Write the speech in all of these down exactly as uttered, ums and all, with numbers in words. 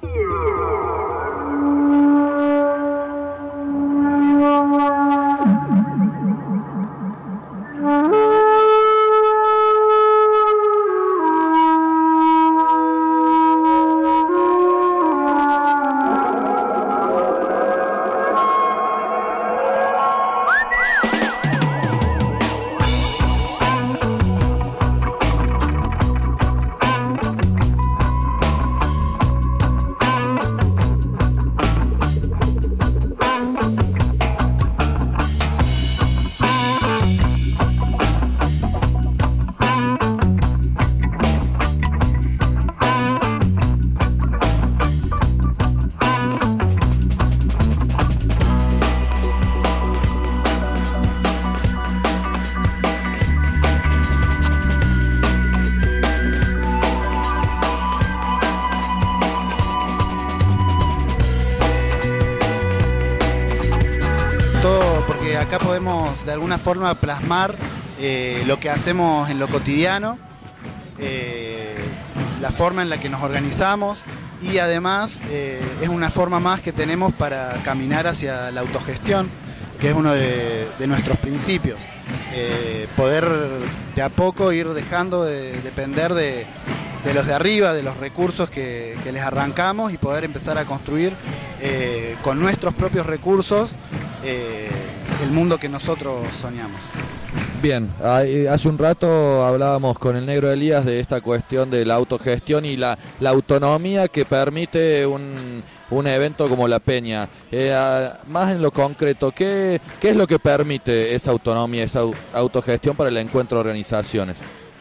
Acá podemos de alguna forma plasmar eh, lo que hacemos en lo cotidiano, eh, la forma en la que nos organizamos y además eh, es una forma más que tenemos para caminar hacia la autogestión, que es uno de, de nuestros principios. Eh, poder de a poco ir dejando de depender de, de los de arriba, de los recursos que, que les arrancamos y poder empezar a construir eh, con nuestros propios recursos eh, el mundo que nosotros soñamos. Bien, hace un rato hablábamos con el Negro Elías de esta cuestión de la autogestión y la, la autonomía que permite un, un evento como la Peña. Eh, a, más en lo concreto, ¿qué, ¿qué es lo que permite esa autonomía, esa autogestión para el encuentro de organizaciones?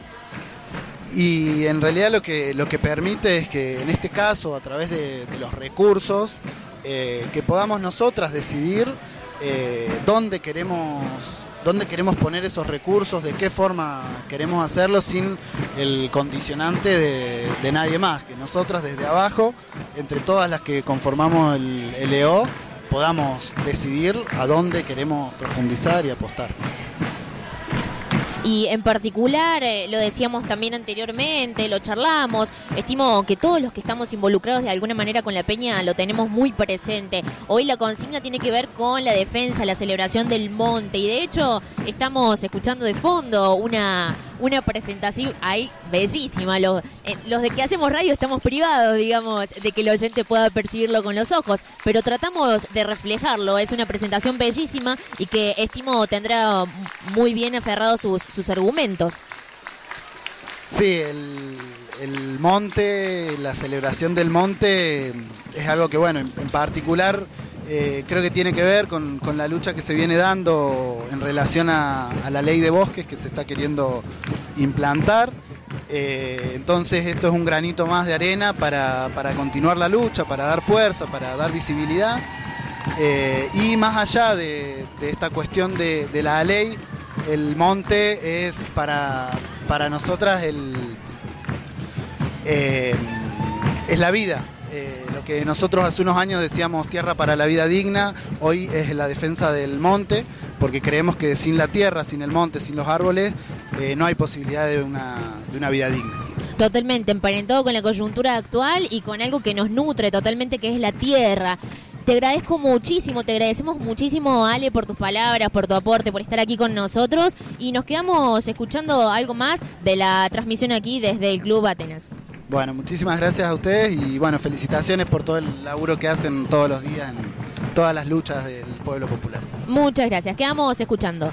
Y en realidad lo que, lo que permite es que en este caso, a través de, de los recursos, eh, que podamos nosotras decidir eh, dónde queremos... dónde queremos poner esos recursos, de qué forma queremos hacerlo sin el condicionante de, de nadie más, que nosotras desde abajo, entre todas las que conformamos el, el E O, podamos decidir a dónde queremos profundizar y apostar. Y en particular, eh, lo decíamos también anteriormente, lo charlamos, estimo que todos los que estamos involucrados de alguna manera con la Peña lo tenemos muy presente. Hoy la consigna tiene que ver con la defensa, la celebración del monte, y de hecho estamos escuchando de fondo una, una presentación ahí bellísima. Los, eh, los de que hacemos radio estamos privados, digamos, de que el oyente pueda percibirlo con los ojos, pero tratamos de reflejarlo. Es una presentación bellísima y que estimo tendrá muy bien aferrados sus sus argumentos. Sí, el, el monte, la celebración del monte es algo que, bueno, en, en particular eh, creo que tiene que ver con, con la lucha que se viene dando en relación a, a la ley de bosques que se está queriendo implantar. Eh, entonces esto es un granito más de arena para, para continuar la lucha, para dar fuerza, para dar visibilidad. Eh, y más allá de, de esta cuestión de, de la ley, el monte es para, para nosotras el, eh, es la vida. Eh, lo que nosotros hace unos años decíamos tierra para la vida digna, hoy es la defensa del monte, porque creemos que sin la tierra, sin el monte, sin los árboles, eh, no hay posibilidad de una, de una vida digna. Totalmente, emparentado con la coyuntura actual y con algo que nos nutre totalmente, que es la tierra. Te agradezco muchísimo, te agradecemos muchísimo, Ale, por tus palabras, por tu aporte, por estar aquí con nosotros, y nos quedamos escuchando algo más de la transmisión aquí desde el Club Atenas. Bueno, muchísimas gracias a ustedes y bueno, felicitaciones por todo el laburo que hacen todos los días en todas las luchas del pueblo popular. Muchas gracias, quedamos escuchando.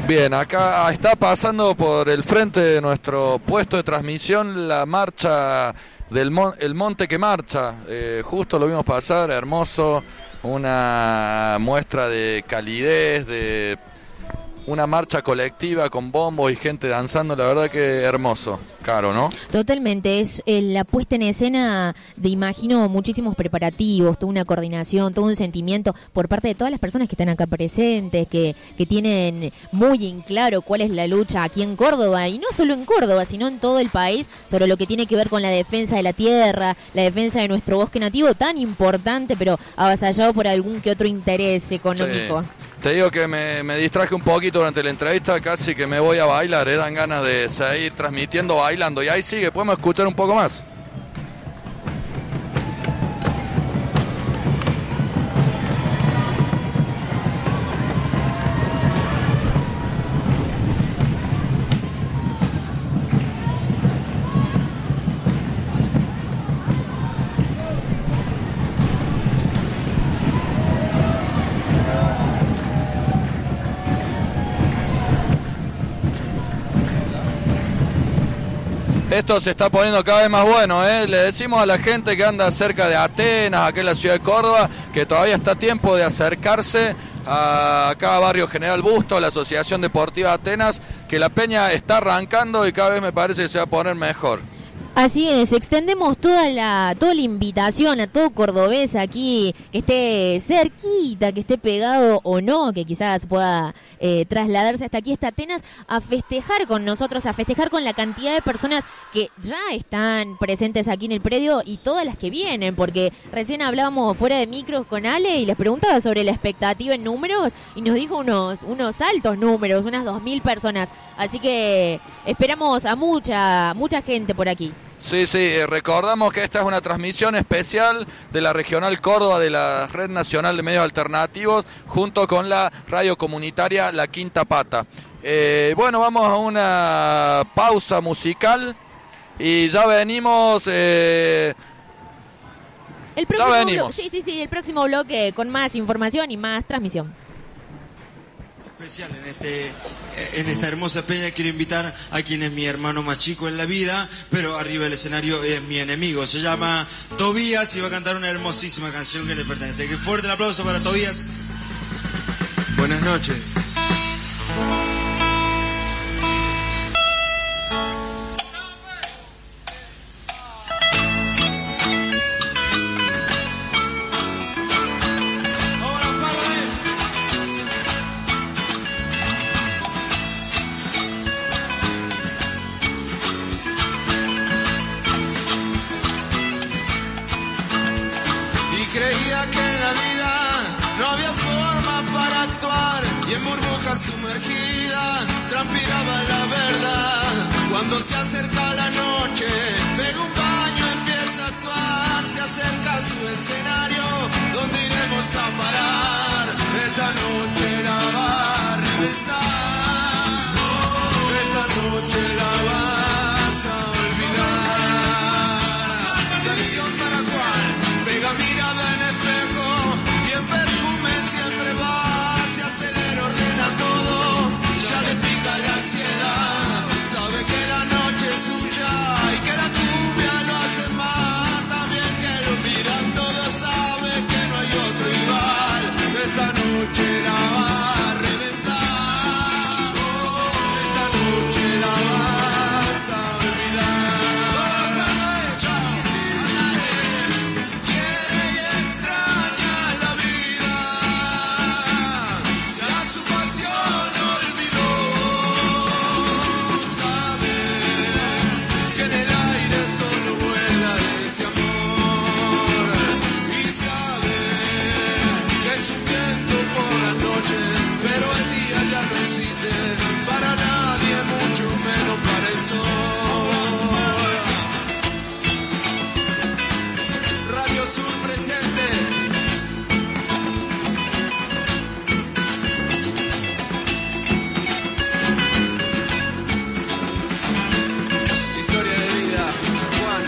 Bien, acá está pasando por el frente de nuestro puesto de transmisión la marcha del mon- el Monte que Marcha. Eh, justo lo vimos pasar, hermoso, una muestra de calidez, de una marcha colectiva con bombos y gente danzando, la verdad que hermoso. Caro, ¿no? Totalmente, es eh, la puesta en escena de, imagino, muchísimos preparativos, toda una coordinación, todo un sentimiento por parte de todas las personas que están acá presentes, que, que tienen muy en claro cuál es la lucha aquí en Córdoba, y no solo en Córdoba, sino en todo el país, sobre lo que tiene que ver con la defensa de la tierra, la defensa de nuestro bosque nativo, tan importante, pero avasallado por algún que otro interés económico. Sí. Te digo que me, me distraje un poquito durante la entrevista, casi que me voy a bailar, ¿eh? Dan ganas de seguir transmitiendo bailando. Y ahí sigue, podemos escuchar un poco más. Esto se está poniendo cada vez más bueno, ¿eh? Le decimos a la gente que anda cerca de Atenas, acá en la ciudad de Córdoba, que todavía está tiempo de acercarse a acá a Barrio General Busto, a la Asociación Deportiva Atenas, que la peña está arrancando y cada vez me parece que se va a poner mejor. Así es, extendemos toda la toda la invitación a todo cordobés aquí que esté cerquita, que esté pegado o no, que quizás pueda eh, trasladarse hasta aquí, hasta Atenas, a festejar con nosotros, a festejar con la cantidad de personas que ya están presentes aquí en el predio y todas las que vienen, porque recién hablábamos fuera de micros con Ale y les preguntaba sobre la expectativa en números y nos dijo unos, unos altos números, unas dos mil personas, así que esperamos a mucha, mucha gente por aquí. Sí, sí, eh, recordamos que esta es una transmisión especial de la Regional Córdoba de la Red Nacional de Medios Alternativos junto con la radio comunitaria La Quinta Pata. Eh, bueno, vamos a una pausa musical y ya venimos... Eh, el próximo ya venimos. Blo- sí, sí, sí, el próximo bloque con más información y más transmisión. Especial en este en esta hermosa peña quiero invitar a quien es mi hermano más chico en la vida, pero arriba del escenario es mi enemigo. Se llama Tobías y va a cantar una hermosísima canción que le pertenece. Que fuerte el aplauso para Tobías. Buenas noches. Sumergida, transpiraba la verdad. Cuando se acerca la noche, pega un baño, empieza a actuar. Se acerca a su escenario, donde iremos a parar. Esta noche la va a reventar. Esta noche la vas a olvidar. Canción para Juan, pega mirada en espejo y en perfume siempre va. Se acelera, ordena todo. Ya le pica la ansiedad, sabe que la noche es suya y que la cumbia lo hace más, también que lo miran todos, sabe que no hay otro igual, esta noche la va a reventar, esta noche la vas a olvidar, quiere y extraña la vida, ya su pasión olvidó, sabe que en el aire solo vuela ese amor y sabe que es un viento por la noche, pero el día ya no existe para nadie, mucho menos para el sol. Radio Sur presente. Historia de vida, Juan.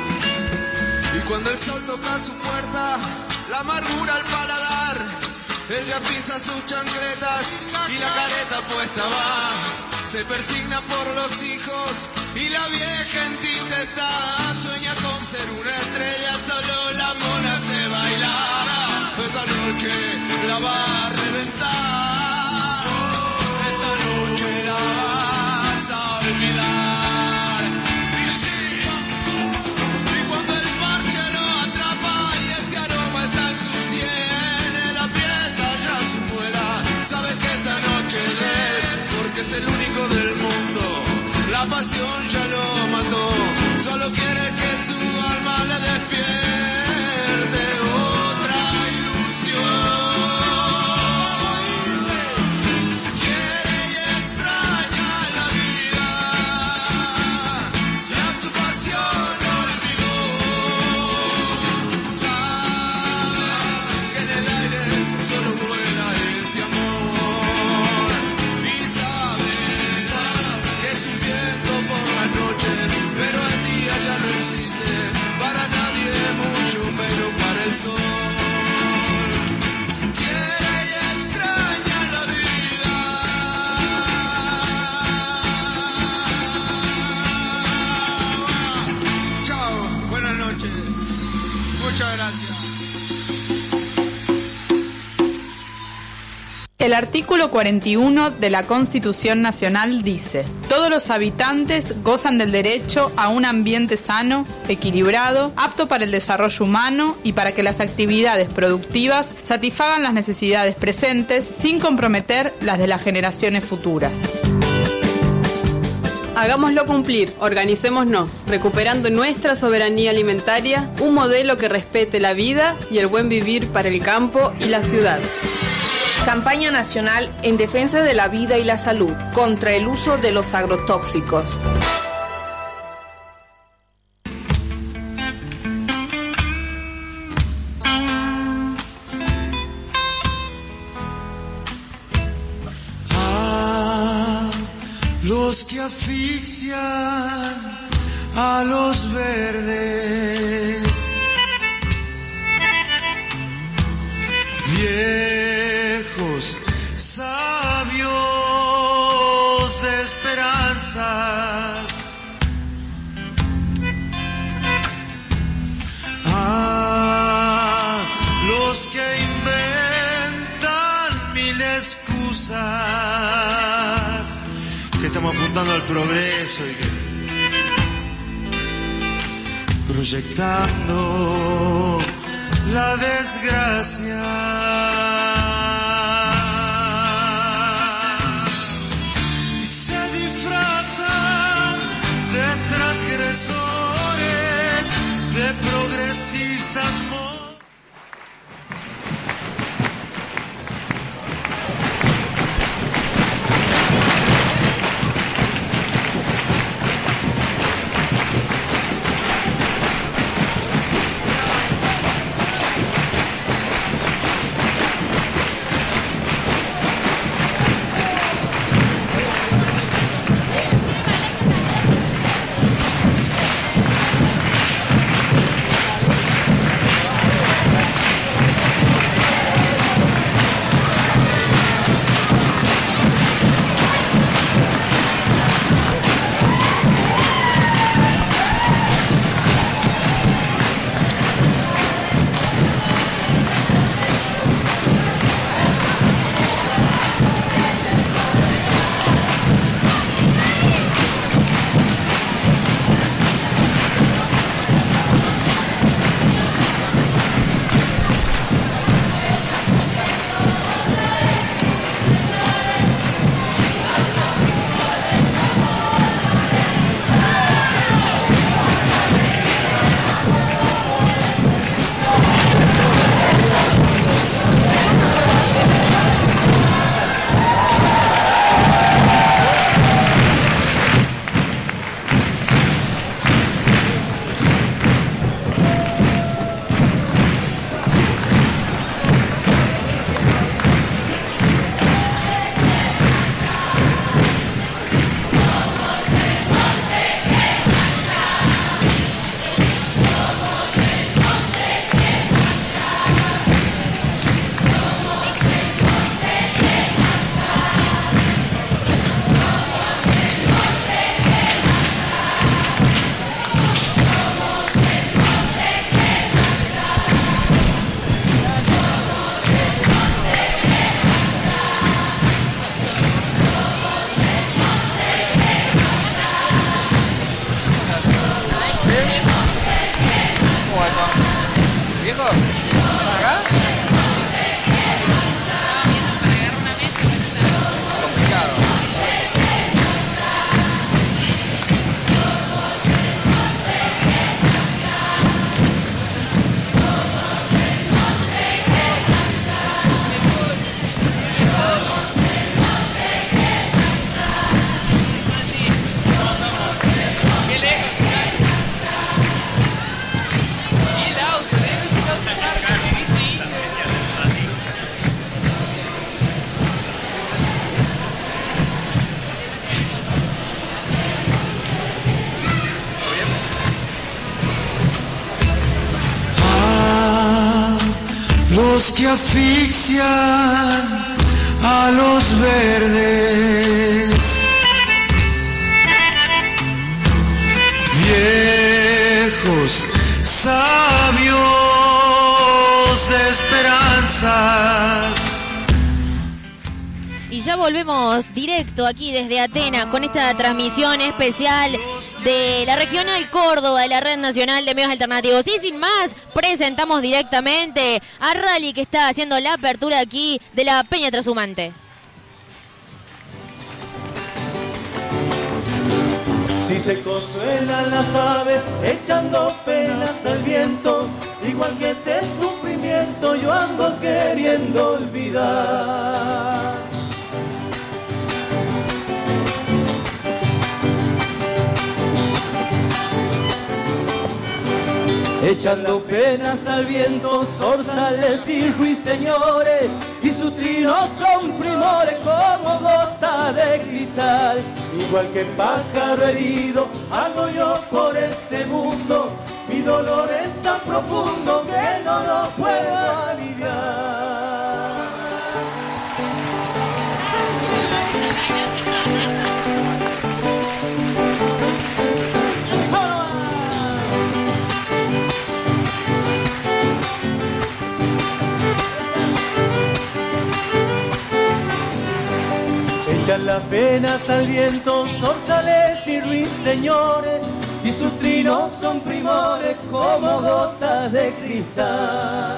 Y cuando el sol toca su puerta, la amargura al paladar, él ya pisa sus chancletas y la careta puesta va. Se persigna por los hijos y la vieja en tinta está. Sueña con ser una estrella, solo la mona se bailará. Esta noche la va a reventar. Esta noche la vas a olvidar. Y sí, y cuando el parche lo atrapa y ese aroma está en su sien, él aprieta ya su muela. Sabe que esta noche de él, porque es el único del mundo. La pasión ya lo mató, solo quiere que su alma le despierte otra ilusión. Quiere y extraña la vida, y a su pasión olvidó. Sabe que en el aire solo vuela ese amor, y sabe que es un viento por la noche, pero el día ya no existe para nadie, mucho menos para el sol. Quiere y extraña la vida. Chao, buenas noches. Muchas gracias. El artículo cuarenta y uno de la Constitución Nacional dice: todos los habitantes gozan del derecho a un ambiente sano, equilibrado, apto para el desarrollo humano y para que las actividades productivas satisfagan las necesidades presentes sin comprometer las de las generaciones futuras. Hagámoslo cumplir, organicémonos, recuperando nuestra soberanía alimentaria, un modelo que respete la vida y el buen vivir para el campo y la ciudad. Campaña nacional en defensa de la vida y la salud contra el uso de los agrotóxicos. Ah, los que asfixian a los verdes. Viejos sabios de esperanzas. Ah, los que inventan mil excusas. Que estamos apuntando al progreso y que proyectando la desgracia. Y se disfrazan de transgresores, de progresistas. ¿Acá? Complicado. Los que asfixian a los verdes, viejos sabios de esperanzas. Y ya volvemos directo aquí desde Atenas con esta transmisión especial de la Regional Córdoba de la Red Nacional de Medios Alternativos. Y sin más, presentamos directamente a Rally, que está haciendo la apertura aquí de la Peña Trashumante. Si se consuelan las aves echando penas al viento, igual que este sufrimiento yo ando queriendo olvidar. Echando penas al viento, zorzales y ruiseñores, y sus trinos son primores como gotas de cristal. Igual que pájaro herido, hago yo por este mundo, mi dolor es tan profundo que no lo puedo aliviar. Echan las penas al viento, zorzales y ruiseñores, y sus trinos son primores como gotas de cristal.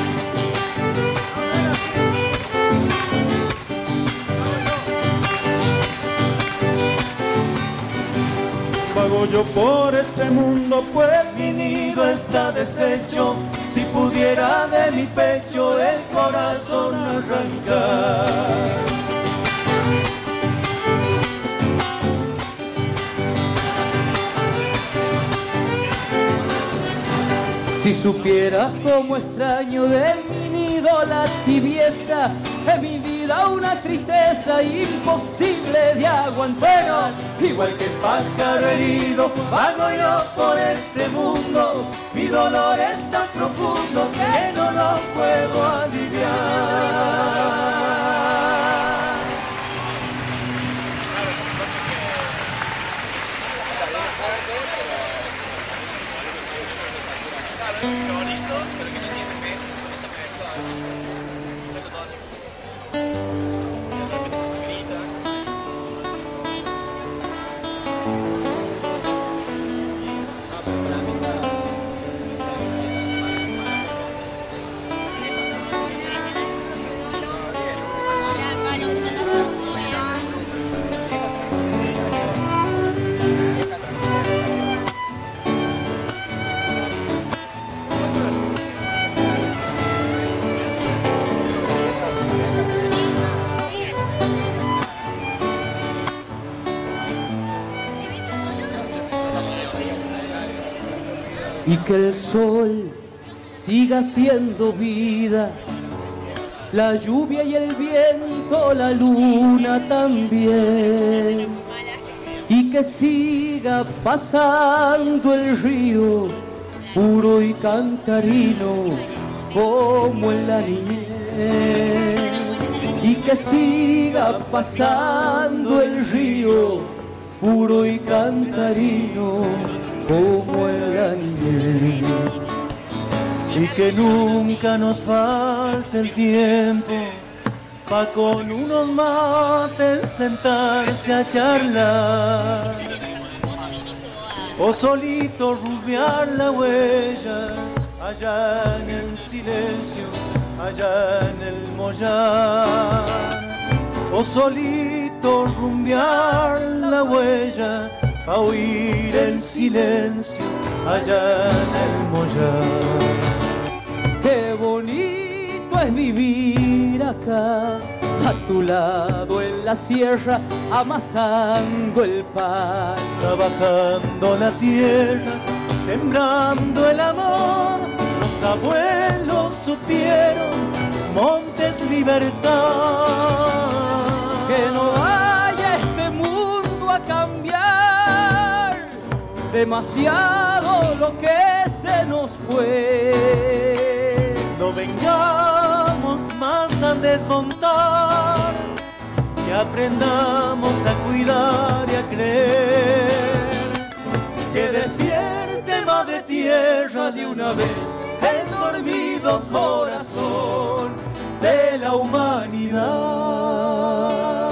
Vago yo por este mundo, pues mi nido está deshecho, si pudiera de mi pecho el corazón arrancar. Si supieras cómo extraño de mi nido la tibieza, en mi vida una tristeza imposible de aguantar. Bueno, igual que pájaro herido, vago yo por este mundo, mi dolor es tan profundo que no lo puedo aliviar. Y que el sol siga siendo vida, la lluvia y el viento, la luna también, y que siga pasando el río puro y cantarino como en la niñez, y que siga pasando el río puro y cantarino como en la niñez, y que nunca nos falte el tiempo pa' con unos mates sentarse a charlar, o solito rubiar la huella allá en el silencio, allá en el mollar, o solito rumbear la huella, pa' oír el silencio, allá en el mollar. Qué bonito es vivir acá, a tu lado en la sierra, amasando el pan, trabajando la tierra, sembrando el amor. Los abuelos supieron, Montes libertad. Que no vaya este mundo a cambiar, demasiado lo que se nos fue. No vengamos más a desmontar, que aprendamos a cuidar y a creer. Que despierte Madre Tierra de una vez el dormido corazón de la humanidad.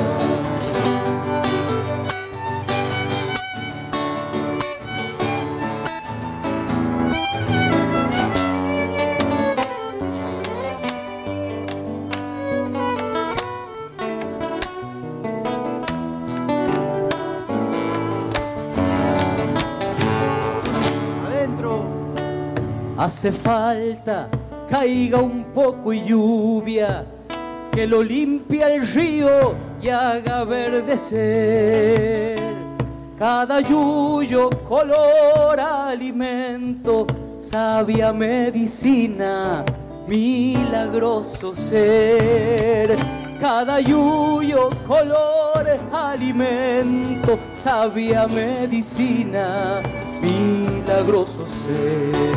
Hace falta caiga un poco y lluvia, que lo limpie el río y haga verdecer. Cada yuyo color alimento, sabia medicina, milagroso ser. Cada yuyo color alimento, sabia medicina, milagroso ser.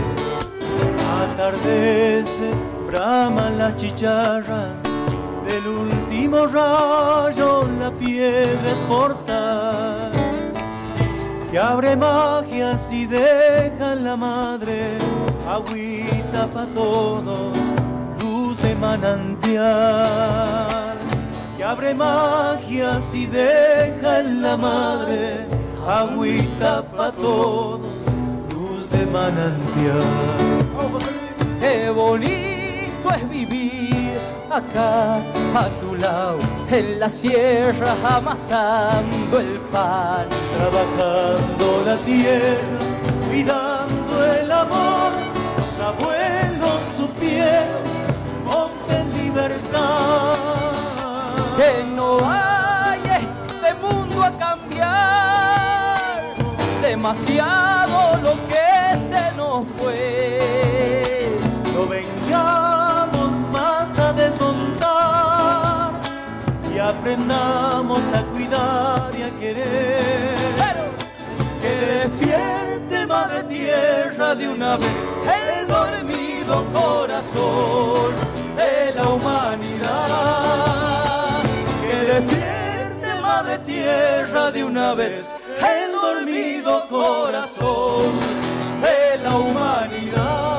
Atardece, brama la chicharra, del último rayo la piedra es portal, que abre magias y deja en la madre agüita pa' todos, luz de manantial, que abre magias y deja en la madre agüita pa' todos, luz de manantial. Qué bonito es vivir acá a tu lado, en la sierra, amasando el pan, trabajando la tierra, cuidando el amor. Los abuelos supieron, Montes libertad. Que no vaya este mundo a cambiar, demasiado lo que se nos fue. No vengamos más a desmontar, y aprendamos a cuidar y a querer. Pero que despierte Madre Tierra de una vez el dormido corazón de la humanidad. Que despierte Madre Tierra de una vez el dormido corazón de la humanidad.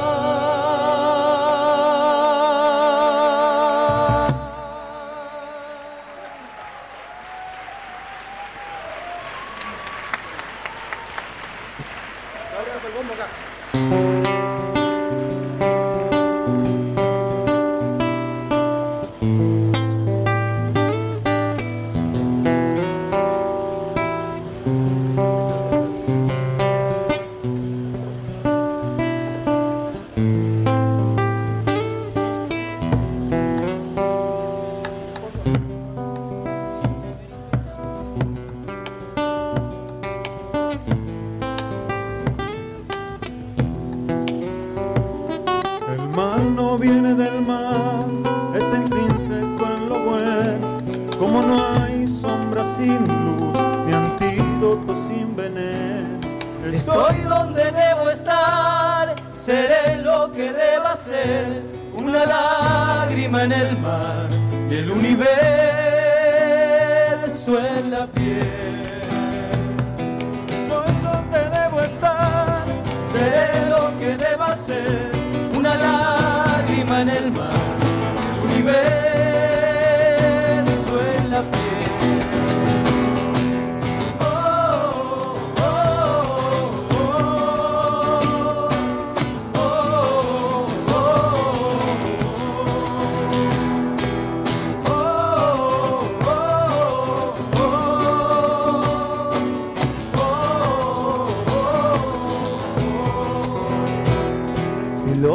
Estoy donde debo estar, seré lo que deba ser, una lágrima en el mar y el universo en la piel. Estoy donde debo estar, seré lo que deba ser, una lágrima en el mar y el universo en la piel. Oh,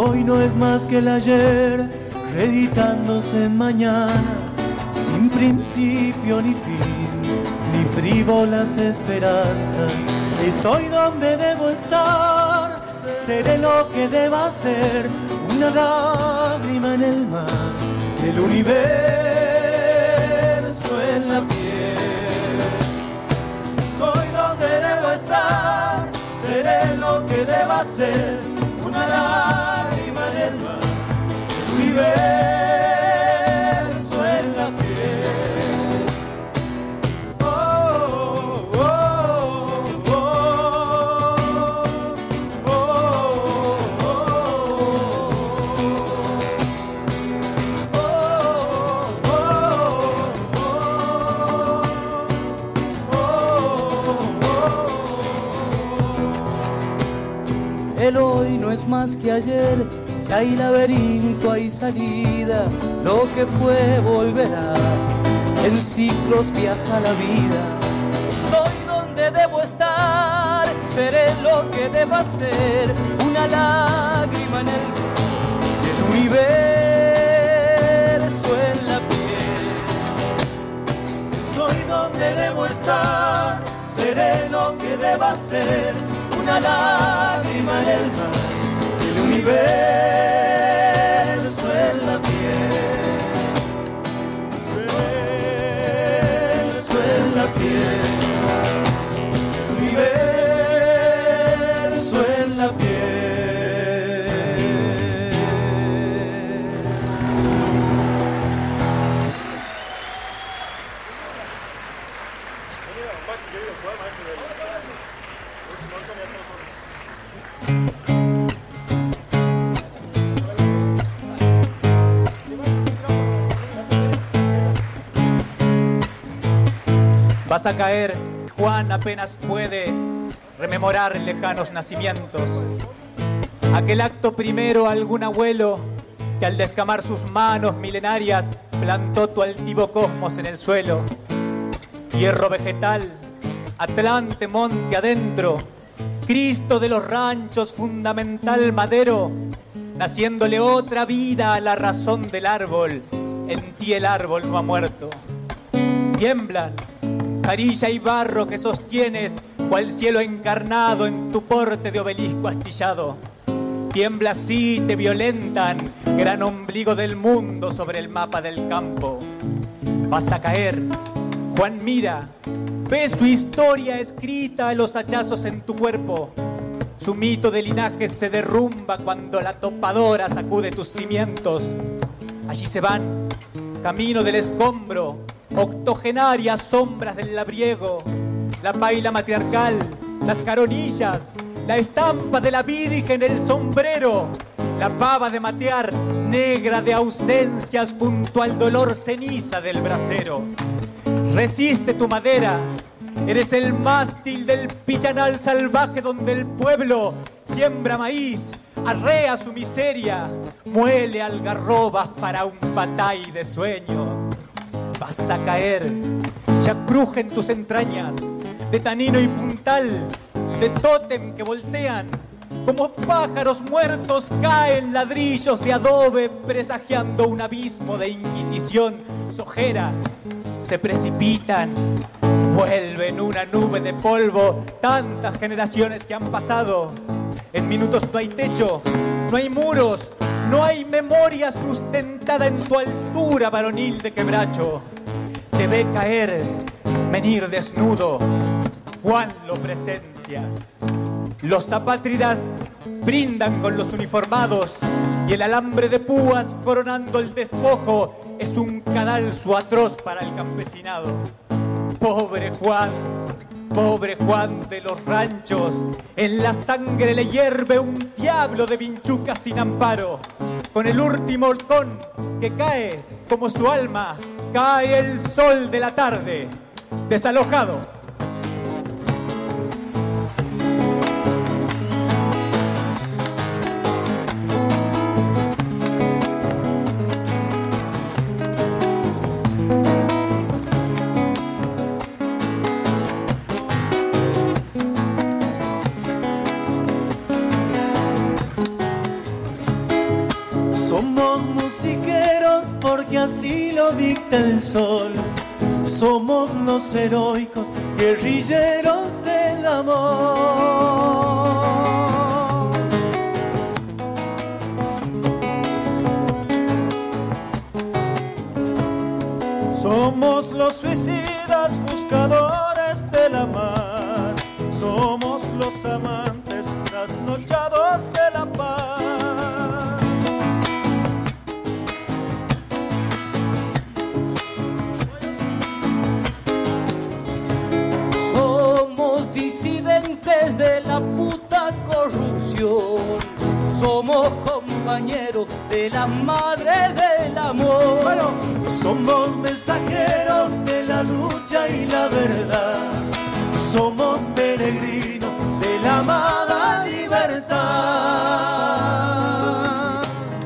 hoy no es más que el ayer, reeditándose en mañana, sin principio ni fin, ni frívolas esperanzas. Estoy donde debo estar, seré lo que deba ser, una lágrima en el mar, del universo en la piel. Estoy donde debo estar, seré lo que deba ser, una lágrima en el mar, del universo en la piel. Oh, oh, oh, oh, oh, El hoy no es más que ayer, si hay laberinto hay salida, lo que fue volverá, en ciclos viaja la vida. Estoy donde debo estar, seré lo que deba ser, una lágrima en el, el universo en la piel. Estoy donde debo estar, seré lo que deba ser, una lágrima en el mar, el universo en la piel, universo en la piel, universo en la piel. Vas a caer, Juan apenas puede rememorar lejanos nacimientos. Aquel acto primero algún abuelo que al descamar sus manos milenarias plantó tu altivo cosmos en el suelo. Hierro vegetal, Atlante monte adentro, Cristo de los ranchos, fundamental madero, naciéndole otra vida a la razón del árbol, en ti el árbol no ha muerto. Tiemblan jarilla y barro que sostienes, cual cielo encarnado en tu porte de obelisco astillado. Tiembla así, te violentan, gran ombligo del mundo sobre el mapa del campo. Vas a caer, Juan mira, ve su historia escrita a los hachazos en tu cuerpo. Su mito de linaje se derrumba cuando la topadora sacude tus cimientos. Allí se van, camino del escombro, octogenarias sombras del labriego, la paila matriarcal, las caronillas, la estampa de la Virgen, el sombrero, la pava de matear, negra de ausencias junto al dolor ceniza del brasero. Resiste tu madera, eres el mástil del pillanal salvaje donde el pueblo siembra maíz, arrea su miseria, muele algarrobas para un patay de sueño. Vas a caer, ya crujen tus entrañas, de tanino y puntal, de tótem que voltean, como pájaros muertos caen ladrillos de adobe presagiando un abismo de inquisición sojera. Se precipitan, vuelven una nube de polvo, tantas generaciones que han pasado. En minutos no hay techo, no hay muros, no hay memoria sustentada en tu altura varonil de quebracho. Te ve caer, venir desnudo, Juan lo presencia. Los apátridas brindan con los uniformados y el alambre de púas coronando el despojo es un cadalso atroz para el campesinado. Pobre Juan, pobre Juan de los ranchos, en la sangre le hierve un diablo de vinchuca sin amparo. Con el último horcón que cae como su alma, cae el sol de la tarde, desalojado. Somos musiqueros porque así lo dicta el sol. Somos los heroicos guerrilleros del amor. Somos los suicidas buscadores de la mar. Somos los amantes trasnochados de la paz. Somos disidentes de la puta corrupción. Somos compañeros de la madre del amor. Bueno, somos mensajeros de la lucha y la verdad. Somos peregrinos de la amada libertad.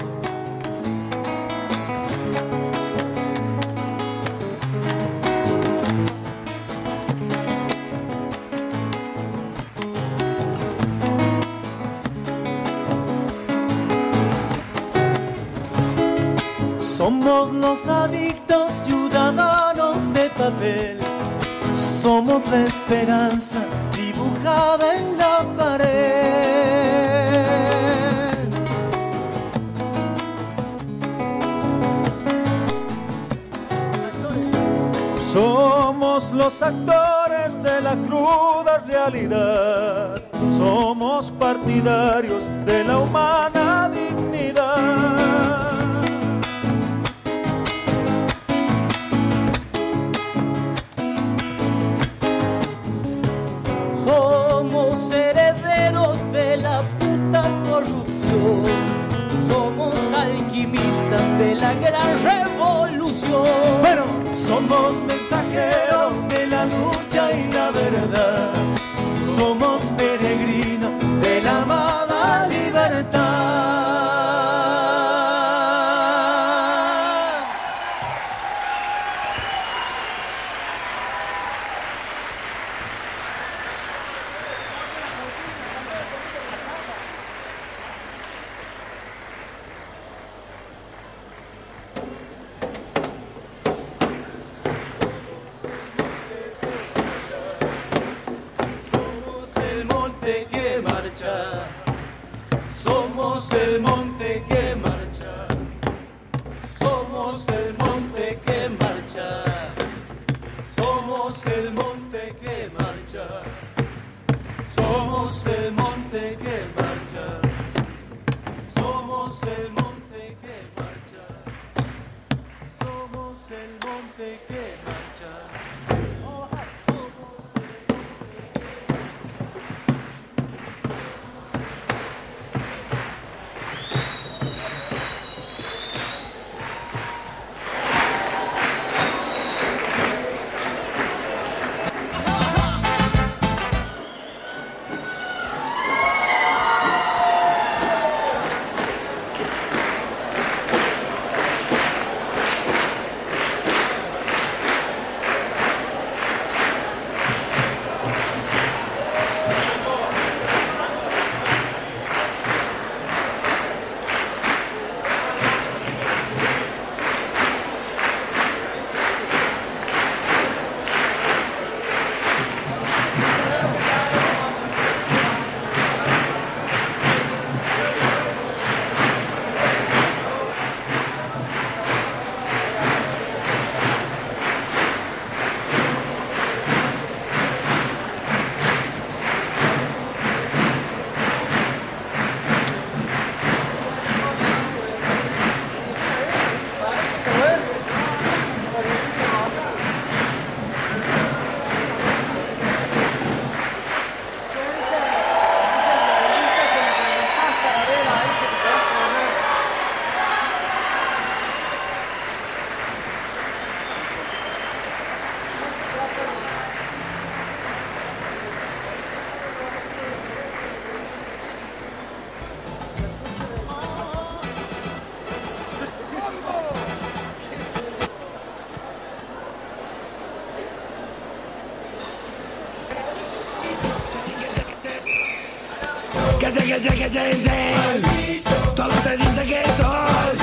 Somos los adictos ciudadanos de papel. Somos la esperanza dibujada en la pared. Somos los actores de la cruda realidad. Somos partidarios de la humana dignidad. Somos herederos de la puta corrupción. Somos alquimistas de la gran revolución. Bueno, somos mensajeros de la lucha y la verdad. Somos peregrinos de la amada libertad. Somos el monte que marcha, somos el monte que marcha, somos el monte que marcha, somos el monte que marcha, somos el monte que marcha, somos el monte que marcha. Que te, que te, que te dicen. Todos te dicen que estoy.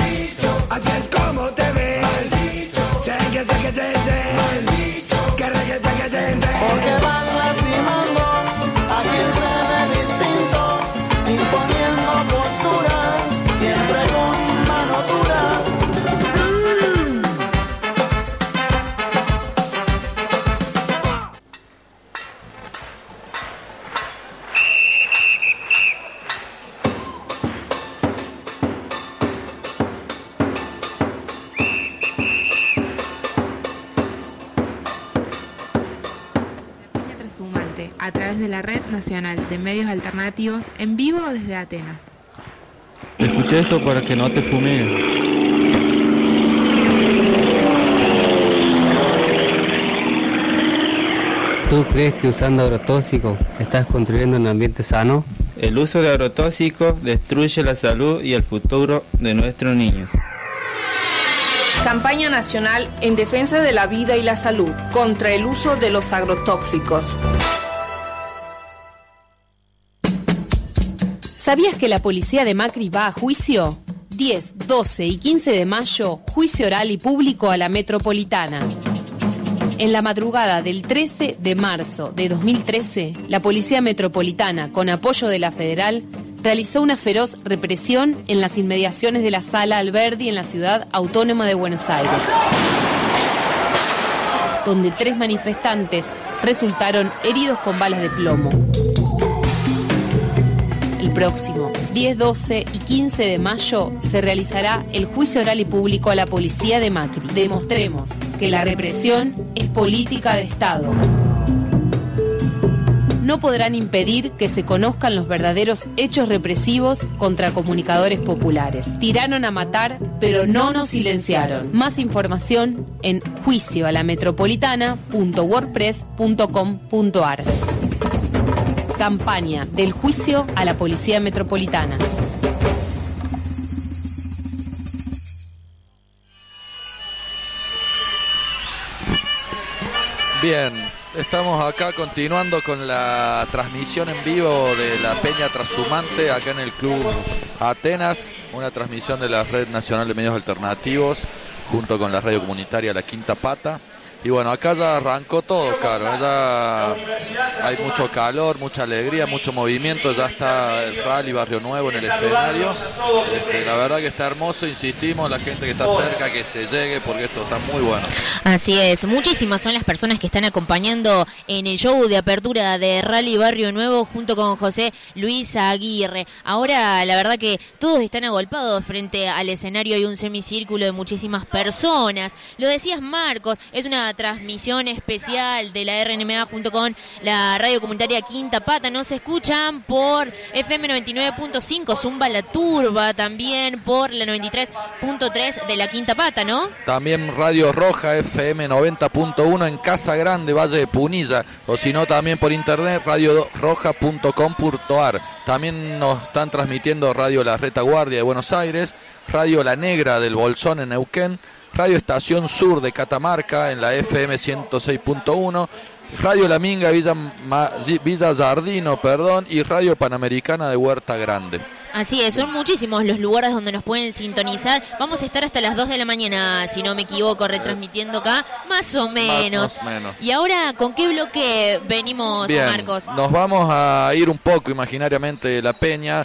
de la Red Nacional de Medios Alternativos en vivo desde Atenas. Escuché esto para que no te fumigue. ¿Tú crees que usando agrotóxicos estás construyendo un ambiente sano? El uso de agrotóxicos destruye la salud y el futuro de nuestros niños. Campaña nacional en defensa de la vida y la salud contra el uso de los agrotóxicos. ¿Sabías que la policía de Macri va a juicio? diez, doce y quince de mayo, juicio oral y público a la Metropolitana. En la madrugada del trece de marzo de dos mil trece, la Policía Metropolitana, con apoyo de la Federal, realizó una feroz represión en las inmediaciones de la Sala Alberdi en la Ciudad Autónoma de Buenos Aires, donde tres manifestantes resultaron heridos con balas de plomo. El próximo diez, doce y quince de mayo se realizará el juicio oral y público a la policía de Macri. Demostremos que la represión es política de Estado. No podrán impedir que se conozcan los verdaderos hechos represivos contra comunicadores populares. Tiraron a matar, pero no nos silenciaron. Más información en juicio a la metropolitana punto wordpress punto com punto ar. Campaña del juicio a la Policía Metropolitana. Bien, estamos acá continuando con la transmisión en vivo de la Peña Trashumante acá en el Club Atenas, una transmisión de la Red Nacional de Medios Alternativos junto con la radio comunitaria La Quinta Pata. Y bueno, acá ya arrancó todo, claro, ya hay mucho calor, mucha alegría, mucho movimiento, ya está el Rally Barrio Nuevo en el escenario. Este, la verdad que está hermoso, insistimos, la gente que está cerca que se llegue porque esto está muy bueno. Así es, muchísimas son las personas que están acompañando en el show de apertura de Rally Barrio Nuevo junto con José Luis Aguirre. Ahora la verdad que todos están agolpados frente al escenario, hay un semicírculo de muchísimas personas. Lo decías, Marcos, es una transmisión especial de la R N M A junto con la radio comunitaria Quinta Pata. Nos escuchan por F M noventa y nueve punto cinco, Zumba La Turba, también por la noventa y tres punto tres de la Quinta Pata, ¿no? También Radio Roja F M noventa punto uno en Casa Grande, Valle de Punilla, o si no también por internet radio roja punto com punto ar. También nos están transmitiendo Radio La Retaguardia de Buenos Aires, Radio La Negra del Bolsón en Neuquén, Radio Estación Sur de Catamarca en la F M ciento seis punto uno, Radio La Minga Villa, Ma, Villa Jardino, perdón, y Radio Panamericana de Huerta Grande. Así es, son muchísimos los lugares donde nos pueden sintonizar. Vamos a estar hasta las dos de la mañana, si no me equivoco, retransmitiendo acá, más o menos. Más, más menos. Y ahora, ¿con qué bloque venimos, Bien, Marcos? Nos vamos a ir un poco imaginariamente de la Peña,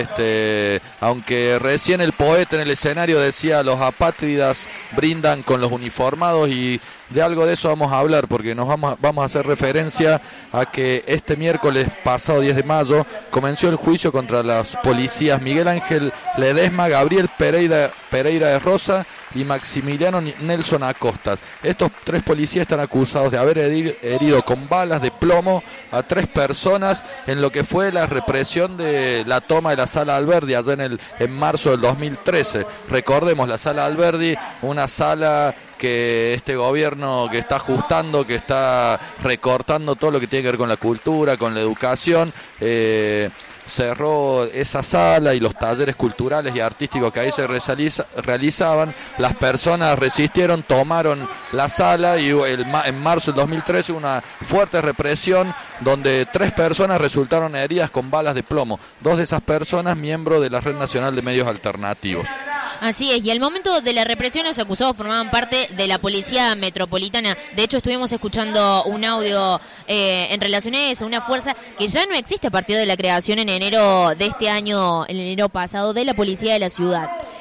este, aunque recién el poeta en el escenario decía los apátridas brindan con los uniformados, y de algo de eso vamos a hablar, porque nos vamos a, vamos a hacer referencia a que este miércoles pasado diez de mayo comenzó el juicio contra los policías Miguel Ángel Ledesma, Gabriel Pereira, Pereira de Rosa y Maximiliano Nelson Acostas. Estos tres policías están acusados de haber herido con balas de plomo a tres personas en lo que fue la represión de la toma de la Sala Alberdi allá en, el, en marzo del dos mil trece. Recordemos, la Sala Alberdi, una sala que este gobierno que está ajustando, que está recortando todo lo que tiene que ver con la cultura, con la educación, eh, cerró esa sala y los talleres culturales y artísticos que ahí se realiza, realizaban. Las personas resistieron, tomaron la sala y el, en marzo del dos mil trece una fuerte represión donde tres personas resultaron heridas con balas de plomo. Dos de esas personas miembros de la Red Nacional de Medios Alternativos. Así es, y al momento de la represión los acusados formaban parte de la Policía Metropolitana. De hecho, estuvimos escuchando un audio eh, en relación a eso, una fuerza que ya no existe a partir de la creación en enero de este año, en enero pasado, de la Policía de la Ciudad.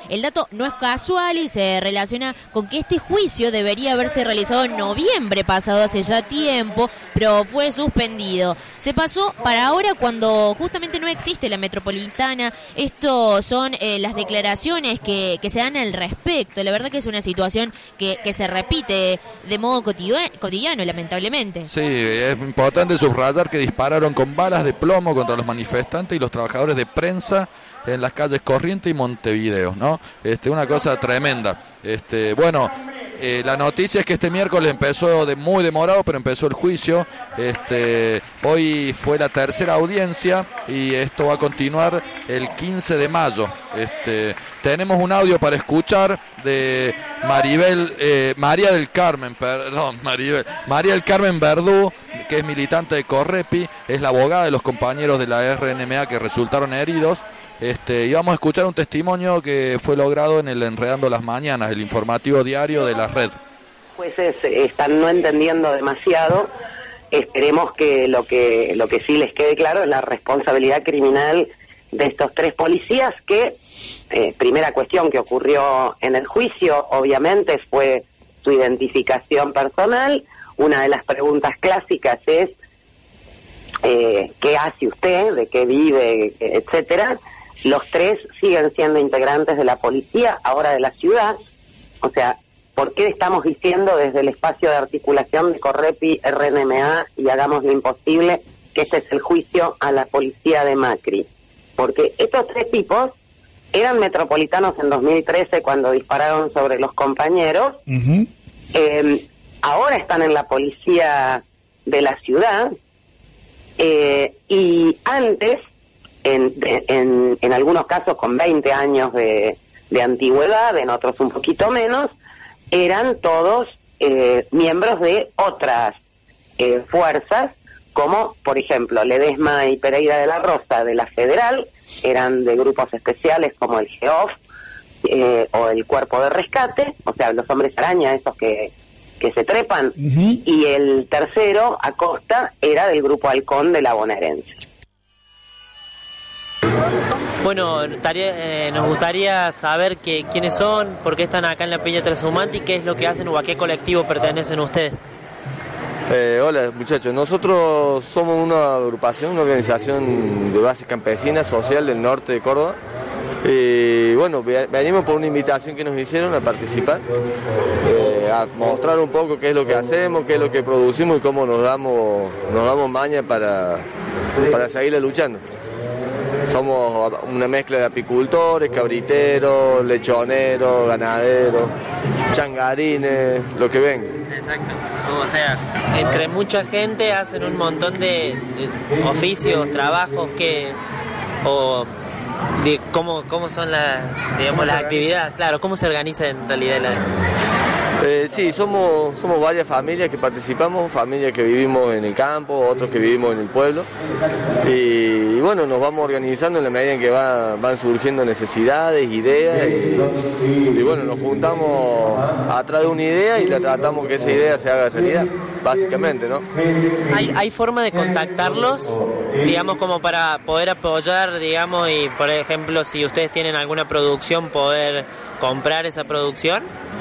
El dato no es casual y se relaciona con que este juicio debería haberse realizado en noviembre pasado, hace ya tiempo, pero fue suspendido. Se pasó para ahora cuando justamente no existe la metropolitana. Esto son eh, las declaraciones que, que se dan al respecto. La verdad que es una situación que, que se repite de modo cotidiano, cotidiano, lamentablemente. Sí, es importante subrayar que dispararon con balas de plomo contra los manifestantes y los trabajadores de prensa en las calles Corrientes y Montevideo, ¿no? Este, una cosa tremenda. Este, bueno, eh, la noticia es que este miércoles empezó de muy demorado, pero empezó el juicio. Este, hoy fue la tercera audiencia y esto va a continuar el quince de mayo. Este, tenemos un audio para escuchar de Maribel, eh, María del Carmen, perdón, Maribel, María del Carmen Verdú, que es militante de Correpi, es la abogada de los compañeros de la R N M A que resultaron heridos. Este, y vamos a escuchar un testimonio que fue logrado en el Enredando las Mañanas, el informativo diario de la red. Jueces están no entendiendo demasiado. Esperemos que lo que lo que sí les quede claro es la responsabilidad criminal de estos tres policías que, eh, primera cuestión que ocurrió en el juicio, obviamente, fue su identificación personal. Una de las preguntas clásicas es eh, ¿qué hace usted? ¿De qué vive? Etcétera. Los tres siguen siendo integrantes de la policía, ahora de la ciudad. O sea, ¿por qué estamos diciendo desde el espacio de articulación de Correpi, R N M A y Hagamos lo Imposible que este es el juicio a la policía de Macri? Porque estos tres tipos eran metropolitanos en dos mil trece cuando dispararon sobre los compañeros. Uh-huh. Eh, ahora están en la policía de la ciudad. Eh, y antes... En, en, en algunos casos con veinte años de, de antigüedad, en otros un poquito menos, eran todos eh, miembros de otras eh, fuerzas, como por ejemplo Ledesma y Pereira de la Rosa de la Federal, eran de grupos especiales como el GEOF eh, o el Cuerpo de Rescate, o sea, los hombres araña, esos que, que se trepan, uh-huh. Y el tercero, Acosta, era del Grupo Halcón de la Bonaerense. Bueno, taría, eh, nos gustaría saber que, quiénes son, por qué están acá en la Peña Transhumante y qué es lo que hacen o a qué colectivo pertenecen ustedes. Eh, hola muchachos, nosotros somos una agrupación, una organización de base campesina social del norte de Córdoba. Y bueno, venimos por una invitación que nos hicieron a participar, eh, a mostrar un poco qué es lo que hacemos, qué es lo que producimos y cómo nos damos, nos damos maña para, para seguir luchando. Somos una mezcla de apicultores, cabriteros, lechoneros, ganaderos, changarines, lo que ven. Exacto. O sea, entre mucha gente hacen un montón de, de oficios, trabajos que... o de cómo, cómo son las, digamos, las actividades, claro, cómo se organiza en realidad la... Eh, sí, somos somos varias familias que participamos, familias que vivimos en el campo, otros que vivimos en el pueblo y, y bueno, nos vamos organizando en la medida en que va, van surgiendo necesidades, ideas y, y bueno, nos juntamos atrás de una idea y la tratamos que esa idea se haga realidad, básicamente, ¿no? ¿Hay, hay forma de contactarlos, digamos, como para poder apoyar, digamos, y por ejemplo, si ustedes tienen alguna producción, poder comprar esa producción?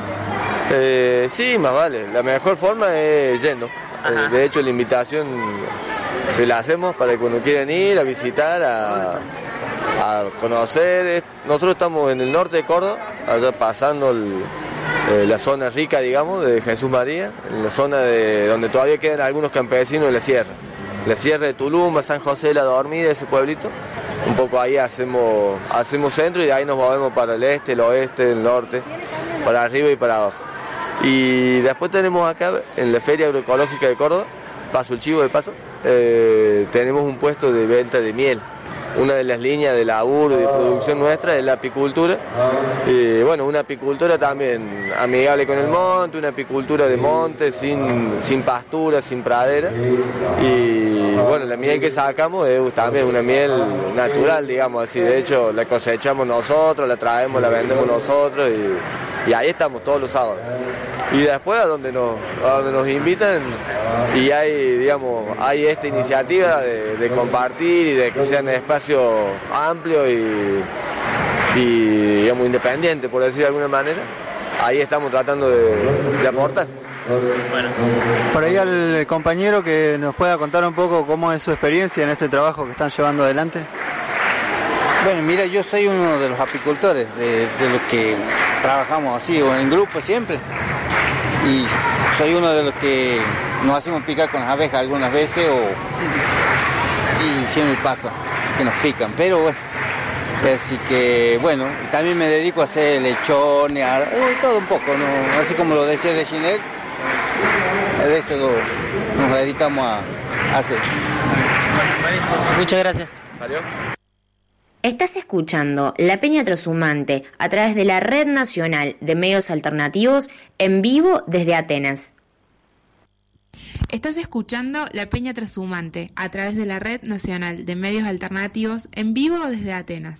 Eh, sí, más vale. La mejor forma es yendo. Eh, de hecho, la invitación se la hacemos para que cuando quieran ir a visitar, a, a conocer. Nosotros estamos en el norte de Córdoba, allá pasando el, eh, la zona rica, digamos, de Jesús María, en la zona de donde todavía quedan algunos campesinos de la sierra. La sierra de Tulumba, San José de la Dormida, ese pueblito. Un poco ahí hacemos, hacemos centro y de ahí nos movemos para el este, el oeste, el norte, para arriba y para abajo. Y después tenemos acá, en la Feria Agroecológica de Córdoba, paso el chivo de paso, eh, tenemos un puesto de venta de miel. Una de las líneas de laburo y de producción nuestra es la apicultura. Y bueno, una apicultura también amigable con el monte, una apicultura de monte, sin, sin pastura, sin pradera. Y bueno, la miel que sacamos es también una miel natural, digamos así. De hecho, la cosechamos nosotros, la traemos, la vendemos nosotros y, y ahí estamos todos los sábados. Y después a donde nos, a donde nos invitan y hay, digamos, hay esta iniciativa de, de compartir y de que sea un espacio amplio y, y, digamos, independiente, por decir de alguna manera. Ahí estamos tratando de, de aportar. Bueno. Por ahí al compañero que nos pueda contar un poco cómo es su experiencia en este trabajo que están llevando adelante. Bueno, mira, yo soy uno de los apicultores, de, de los que trabajamos así, o en grupo siempre. Y soy uno de los que nos hacemos picar con las abejas algunas veces, o y siempre pasa que nos pican, pero bueno. Así que, bueno, también me dedico a hacer lechones, a, eh, todo un poco, ¿no? Así como lo decía de Ginel, de eso lo, nos dedicamos a, a hacer. Muchas gracias. Adiós. Estás escuchando La Peña Trashumante a través de la Red Nacional de Medios Alternativos en vivo desde Atenas. Estás escuchando La Peña Trashumante a través de la Red Nacional de Medios Alternativos en vivo desde Atenas.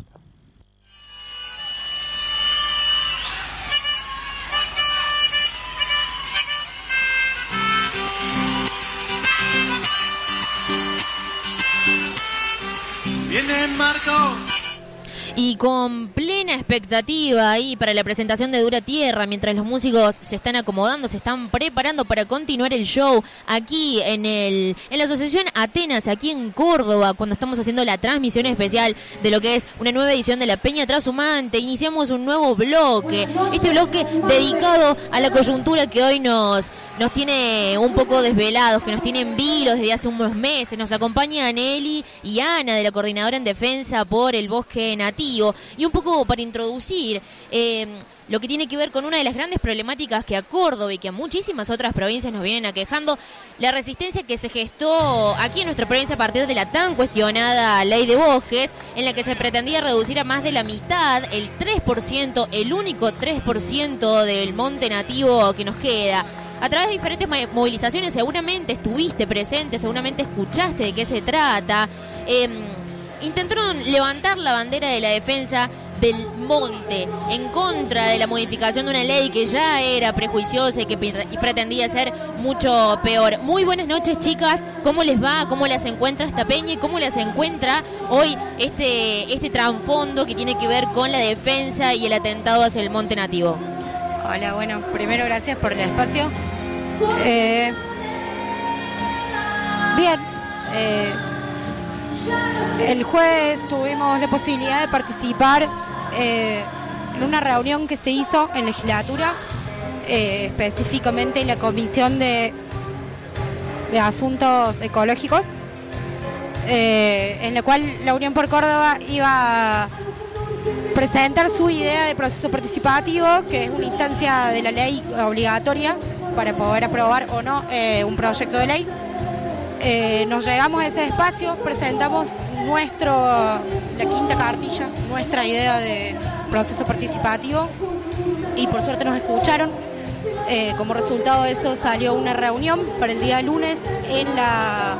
Viene Marco. Y con plena expectativa ahí para la presentación de Dura Tierra, mientras los músicos se están acomodando, se están preparando para continuar el show aquí en el en la Asociación Atenas, aquí en Córdoba, cuando estamos haciendo la transmisión especial de lo que es una nueva edición de La Peña Trashumante. Iniciamos un nuevo bloque, este bloque dedicado a la coyuntura que hoy nos, nos tiene un poco desvelados, que nos tiene en vilo desde hace unos meses. Nos acompañan Eli y Ana de la Coordinadora en Defensa por el Bosque Nativo. Y un poco para introducir eh, lo que tiene que ver con una de las grandes problemáticas que a Córdoba y que a muchísimas otras provincias nos vienen aquejando, la resistencia que se gestó aquí en nuestra provincia a partir de la tan cuestionada ley de bosques, en la que se pretendía reducir a más de la mitad, el tres por ciento, el único tres por ciento del monte nativo que nos queda. A través de diferentes movilizaciones seguramente estuviste presente, seguramente escuchaste de qué se trata. Eh, Intentaron levantar la bandera de la defensa del monte en contra de la modificación de una ley que ya era prejuiciosa y que pretendía ser mucho peor. Muy buenas noches, chicas. ¿Cómo les va? ¿Cómo las encuentra esta peña? ¿Y cómo las encuentra hoy este, este trasfondo que tiene que ver con la defensa y el atentado hacia el monte nativo? Hola, bueno, primero gracias por el espacio. Eh, bien. Eh, El jueves tuvimos la posibilidad de participar eh, en una reunión que se hizo en legislatura, eh, específicamente en la Comisión de, de Asuntos Ecológicos, eh, en la cual la Unión por Córdoba iba a presentar su idea de proceso participativo, que es una instancia de la ley obligatoria para poder aprobar o no eh, un proyecto de ley. Eh, nos llegamos a ese espacio, presentamos nuestro, la quinta cartilla, nuestra idea de proceso participativo, y por suerte nos escucharon. Eh, como resultado de eso salió una reunión para el día lunes en la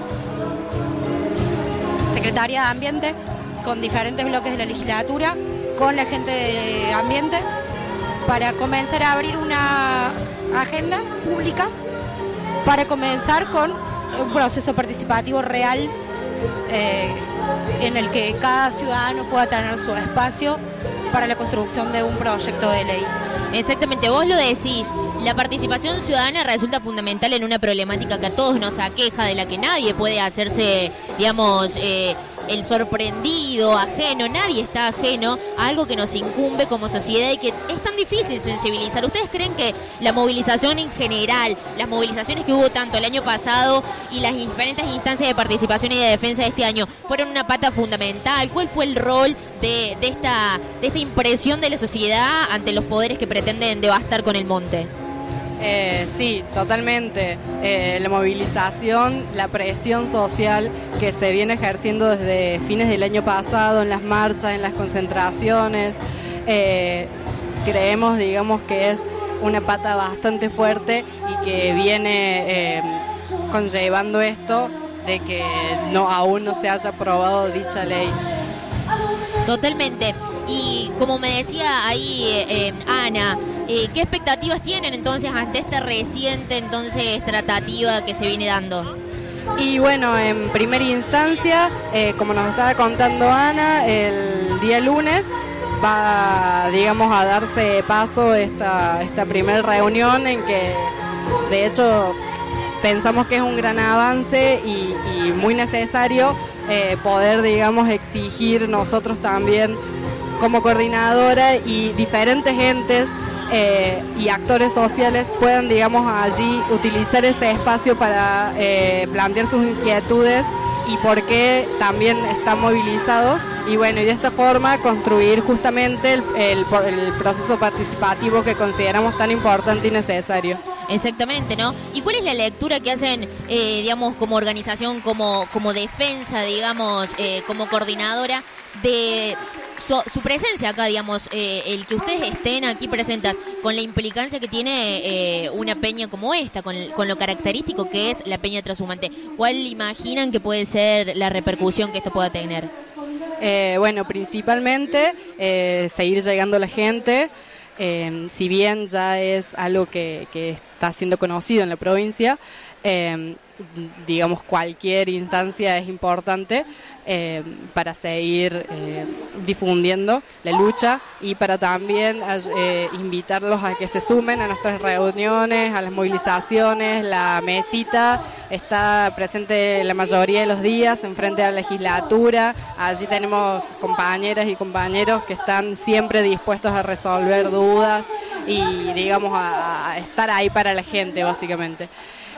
Secretaría de Ambiente, con diferentes bloques de la legislatura, con la gente de Ambiente, para comenzar a abrir una agenda pública, para comenzar con un proceso participativo real, eh, en el que cada ciudadano pueda tener su espacio para la construcción de un proyecto de ley. Exactamente, vos lo decís, la participación ciudadana resulta fundamental en una problemática que a todos nos aqueja, de la que nadie puede hacerse, digamos, eh, el sorprendido, ajeno, nadie está ajeno a algo que nos incumbe como sociedad y que es tan difícil sensibilizar. ¿Ustedes creen que la movilización en general, las movilizaciones que hubo tanto el año pasado y las diferentes instancias de participación y de defensa de este año fueron una pata fundamental? ¿Cuál fue el rol de, de, esta, de esta impresión de la sociedad ante los poderes que pretenden devastar con el monte? Eh, sí, totalmente. Eh, la movilización, la presión social que se viene ejerciendo desde fines del año pasado en las marchas, en las concentraciones, eh, creemos, digamos, que es una pata bastante fuerte y que viene eh, conllevando esto de que no aún no se haya aprobado dicha ley. Totalmente. Y como me decía ahí eh, Ana, eh, ¿qué expectativas tienen entonces ante esta reciente entonces tratativa que se viene dando? Y bueno, en primera instancia, eh, como nos estaba contando Ana, el día lunes va, digamos, a darse paso esta, esta primera reunión en que, de hecho, pensamos que es un gran avance y, y muy necesario eh, poder, digamos, exigir nosotros también como coordinadora y diferentes entes eh, y actores sociales puedan, digamos, allí utilizar ese espacio para eh, plantear sus inquietudes y por qué también están movilizados y bueno, y de esta forma construir justamente el, el, el proceso participativo que consideramos tan importante y necesario. Exactamente, ¿no? ¿Y cuál es la lectura que hacen, eh, digamos, como organización, como, como defensa, digamos, eh, como coordinadora de su, su presencia acá, digamos, eh, el que ustedes estén aquí presentes con la implicancia que tiene eh, una peña como esta, con, con lo característico que es la Peña Trashumante? ¿Cuál imaginan que puede ser la repercusión que esto pueda tener? Eh, bueno, principalmente eh, seguir llegando a la gente. Eh, si bien ya es algo que, que está siendo conocido en la provincia, eh, digamos cualquier instancia es importante eh, para seguir eh, difundiendo la lucha y para también eh, invitarlos a que se sumen a nuestras reuniones, a las movilizaciones. La mesita está presente la mayoría de los días en frente a la legislatura. Allí tenemos compañeras y compañeros que están siempre dispuestos a resolver dudas y, digamos, a, a estar ahí para la gente, básicamente.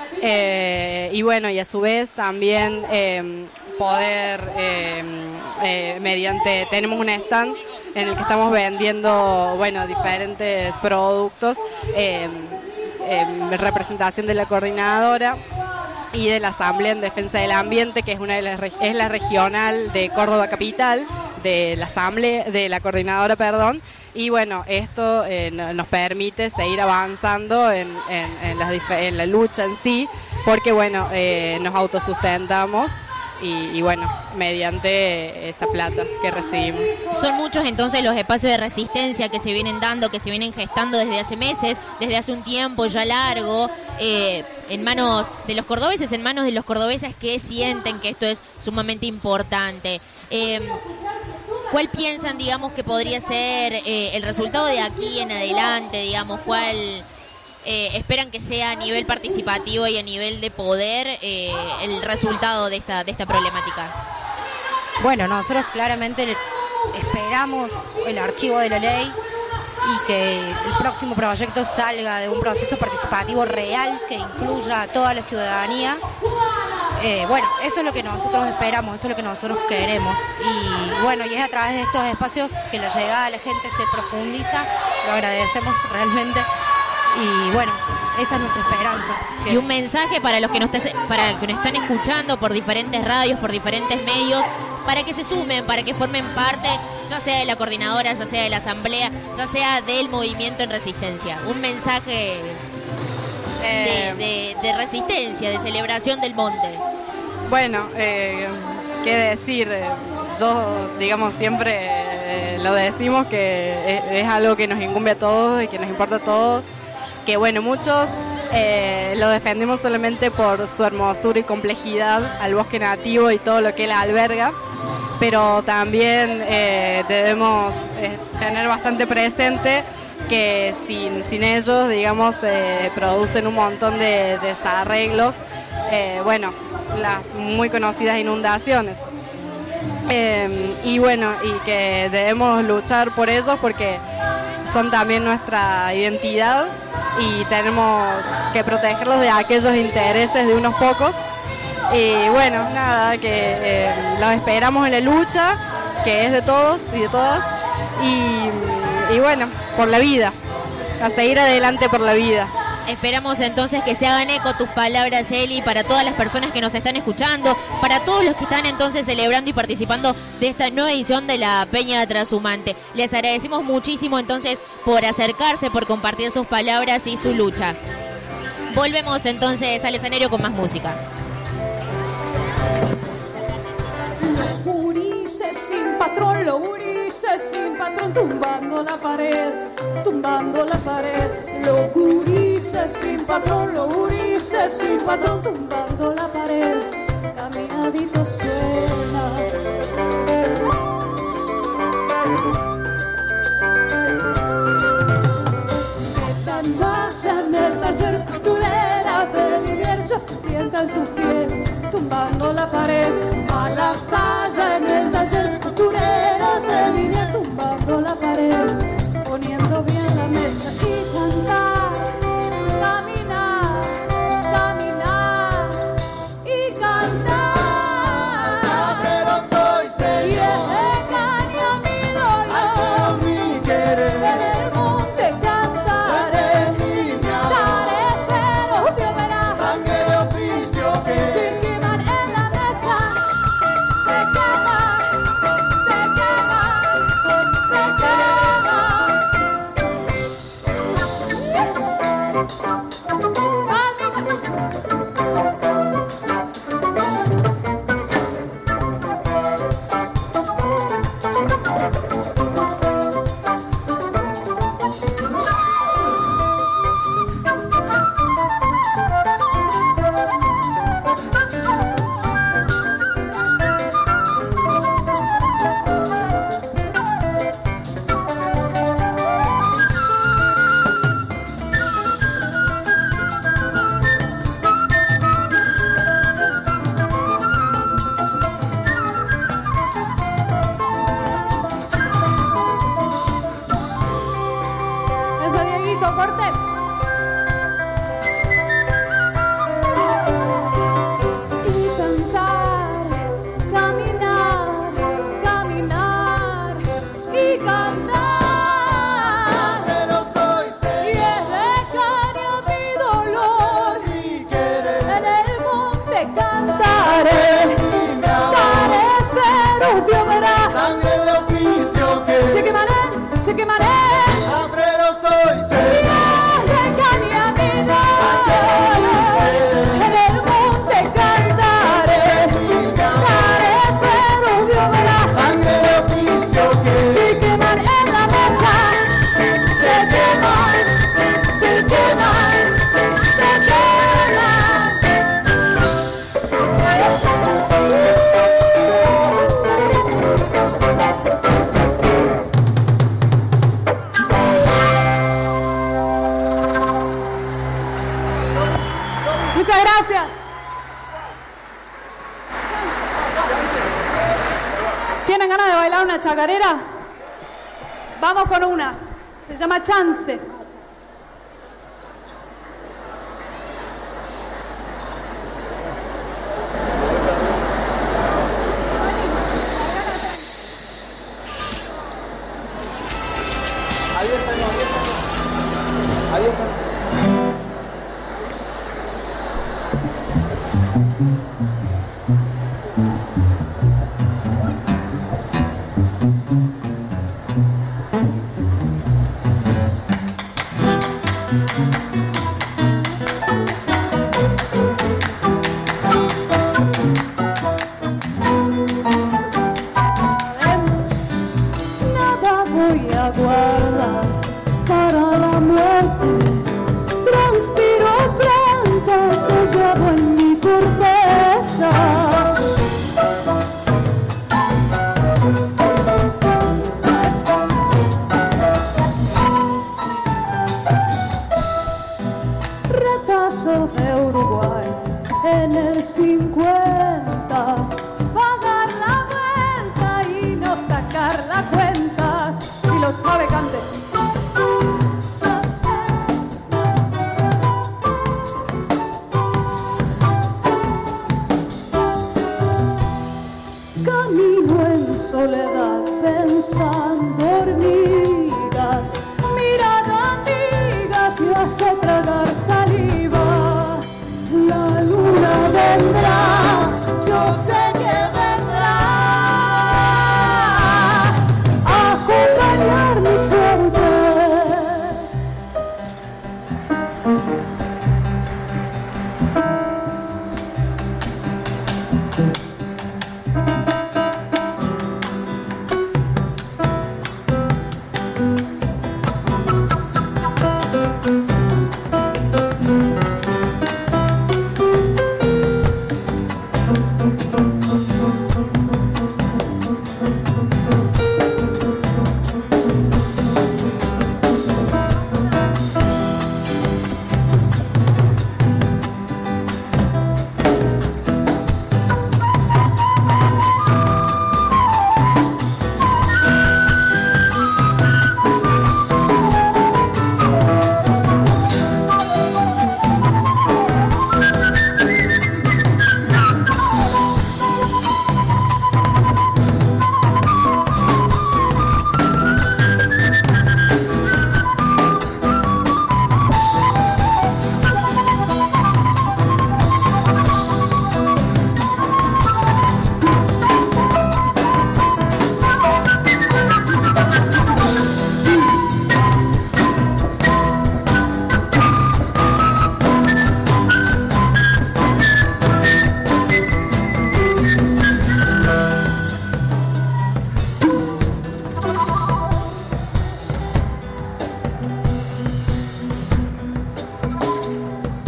Eh, y bueno, y a su vez también eh, poder, eh, eh, mediante, tenemos un stand en el que estamos vendiendo, bueno, diferentes productos, eh, en representación de la coordinadora y de la Asamblea en Defensa del Ambiente, que es una de las es la regional de Córdoba Capital, de la Asamblea, de la coordinadora, perdón. Y bueno, esto eh, nos permite seguir avanzando en, en, en, la, en la lucha en sí, porque bueno, eh, nos autosustentamos y, y bueno, mediante esa plata que recibimos. Son muchos entonces los espacios de resistencia que se vienen dando, que se vienen gestando desde hace meses, desde hace un tiempo ya largo, eh, en manos de los cordobeses, en manos de los cordobeses que sienten que esto es sumamente importante. Eh, ¿Cuál piensan, digamos, que podría ser eh, el resultado de aquí en adelante, digamos, cuál eh, esperan que sea a nivel participativo y a nivel de poder eh, el resultado de esta, de esta problemática? Bueno, nosotros claramente esperamos el archivo de la ley y que el próximo proyecto salga de un proceso participativo real que incluya a toda la ciudadanía. Eh, bueno, eso es lo que nosotros esperamos, eso es lo que nosotros queremos. Y bueno, y es a través de estos espacios que la llegada a la gente se profundiza, lo agradecemos realmente. Y bueno, esa es nuestra esperanza. Y un mensaje para los que nos, para los que nos están escuchando por diferentes radios, por diferentes medios, para que se sumen, para que formen parte, ya sea de la coordinadora, ya sea de la asamblea, ya sea del movimiento en resistencia. Un mensaje de, de, de resistencia, de celebración del monte. Bueno, eh, qué decir, yo digamos siempre eh, lo decimos que es, es algo que nos incumbe a todos y que nos importa a todos, que bueno, muchos eh, lo defendemos solamente por su hermosura y complejidad al bosque nativo y todo lo que él alberga, pero también eh, debemos eh, tener bastante presente que sin, sin ellos, digamos, eh, producen un montón de, de desarreglos, eh, bueno, las muy conocidas inundaciones. Eh, y bueno, y que debemos luchar por ellos porque son también nuestra identidad y tenemos que protegerlos de aquellos intereses de unos pocos. Y bueno, nada, que eh, los esperamos en la lucha, que es de todos y de todas. Y, y bueno, por la vida, a seguir adelante por la vida. Esperamos entonces que se hagan eco tus palabras, Eli, para todas las personas que nos están escuchando, para todos los que están entonces celebrando y participando de esta nueva edición de la Peña Trashumante. Les agradecemos muchísimo entonces por acercarse, por compartir sus palabras y su lucha. Volvemos entonces al escenario con más música. Los gurises sin patrón, los gurises sin patrón, tumbando la pared, tumbando la pared. Los gurises sin patrón, los gurises sin patrón, tumbando la pared, caminadito suena. en sus pies, tumbando la pared. A la saya en el taller, costureras de línea, tumbando la pared, poniendo bien la mesa y cantar, caminar, caminar y cantar. Pero soy serio, y es de caña mi dolor, mi querer, en el monte cantaré, daré pero Dios verá, sangre de oficio que se queman en la mesa, se queman, se queman, se Ese Dieguito Cortés. Y cantar, caminar, caminar y cantar. pero soy Y serio, es de caña mi dolor, mi querer, en el monte cantaré, daré pero Dios verá, sangre de oficio que se quemaré, se quemaré. pero soy Y serio, es de caña mi dolor, en el monte cantaré, daré pero Dios verá, sangre de oficio que se queman en la mesa, se queman, se queman, se queman. Muchas gracias. ¿Tienen ganas de bailar una chacarera? Vamos con una. Se llama Chance. Nada voy a guardar para la muerte. Transpiro frente, te llevo en mi corteza. Retazo de Uruguay en el cincuenta. Pagar la vuelta y no sacar la cuenta. Si lo sabe, cante. Camino en soledad pensando hormigas, mirada amiga que hace tragar saliva. La luna vendrá, yo sé que vendrá a acompañar mi suerte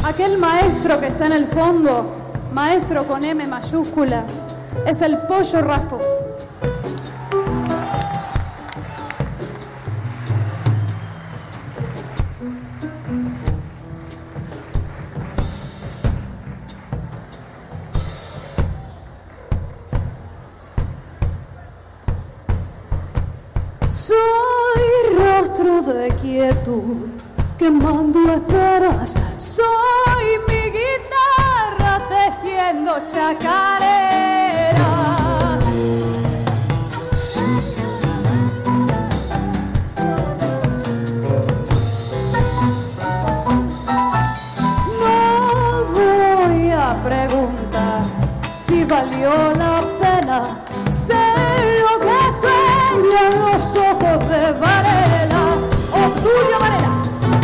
Aquel maestro que está en el fondo, maestro con M mayúscula, es el Pollo Raffo. Soy rostro de quietud, quemando esperas. Soy mi guitarra tejiendo chacarera. No voy a preguntar si valió la pena. Sé lo que sueñan los ojos de Varela, Obdulio Varela.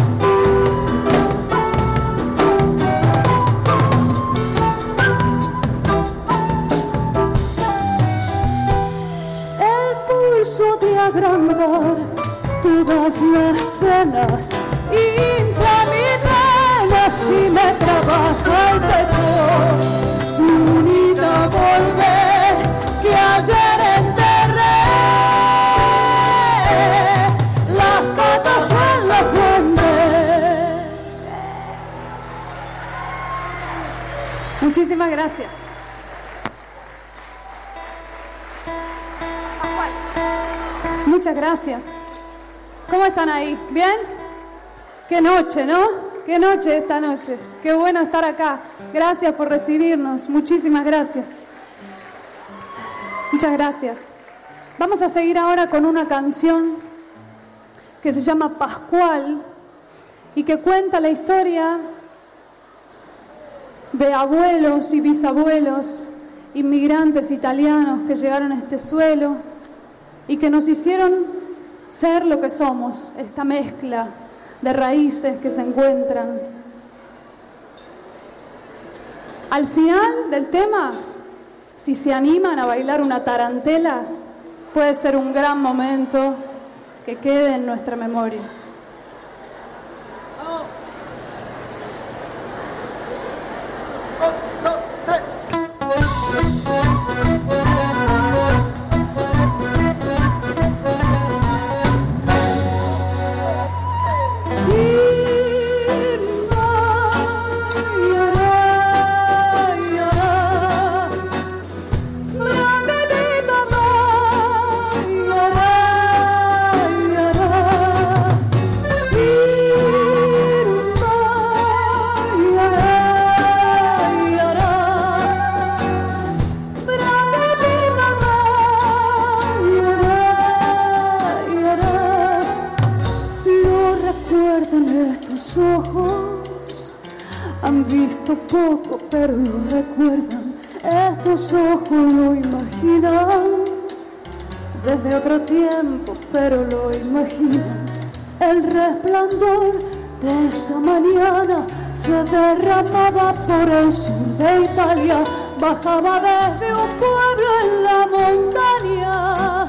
El pulso de agrandar todas las cenas, hincha mi vena si me trabaja el pecho. Lunita, volver, que ayer enterré las patas en la fuente. Muchísimas gracias. Muchas gracias. ¿Cómo están ahí? ¿Bien? Qué noche, ¿no? Qué noche esta noche. Qué bueno estar acá. Gracias por recibirnos. Muchísimas gracias. Muchas gracias. Vamos a seguir ahora con una canción que se llama Pascual y que cuenta la historia de abuelos y bisabuelos inmigrantes italianos que llegaron a este suelo y que nos hicieron ser lo que somos, esta mezcla de raíces que se encuentran. Al final del tema, si se animan a bailar una tarantela, puede ser un gran momento que quede en nuestra memoria. Han visto poco, pero lo recuerdan. Estos ojos lo imaginan desde otro tiempo, pero lo imaginan. El resplandor de esa mañana se derramaba por el sur de Italia, bajaba desde un pueblo en la montaña.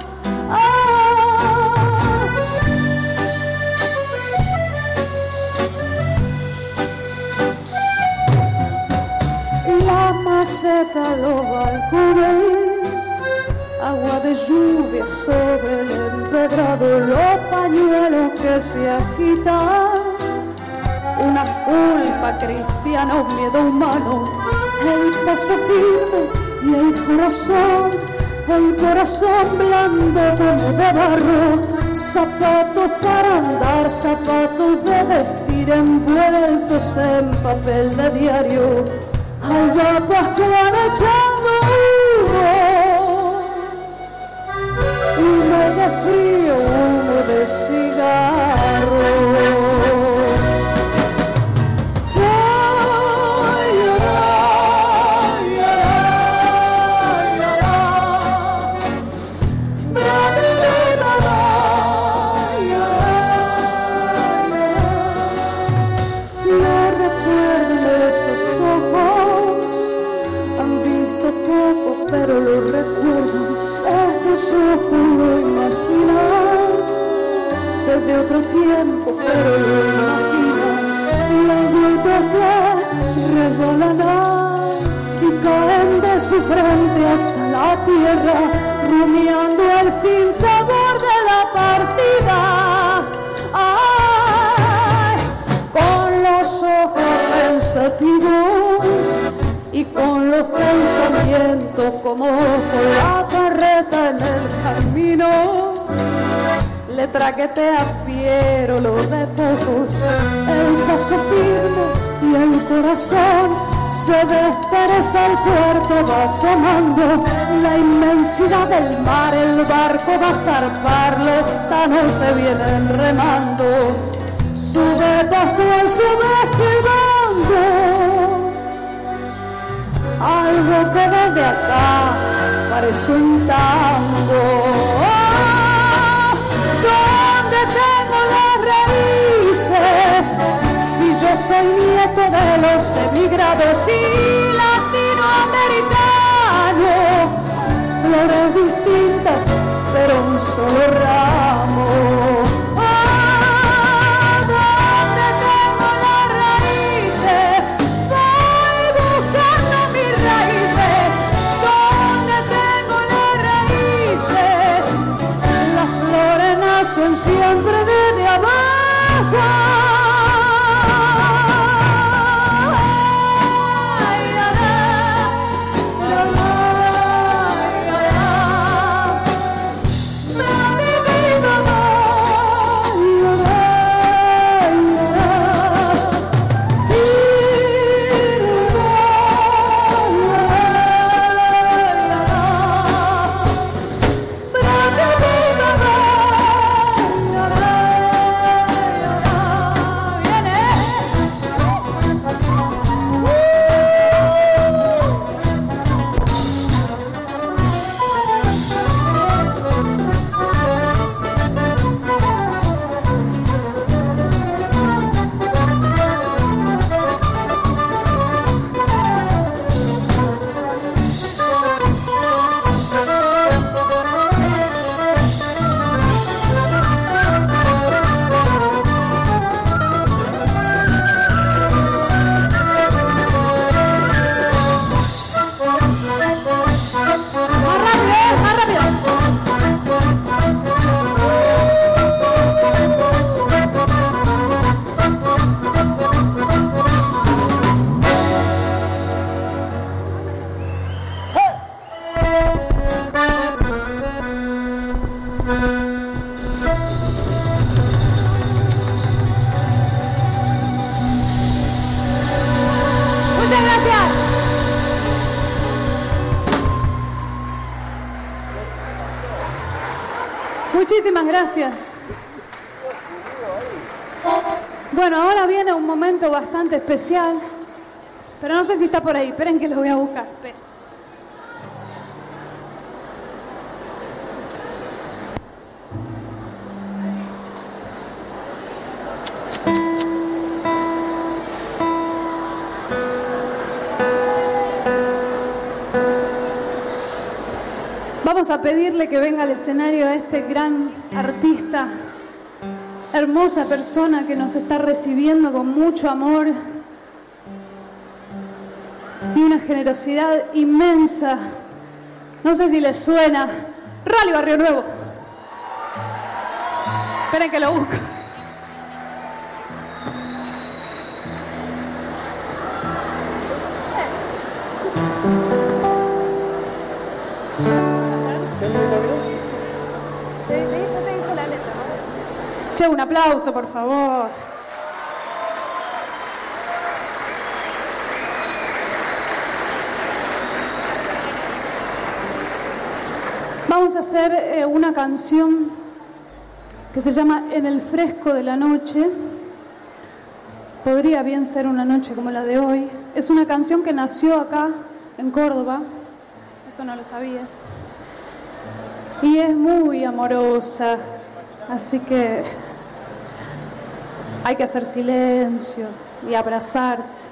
La maceta, los balcones, agua de lluvia sobre el empedrado, los pañuelos que se agitan, una culpa cristiana, un miedo humano, el paso firme y el corazón, el corazón blando como de barro, zapatos para andar, zapatos de vestir envueltos en papel de diario. Allá Pascual echando humo, humo de frío, humo de cigarro. Ay, ay, ay, ay, ay, no recuerden estos ojos, han visto poco, pero lo recuerdan. Estos ojos lo imaginan desde otro tiempo, pero lo imaginan. La vuelta desmoronan y caen de su frente hasta la tierra, rumiando el sinsabor de la partida. Ay, con los ojos pensativos y con los pensamientos como con la carreta en el camino, le traquetea fiero lo de pocos, el paso firme y el corazón se despereza, el puerto va asomando la inmensidad del mar, el barco va a zarpar, los tanos se vienen remando, sube pascual, sube silbando, algo que desde acá parece un tango. ¿Dónde tengo las raíces? Si yo soy nieto de los emigrados y latinoamericanos, flores distintas pero un solo ramo. Ah, ¿dónde tengo las raíces? Voy buscando mis raíces. ¿Dónde tengo las raíces? Las flores nacen siempre desde abajo. Muchísimas gracias. Bueno, ahora viene un momento bastante especial, pero no sé si está por ahí. Esperen que lo voy a buscar. Esperen. Vamos a pedirle que venga al escenario a este gran artista, hermosa persona que nos está recibiendo con mucho amor y una generosidad inmensa. No sé si les suena. Rally Barrio Nuevo. Esperen que lo busco. Che, un aplauso, por favor. Vamos a hacer eh, una canción que se llama En el fresco de la noche. Podría bien ser una noche como la de hoy. Es una canción que nació acá, en Córdoba. Eso no lo sabías. Y es muy amorosa. Así que hay que hacer silencio y abrazarse.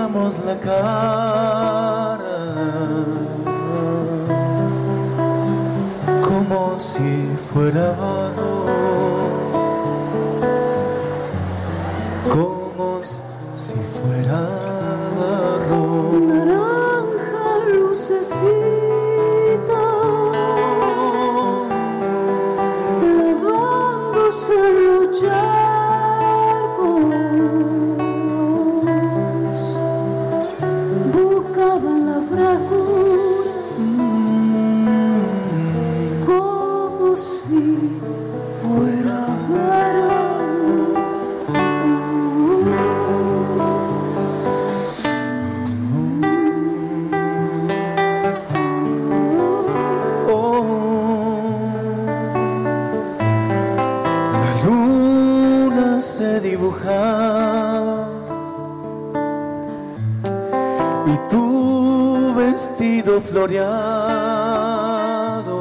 damos la cara como si fuera barro, como si fuera barro. Naranja lucecitas, lavándose en los charcos, buscaban la frescura como si fuera verano. Se dibujaba y tu vestido floreado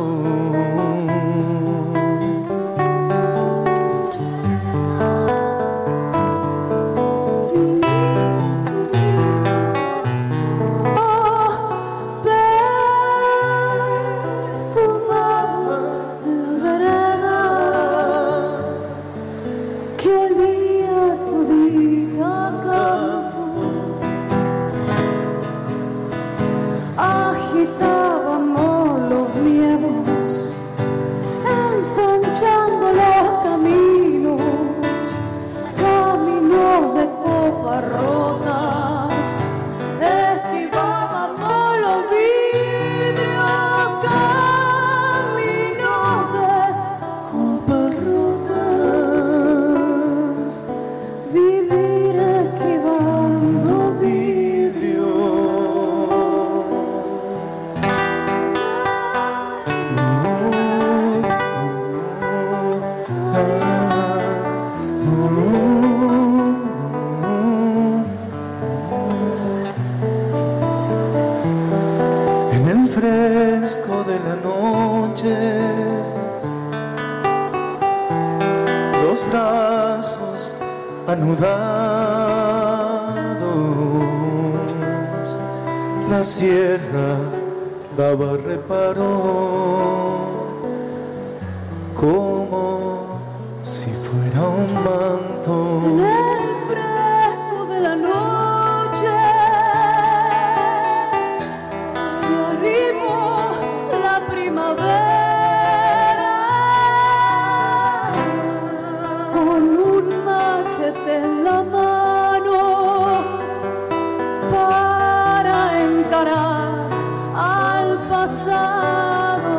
perfumaba la vereda que olía todita campo. Agitábamos los miedos, ensanchando los caminos, caminos de copas rotas, esquivábamos los vidrios, caminos de copas rotas, vivir esquivando vidrio. En el fresco de la noche, los brazos anudados, la sierra daba reparo como si fuera un manto. En el fresco de la noche se arrimó la primavera con un machete en la mano para encarar al pasado.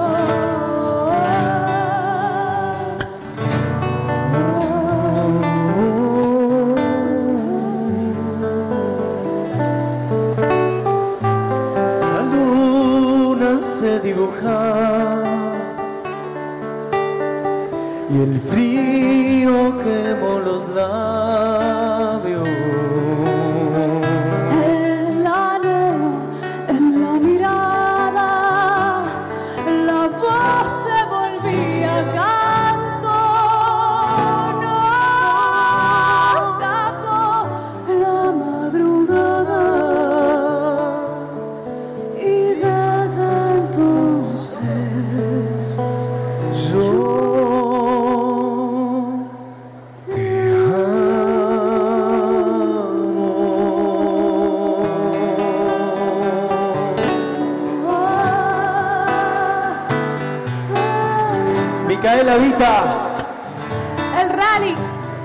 La luna se dibujaba y el frío quemó los labios. El anhelo en la mirada, la voz se volvía canto, no escapó la madrugada y desde entonces Yo te Micaela Vita. El rally.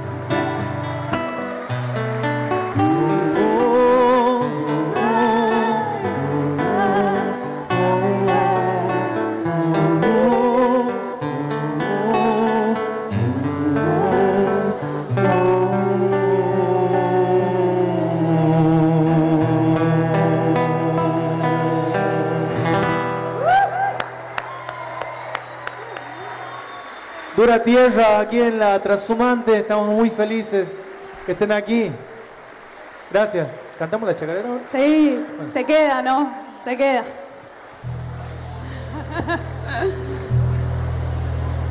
Dura tierra aquí en la Trashumante, estamos muy felices que estén aquí. Gracias. ¿Cantamos la chacarera ahora? Sí, se queda, ¿no? Se queda.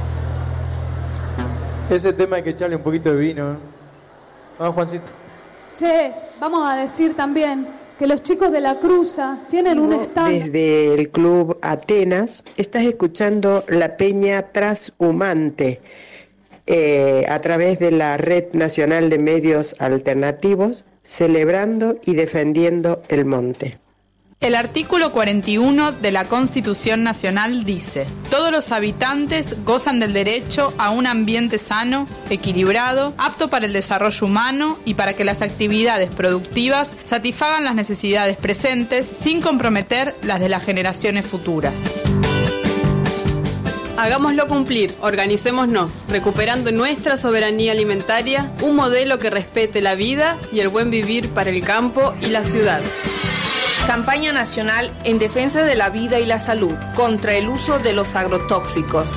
Ese tema hay que echarle un poquito de vino, ¿eh? Vamos, Juancito. Che, vamos a decir también que los chicos de la Cruza tienen un stand. Desde el Club Atenas estás escuchando La Peña Trashumante eh, a través de la Red Nacional de Medios Alternativos, celebrando y defendiendo el monte. El artículo cuarenta y uno de la Constitución Nacional dice: todos los habitantes gozan del derecho a un ambiente sano, equilibrado, apto para el desarrollo humano y para que las actividades productivas satisfagan las necesidades presentes sin comprometer las de las generaciones futuras. Hagámoslo cumplir, organicémonos, recuperando nuestra soberanía alimentaria, un modelo que respete la vida y el buen vivir para el campo y la ciudad. Campaña nacional en defensa de la vida y la salud contra el uso de los agrotóxicos.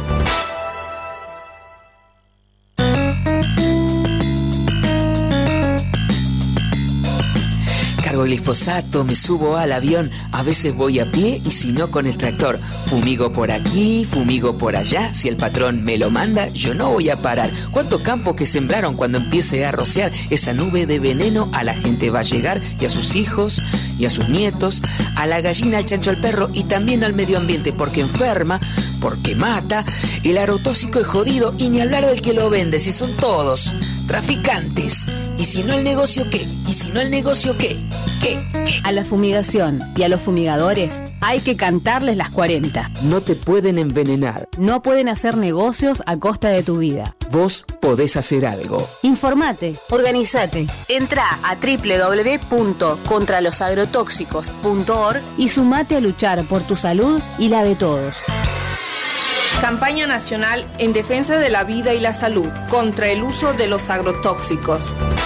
Cargo glifosato, me subo al avión, a veces voy a pie y si no con el tractor. Fumigo por aquí, fumigo por allá, si el patrón me lo manda, yo no voy a parar. ¿Cuánto campo que sembraron cuando empiece a rociar? Esa nube de veneno a la gente va a llegar y a sus hijos y a sus nietos, a la gallina, al chancho, al perro y también al medio ambiente, porque enferma, porque mata. El agrotóxico es jodido y ni hablar del que lo vende, si son todos traficantes. ¿Y si no el negocio qué? ¿Y si no el negocio qué? ¿Qué? ¿Qué? A la fumigación y a los fumigadores hay que cantarles las cuarenta. No te pueden envenenar. No pueden hacer negocios a costa de tu vida. Vos podés hacer algo. Informate, organizate. Entra a doble u doble u doble u punto contra los agrotóxicos punto org y sumate a luchar por tu salud y la de todos. Campaña nacional en defensa de la vida y la salud contra el uso de los agrotóxicos.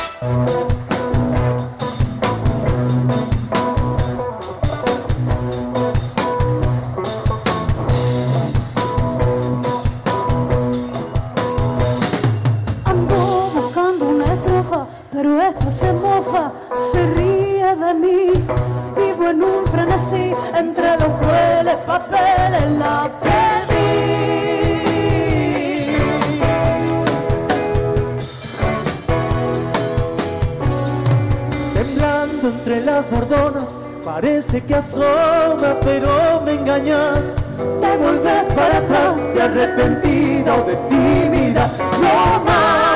Ando buscando una estrofa, pero esta se mofa, se ríe de mí. Vivo en un frenesí, entre los cueles, papeles, la pedí. Temblando entre las bordonas, parece que asoma, pero me engañas. Te vuelves para atrás, te arrepentida de ti, mira, no más.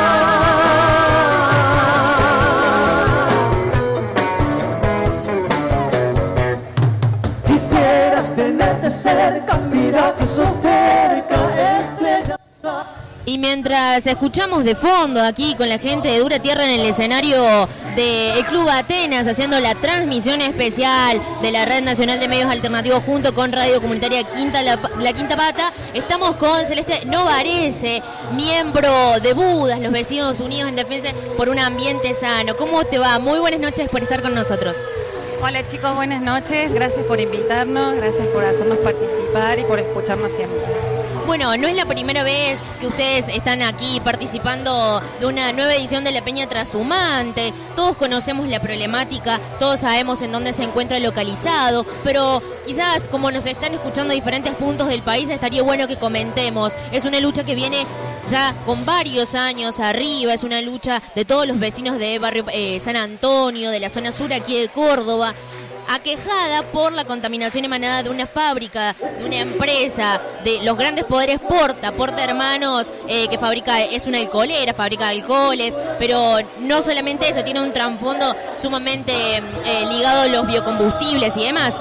Quisiera tenerte cerca, mira que sos terca, estrella. Y mientras escuchamos de fondo aquí con la gente de Dura Tierra en el escenario del Club Atenas haciendo la transmisión especial de la Red Nacional de Medios Alternativos junto con Radio Comunitaria Quinta La, la Quinta Pata, estamos con Celeste Novarese, miembro de Budas, los Vecinos Unidos en Defensa por un Ambiente Sano. ¿Cómo te va? Muy buenas noches por estar con nosotros. Hola chicos, buenas noches, gracias por invitarnos, gracias por hacernos participar y por escucharnos siempre. Bueno, no es la primera vez que ustedes están aquí participando de una nueva edición de La Peña Trashumante. Todos conocemos la problemática, todos sabemos en dónde se encuentra localizado, pero quizás como nos están escuchando diferentes puntos del país, estaría bueno que comentemos. Es una lucha que viene ya con varios años arriba, es una lucha de todos los vecinos de barrio eh, San Antonio, de la zona sur aquí de Córdoba, aquejada por la contaminación emanada de una fábrica, de una empresa, de los grandes poderes Porta, Porta Hermanos, eh, que fabrica, es una alcoholera, fabrica alcoholes, pero no solamente eso, tiene un trasfondo sumamente eh, ligado a los biocombustibles y demás.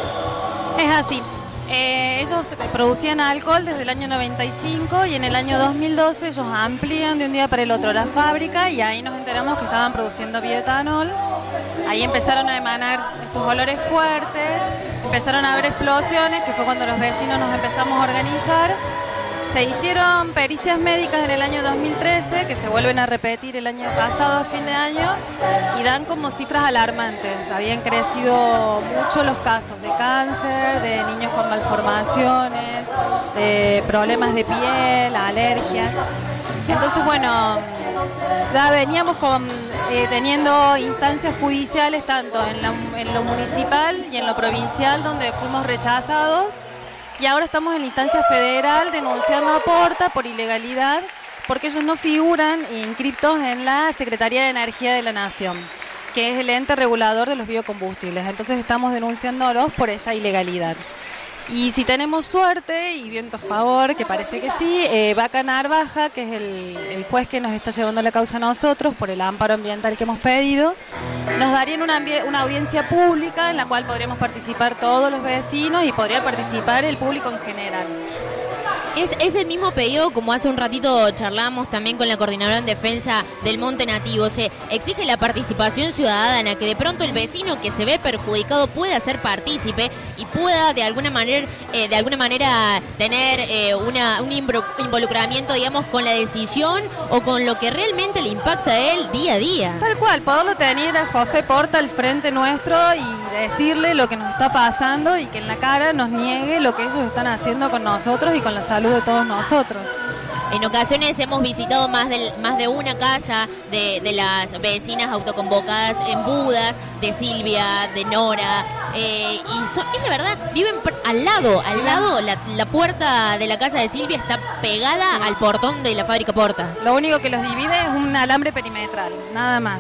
Es así. Eh, ellos producían alcohol desde el año noventa y cinco y en el año dos mil doce ellos amplían de un día para el otro la fábrica y ahí nos enteramos que estaban produciendo bioetanol. Ahí empezaron a emanar estos olores fuertes, empezaron a haber explosiones, que fue cuando los vecinos nos empezamos a organizar. Se hicieron pericias médicas en el año dos mil trece, que se vuelven a repetir el año pasado, a fin de año, y dan como cifras alarmantes. Habían crecido mucho los casos de cáncer, de niños con malformaciones, de problemas de piel, alergias. Entonces, bueno, ya veníamos con, eh, teniendo instancias judiciales tanto en, la, en lo municipal y en lo provincial, donde fuimos rechazados. Y ahora estamos en la instancia federal denunciando a Porta por ilegalidad, porque ellos no figuran inscriptos en la Secretaría de Energía de la Nación. que es el ente regulador de los biocombustibles. Entonces estamos denunciándolos por esa ilegalidad. Y si tenemos suerte y viento a favor, que parece que sí, eh, Vaca Narvaja, que es el, el juez que nos está llevando la causa a nosotros por el amparo ambiental que hemos pedido, nos darían una, una audiencia pública en la cual podríamos participar todos los vecinos y podría participar el público en general. Es, es el mismo pedido, como hace un ratito charlamos también con la coordinadora en defensa del monte nativo. Se exige la participación ciudadana, que de pronto el vecino que se ve perjudicado pueda ser partícipe y pueda de alguna manera, eh, de alguna manera tener eh, una, un involucramiento, digamos, con la decisión o con lo que realmente le impacta a él día a día. Tal cual, poderlo tener a José Porta al frente nuestro y decirle lo que nos está pasando y que en la cara nos niegue lo que ellos están haciendo con nosotros y con la salud de todos nosotros. En ocasiones hemos visitado más de, más de una casa de, de las vecinas autoconvocadas en Budas, de Silvia, de Nora, eh, y son, es la verdad, viven al lado, al lado, la, la puerta de la casa de Silvia está pegada al portón de la fábrica Porta. Lo único que los divide es un alambre perimetral, nada más.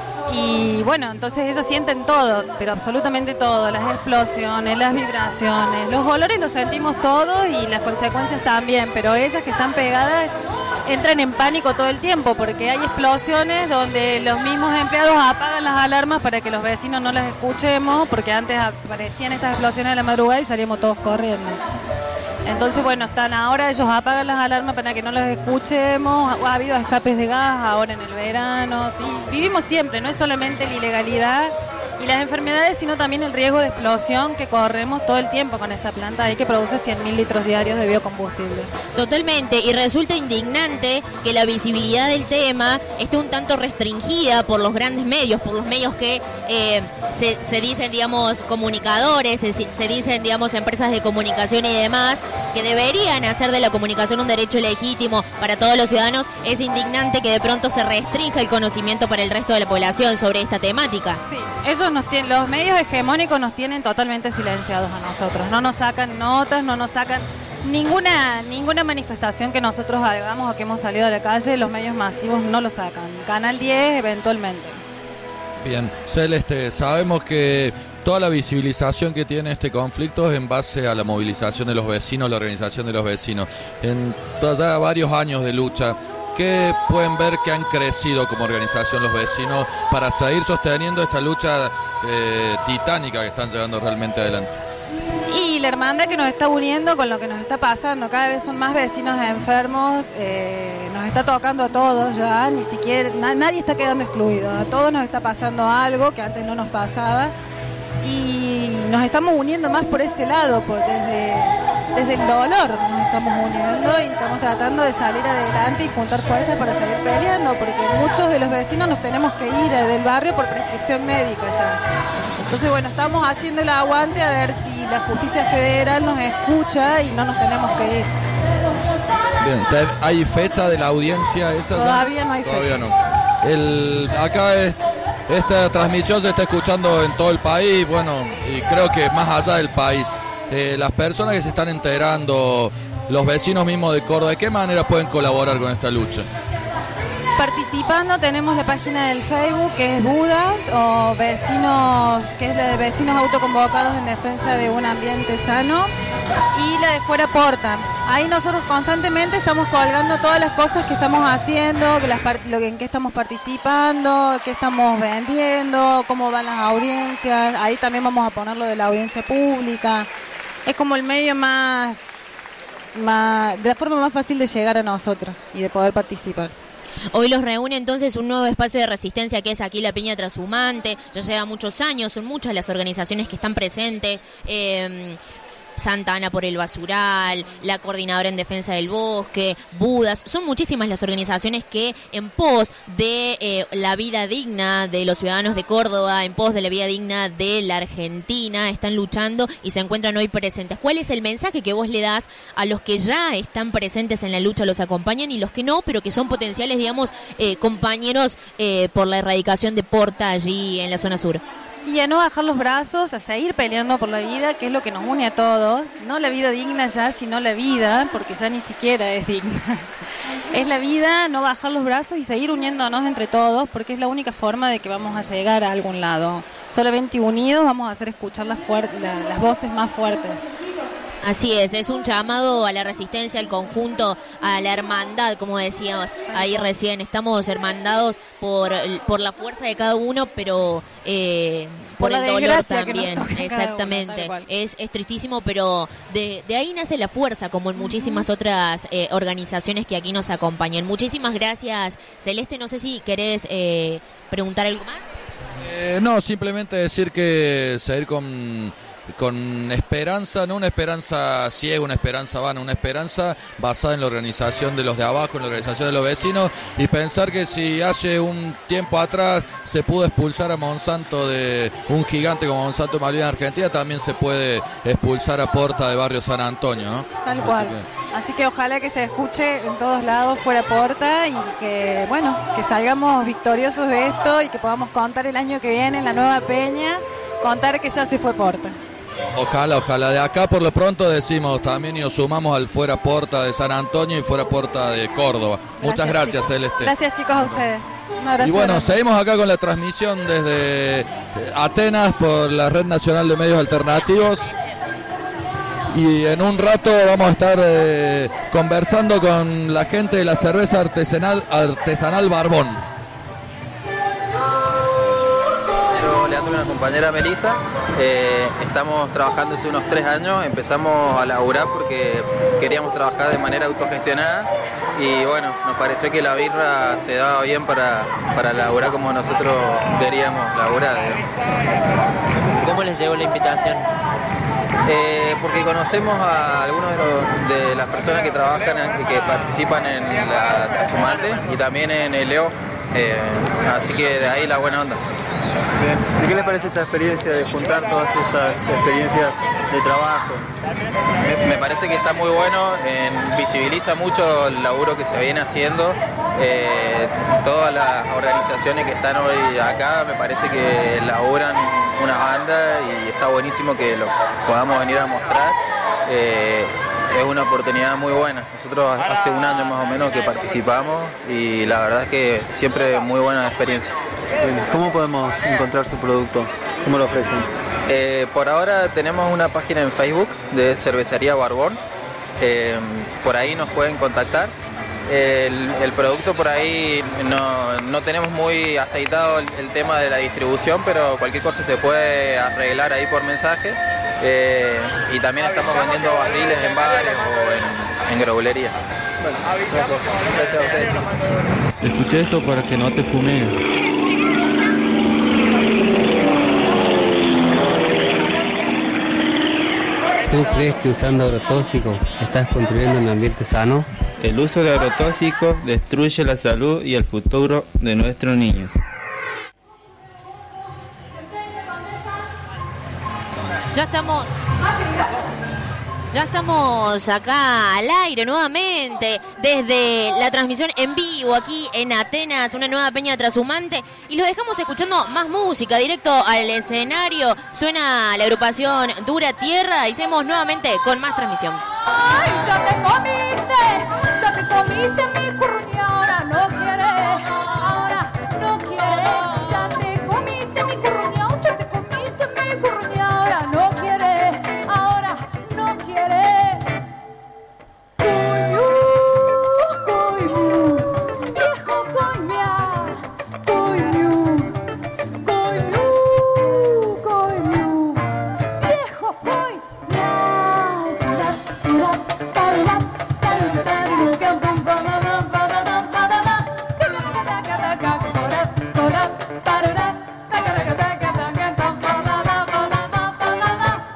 Y bueno, entonces ellos sienten todo, pero absolutamente todo, las explosiones, las vibraciones, los olores los sentimos todos y las consecuencias también, pero ellas que están pegadas entran en pánico todo el tiempo porque hay explosiones donde los mismos empleados apagan las alarmas para que los vecinos no las escuchemos, porque antes aparecían estas explosiones a la madrugada y salíamos todos corriendo. Entonces, bueno, están ahora, ellos apagan las alarmas para que no las escuchemos, ha habido escapes de gas ahora en el verano, y vivimos siempre, no es solamente la ilegalidad y las enfermedades, sino también el riesgo de explosión que corremos todo el tiempo con esa planta ahí que produce cien mil litros diarios de biocombustible. Totalmente, y resulta indignante que la visibilidad del tema esté un tanto restringida por los grandes medios, por los medios que eh, se, se dicen, digamos, comunicadores, se, se dicen, digamos, empresas de comunicación y demás, que deberían hacer de la comunicación un derecho legítimo para todos los ciudadanos. Es indignante que de pronto se restrinja el conocimiento para el resto de la población sobre esta temática. Sí, ellos nos tienen, los medios hegemónicos nos tienen totalmente silenciados a nosotros, no nos sacan notas, no nos sacan ninguna ninguna manifestación que nosotros hagamos o que hemos salido a la calle, los medios masivos no lo sacan. Canal diez eventualmente. Bien, Celeste, sabemos que toda la visibilización que tiene este conflicto es en base a la movilización de los vecinos, la organización de los vecinos. En ya varios años de lucha, ¿qué pueden ver que han crecido como organización los vecinos para seguir sosteniendo esta lucha eh, titánica que están llevando realmente adelante? Y la hermandad que nos está uniendo con lo que nos está pasando, cada vez son más vecinos enfermos, eh, nos está tocando a todos ya, ni siquiera, na, nadie está quedando excluido, a todos nos está pasando algo que antes no nos pasaba y nos estamos uniendo más por ese lado, por desde, desde el dolor nos estamos uniendo y estamos tratando de salir adelante y juntar fuerzas para seguir peleando, porque muchos de los vecinos nos tenemos que ir del barrio por prescripción médica ya. Entonces, bueno, estamos haciendo el aguante a ver si la justicia federal nos escucha y no nos tenemos que ir. Bien, ¿hay fecha de la audiencia esa? Todavía ya? no hay Todavía fecha. no. El, acá es, esta transmisión se está escuchando en todo el país, bueno, y creo que más allá del país. Eh, las personas que se están enterando, los vecinos mismos de Córdoba, ¿de qué manera pueden colaborar con esta lucha? Participando tenemos la página del Facebook que es Budas o vecinos, que es la de vecinos autoconvocados en defensa de un ambiente sano, y la de Fuera Porta. Ahí nosotros constantemente estamos colgando todas las cosas que estamos haciendo, que las, lo que, en qué estamos participando, qué estamos vendiendo, cómo van las audiencias. Ahí también vamos a poner lo de la audiencia pública. Es como el medio más, más de la forma más fácil de llegar a nosotros y de poder participar. Hoy los reúne entonces un nuevo espacio de resistencia que es aquí la Peña Trashumante. Ya lleva muchos años, son muchas las organizaciones que están presentes. Eh, Santa Ana por el Basural, la Coordinadora en Defensa del Bosque, Budas, son muchísimas las organizaciones que en pos de eh, la vida digna de los ciudadanos de Córdoba, en pos de la vida digna de la Argentina, están luchando y se encuentran hoy presentes. ¿Cuál es el mensaje que vos le das a los que ya están presentes en la lucha, los acompañan, y los que no, pero que son potenciales, digamos, eh, compañeros eh, por la erradicación de Porta allí en la zona sur? y a no bajar los brazos, a seguir peleando por la vida, que es lo que nos une a todos. No la vida digna ya, sino la vida, porque ya ni siquiera es digna. Es la vida, no bajar los brazos y seguir uniéndonos entre todos, porque es la única forma de que vamos a llegar a algún lado. Solamente unidos vamos a hacer escuchar las, fuer- la, las voces más fuertes. Así es, es un llamado a la resistencia, al conjunto, a la hermandad, como decíamos ahí recién. Estamos hermandados por, por la fuerza de cada uno, pero eh, por, por el dolor también. Exactamente. Uno, es, es tristísimo, pero de, de ahí nace la fuerza, como en muchísimas otras eh, organizaciones que aquí nos acompañan. Muchísimas gracias, Celeste. No sé si querés eh, preguntar algo más. Eh, no, simplemente decir que seguir con... con esperanza, no una esperanza ciega, una esperanza vana, una esperanza basada en la organización de los de abajo, en la organización de los vecinos, y pensar que si hace un tiempo atrás se pudo expulsar a Monsanto, de un gigante como Monsanto Malvinas en Argentina, también se puede expulsar a Porta de Barrio San Antonio, ¿no? Tal cual. Así que, Así que ojalá que se escuche en todos lados fuera Porta y que, bueno, que salgamos victoriosos de esto y que podamos contar el año que viene en la nueva peña, contar que ya se fue Porta. Ojalá, ojalá. De acá por lo pronto decimos también y nos sumamos al fuera Porta de San Antonio y fuera Porta de Córdoba. Gracias, muchas gracias, chicos. Celeste. Gracias, chicos, a ustedes. Y bueno, seguimos acá con la transmisión desde Atenas por la Red Nacional de Medios Alternativos. Y en un rato vamos a estar eh, conversando con la gente de la cerveza artesanal, artesanal Barbón. Leandro y una compañera Melissa, eh, estamos trabajando hace unos tres años, empezamos a laburar porque queríamos trabajar de manera autogestionada y bueno, nos pareció que la birra se daba bien para, para laburar como nosotros queríamos laburar. ¿Cómo les llegó la invitación? Eh, porque conocemos a algunos de, los, de las personas que trabajan y que participan en la Trashumante y también en el E O, eh, así que de ahí la buena onda. Bien. ¿Y qué les parece esta experiencia de juntar todas estas experiencias de trabajo? Me, me parece que está muy bueno, eh, visibiliza mucho el laburo que se viene haciendo, eh, todas las organizaciones que están hoy acá me parece que laburan una banda y está buenísimo que lo podamos venir a mostrar. Eh, es una oportunidad muy buena. Nosotros hace un año más o menos que participamos y la verdad es que siempre muy buena experiencia. ¿Cómo podemos encontrar su producto? ¿Cómo lo ofrecen? Eh, por ahora tenemos una página en Facebook de Cervecería Barbón. Eh, por ahí nos pueden contactar. El, el producto por ahí no, no tenemos muy aceitado el, el tema de la distribución, pero cualquier cosa se puede arreglar ahí por mensaje. Eh, y también estamos vendiendo barriles en bares o en, en growlería. Bueno, gracias. Gracias a ustedes. Escuché esto para que no te fumes. ¿Tú crees que usando agrotóxicos estás contribuyendo a un ambiente sano? El uso de agrotóxicos destruye la salud y el futuro de nuestros niños. Ya estamos... Ya estamos acá al aire nuevamente desde la transmisión en vivo aquí en Atenas, una nueva peña trashumante, y los dejamos escuchando más música directo al escenario. Suena la agrupación Dura Tierra y seguimos nuevamente con más transmisión. Ay, ya te comiste, ya te comiste mi curruña, ahora no quieres, ahora no quieres, ya te comiste mi curruña, ya te comiste mi curruña, ahora no quieres, ahora no quieres. Coimu, coimu, viejo coimia, coimu, coimu, coimu, viejo coimia, tira, tira, parula, parula, parula, que pum, parula, parula, parula, que la que ta que ta que cora, cora, parula, ta que ta que ta que ta parula, parula, parula,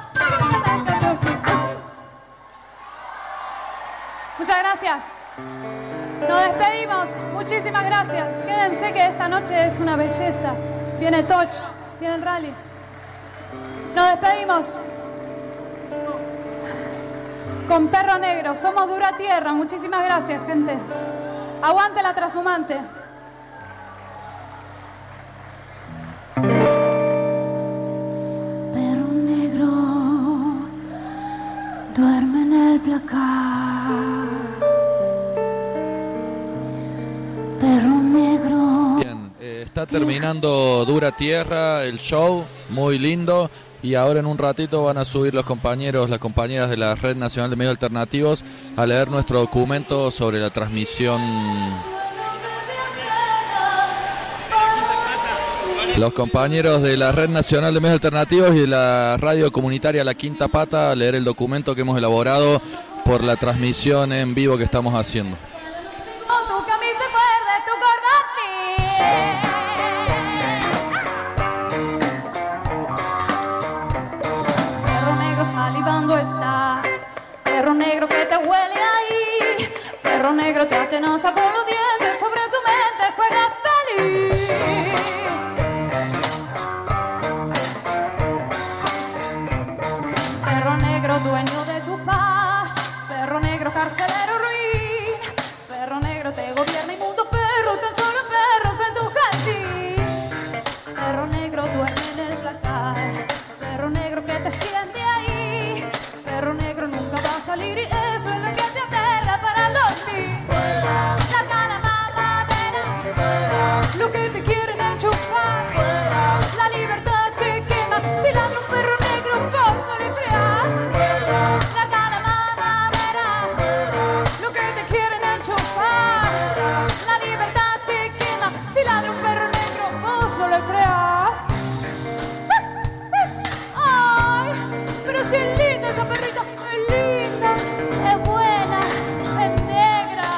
muchas gracias. Nos despedimos. Muchísimas gracias. Quédense que esta noche es una belleza. Viene Toch, viene el rally. Nos despedimos con Perro Negro. Somos Dura Tierra. Muchísimas gracias, gente. Aguante la trashumante. acá. Perro negro. Bien, eh, está terminando Dura Tierra, el show, muy lindo. Y ahora en un ratito van a subir los compañeros, las compañeras de la Red Nacional de Medios Alternativos a leer nuestro documento sobre la transmisión. Los compañeros de la Red Nacional de Medios Alternativos y de la radio comunitaria La Quinta Pata a leer el documento que hemos elaborado por la transmisión en vivo que estamos haciendo. Con tu camisa verde, tu corbatín. Perro negro salivando está. Perro negro que te huele ahí. Perro negro te atenaza con los dientes. Sobre tu mente juega feliz. Perro negro dueño de tu paz. Perro negro carcelero ruin. Perro negro te gobierna inmundo perro. Tan solo perros en tu jardín. Perro negro duerme en el placar. Perro negro que te siente ahí. Perro negro nunca va a salir y eso es lo que te aterra para dormir. Saca la mamadera, lo que te quieren enchufar. La libertad te quema, si ladra un perro negro vos no le creas. Saca la mamadera, lo que te quieren enchufar. La libertad te quema, si ladra un perro negro vos no le creas. Ay, pero si es linda esa perrita, es linda, es buena, es negra.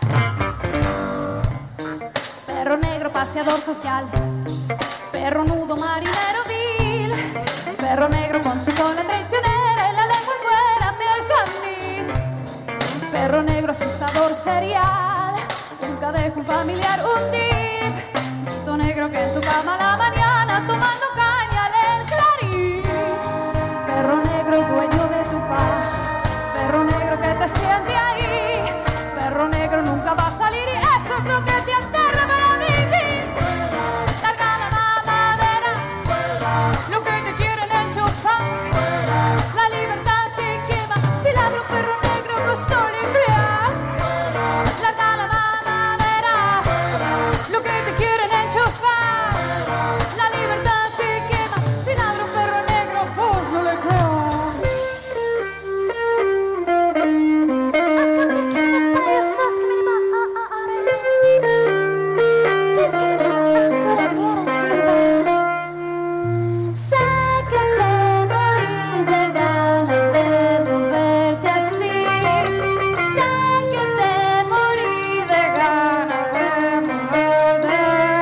Perro negro paseador social, perro nudo marinero vil, perro negro con su cola traicionera y la lengua fuera me al camino. Perro negro asustador serial, nunca deja un familiar un dip. Grito negro que en tu cama a la mañana tomando caña lee el clarín. Perro negro dueño de tu paz, perro negro que te siente ahí. Perro negro nunca va a salir y eso es lo que te aterra para vivir. Larga la mamadera, lo que te quieren enchufar. La libertad te quema, si ladra un perro negro vos no le creas. Larga la mamadera, lo que te quieren enchufar. La libertad te quema, si ladra un perro negro vos no le creas. Sé que te morís de ganas de moverte así. Sé que te morís de ganas de moverte.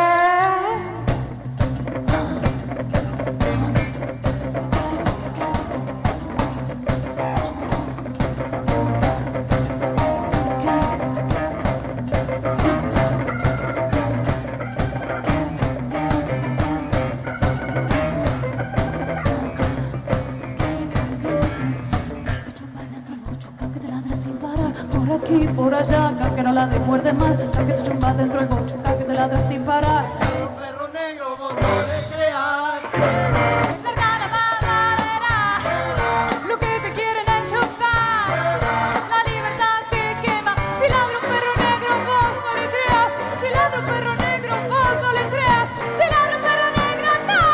Sin parar, por aquí, por allá, que no la muerde mal, que te chumba dentro el bocho, que te ladra sin parar. Perro negro, vos no le creas. Larga la mamadera, lo que te quieren enchufar. La libertad te quema, si ladra un perro negro vos no le creas. Si ladra un perro negro vos no le creas. Si ladra un perro negro no.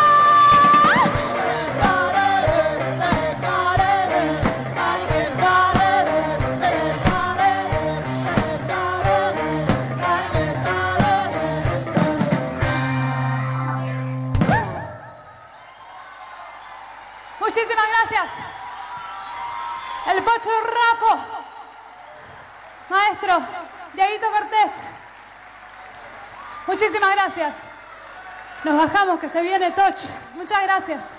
Muchísimas gracias. El Pocho Rafo, maestro Dieguito Cortés. Muchísimas gracias. Nos bajamos que se viene Toch. Muchas gracias.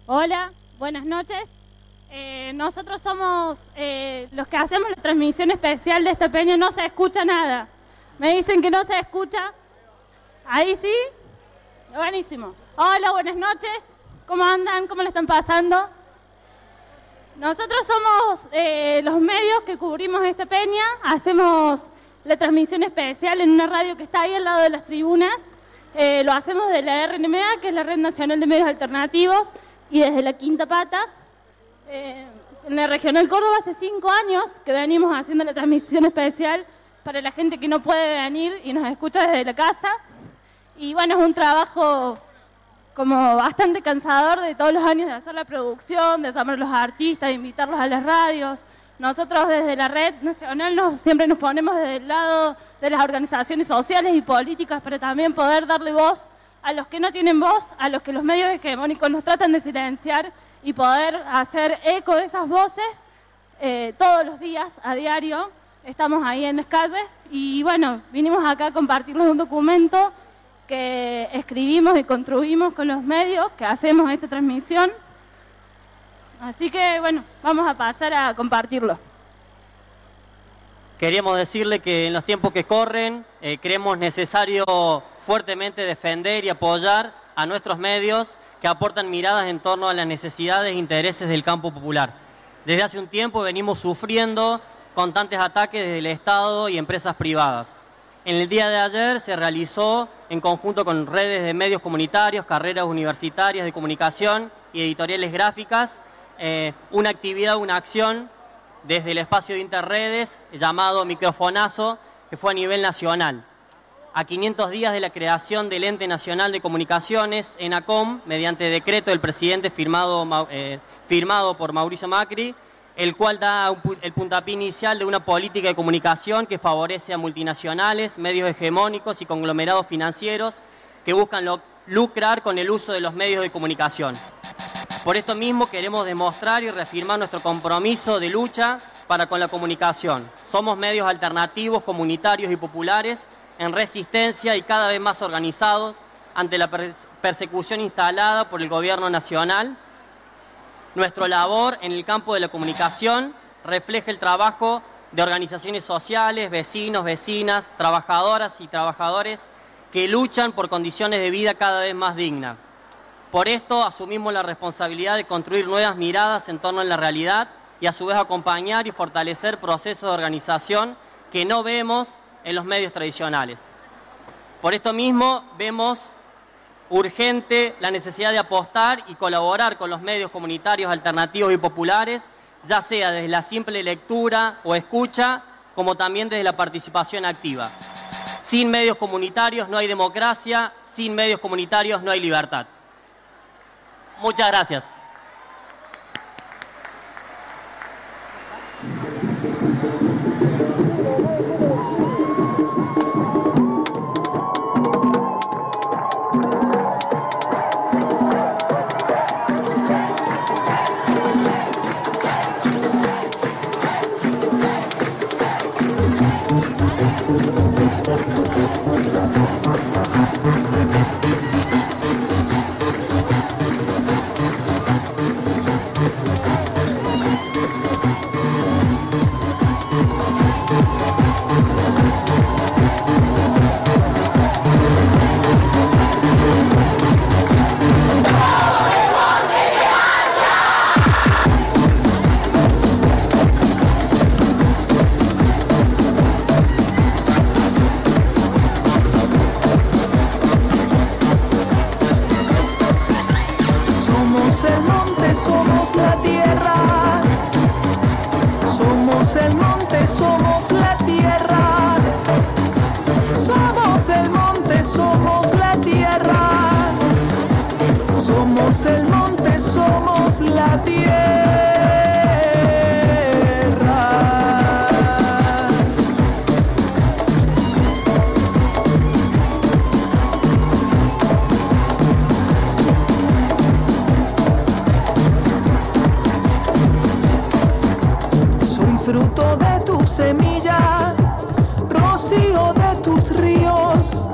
Hola, buenas noches. Eh, nosotros somos eh, los que hacemos la transmisión especial de esta peña. No se escucha nada. Me dicen que no se escucha. Ahí sí. Buenísimo. Hola, buenas noches. ¿Cómo andan? ¿Cómo le están pasando? Nosotros somos eh, los medios que cubrimos esta peña. Hacemos la transmisión especial en una radio que está ahí al lado de las tribunas. Eh, lo hacemos de la R N M A, que es la Red Nacional de Medios Alternativos, y desde la Quinta Pata. Eh, en la Regional Córdoba hace cinco años que venimos haciendo la transmisión especial para la gente que no puede venir y nos escucha desde la casa. Y bueno, es un trabajo como bastante cansador de todos los años de hacer la producción, de llamar a los artistas, de invitarlos a las radios. Nosotros desde la Red Nacional nos, siempre nos ponemos desde el lado de las organizaciones sociales y políticas para también poder darle voz a los que no tienen voz, a los que los medios hegemónicos nos tratan de silenciar, y poder hacer eco de esas voces eh, todos los días, a diario. Estamos ahí en las calles y bueno, vinimos acá a compartirles un documento que escribimos y construimos con los medios que hacemos esta transmisión. Así que bueno, vamos a pasar a compartirlo. Queríamos decirle que en los tiempos que corren eh, creemos necesario fuertemente defender y apoyar a nuestros medios que aportan miradas en torno a las necesidades e intereses del campo popular. Desde hace un tiempo venimos sufriendo constantes ataques desde el Estado y empresas privadas. En el día de ayer se realizó, en conjunto con redes de medios comunitarios, carreras universitarias de comunicación y editoriales gráficas, eh, una actividad, una acción desde el espacio de Interredes llamado Microfonazo, que fue a nivel nacional. A quinientos días de la creación del Ente Nacional de Comunicaciones, ENACOM, mediante decreto del presidente firmado, eh, firmado por Mauricio Macri, el cual da un, el puntapié inicial de una política de comunicación que favorece a multinacionales, medios hegemónicos y conglomerados financieros que buscan lo, lucrar con el uso de los medios de comunicación. Por esto mismo queremos demostrar y reafirmar nuestro compromiso de lucha para con la comunicación. Somos medios alternativos, comunitarios y populares, en resistencia y cada vez más organizados ante la persecución instalada por el gobierno nacional. Nuestra labor en el campo de la comunicación refleja el trabajo de organizaciones sociales, vecinos, vecinas, trabajadoras y trabajadores que luchan por condiciones de vida cada vez más dignas. Por esto asumimos la responsabilidad de construir nuevas miradas en torno a la realidad y a su vez acompañar y fortalecer procesos de organización que no vemos en los medios tradicionales. Por esto mismo vemos urgente la necesidad de apostar y colaborar con los medios comunitarios alternativos y populares, ya sea desde la simple lectura o escucha, como también desde la participación activa. Sin medios comunitarios no hay democracia, sin medios comunitarios no hay libertad. Muchas gracias.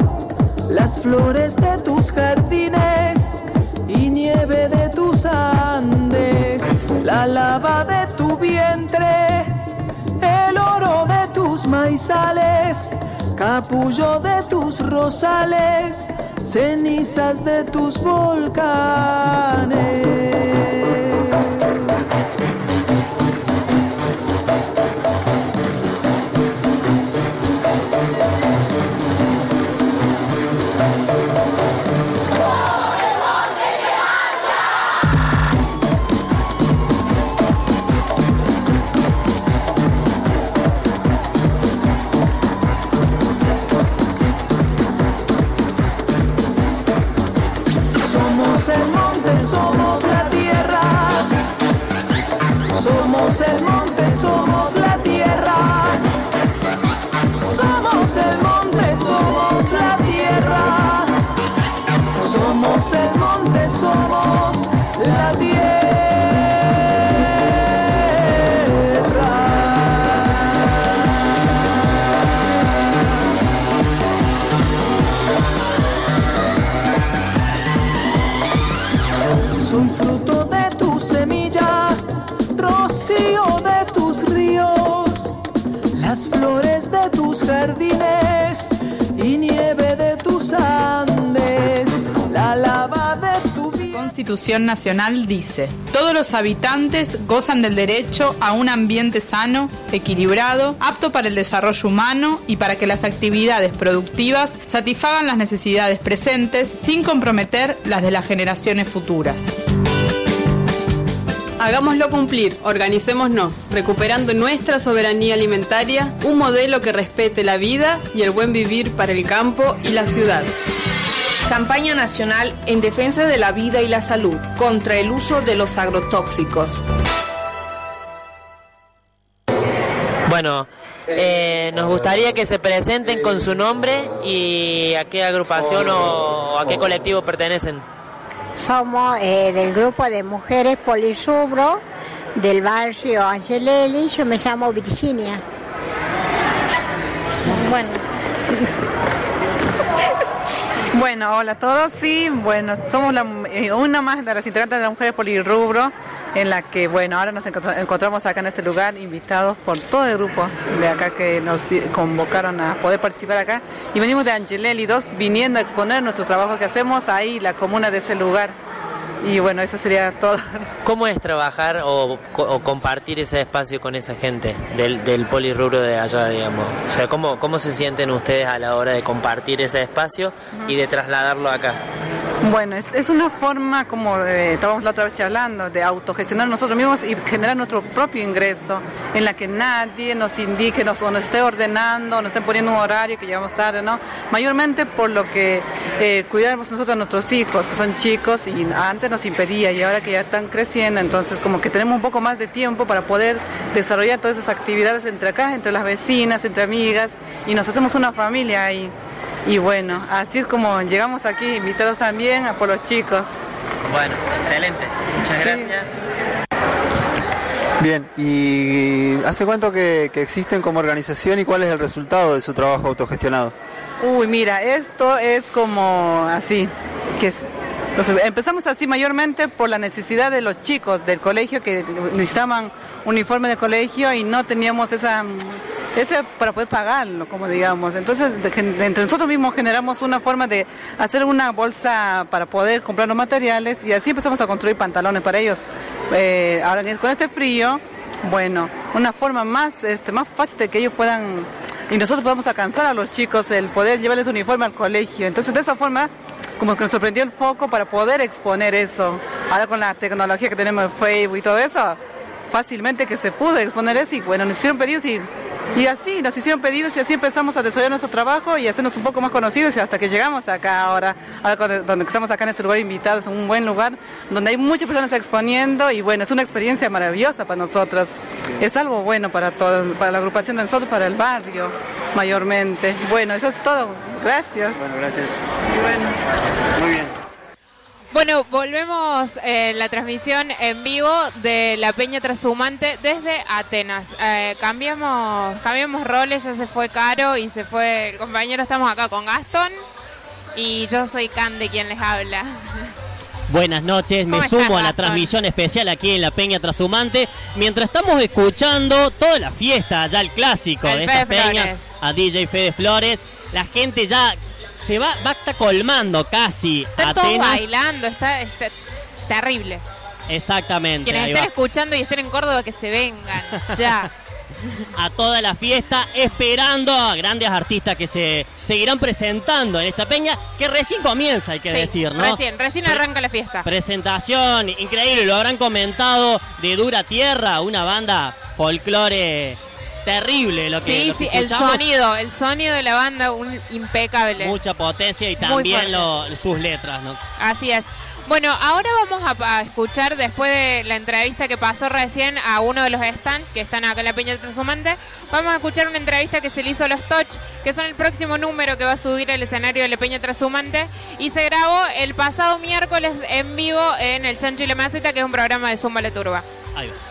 Flores de tus jardines y nieve de tus alas. tus maizales, capullo de tus rosales, cenizas de tus volcanes. Somos la tierra, somos el monte, somos la tierra, somos el monte, somos la tierra, somos el monte, somos la tierra. Soy fruto de tu semilla, rocío de tus ríos, las flores de tus jardines y nieve de tus Andes, la lava de tu vida. La Constitución Nacional dice: todos los habitantes gozan del derecho a un ambiente sano, equilibrado, apto para el desarrollo humano y para que las actividades productivas satisfagan las necesidades presentes sin comprometer las de las generaciones futuras. Hagámoslo cumplir, organicémonos, recuperando nuestra soberanía alimentaria, un modelo que respete la vida y el buen vivir para el campo y la ciudad. Campaña nacional en defensa de la vida y la salud, contra el uso de los agrotóxicos. Bueno, eh, nos gustaría que se presenten con su nombre y a qué agrupación o a qué colectivo pertenecen. Somos eh, del grupo de mujeres Polirrubro del barrio Angelelli. Yo me llamo Virginia. Bueno. Bueno, hola a todos. Sí, bueno, somos la, eh, una más de las integrantes de las mujeres Polirrubro, en la que, bueno, ahora nos encontramos acá en este lugar, invitados por todo el grupo de acá que nos convocaron a poder participar acá. Y venimos de Angelelli dos, viniendo a exponer nuestros trabajos que hacemos ahí, la comuna de ese lugar. Y bueno, eso sería todo. ¿Cómo es trabajar o, o compartir ese espacio con esa gente del, del polirrubro de allá, digamos? O sea, ¿cómo, ¿cómo se sienten ustedes a la hora de compartir ese espacio y de trasladarlo acá? Bueno, es, es una forma, como de, estábamos la otra vez charlando, de autogestionar nosotros mismos y generar nuestro propio ingreso, en la que nadie nos indique, nos, o nos esté ordenando, nos esté poniendo un horario que llegamos tarde, ¿no? Mayormente por lo que eh, cuidamos nosotros a nuestros hijos, que son chicos, y antes nos impedía, y ahora que ya están creciendo, entonces como que tenemos un poco más de tiempo para poder desarrollar todas esas actividades entre acá, entre las vecinas, entre amigas, y nos hacemos una familia ahí. Y bueno, así es como llegamos aquí, invitados también a por los chicos. Bueno, excelente. Muchas gracias. Bien, ¿y hace cuánto que, que existen como organización y cuál es el resultado de su trabajo autogestionado? Uy, mira, esto es como así, que es, empezamos así mayormente por la necesidad de los chicos del colegio que necesitaban uniforme de colegio y no teníamos esa... ese para poder pagarlo, como digamos. Entonces, de, de, entre nosotros mismos generamos una forma de hacer una bolsa para poder comprar los materiales y así empezamos a construir pantalones para ellos. Eh, ahora, con este frío, bueno, una forma más, este, más fácil de que ellos puedan, y nosotros podamos alcanzar a los chicos el poder llevarles uniforme al colegio. Entonces, de esa forma, como que nos sorprendió el foco para poder exponer eso. Ahora con la tecnología que tenemos en Facebook y todo eso, fácilmente que se pudo exponer eso y bueno, nos hicieron pedidos y Y así, nos hicieron pedidos y así empezamos a desarrollar nuestro trabajo y hacernos un poco más conocidos y hasta que llegamos acá ahora, ahora donde estamos acá en este lugar invitados, en un buen lugar, donde hay muchas personas exponiendo y bueno, es una experiencia maravillosa para nosotros. Es algo bueno para todos, para la agrupación de nosotros, para el barrio, mayormente. Bueno, eso es todo. Gracias. Bueno, gracias. Y bueno. Muy bien. Bueno, volvemos eh, la transmisión en vivo de la Peña Trashumante desde Atenas. Eh, cambiamos, cambiamos roles, ya se fue Caro y se fue el compañero. Estamos acá con Gastón y yo soy Cande quien les habla. Buenas noches, me sumo a la transmisión especial aquí en la Peña Trashumante. Mientras estamos escuchando toda la fiesta, ya el clásico el de esta Fede peña, Flores. a D J Fede Flores, la gente ya se va, va a estar colmando casi Están todos Atenas. bailando, está, está terrible. Exactamente. Quienes ahí estén va. escuchando y estén en Córdoba, que se vengan ya. A toda la fiesta, esperando a grandes artistas que se seguirán presentando en esta peña, que recién comienza, hay que Sí, decir, ¿no? Recién, recién arranca la fiesta. Presentación increíble, lo habrán comentado, de Dura Tierra, una banda folclore terrible. Lo que, Sí, lo que sí, el escuchamos. sonido, el sonido de la banda, un impecable. Mucha potencia y Muy también fuerte. lo, sus letras, ¿no? Así es. Bueno, ahora vamos a, a escuchar, después de la entrevista que pasó recién a uno de los stands que están acá en la Peña Trashumante, vamos a escuchar una entrevista que se le hizo a los Toch, que son el próximo número que va a subir al escenario de la Peña Trashumante, y se grabó el pasado miércoles en vivo en el Chancho y la Maceta, que es un programa de Zumba La Turba. Ahí va.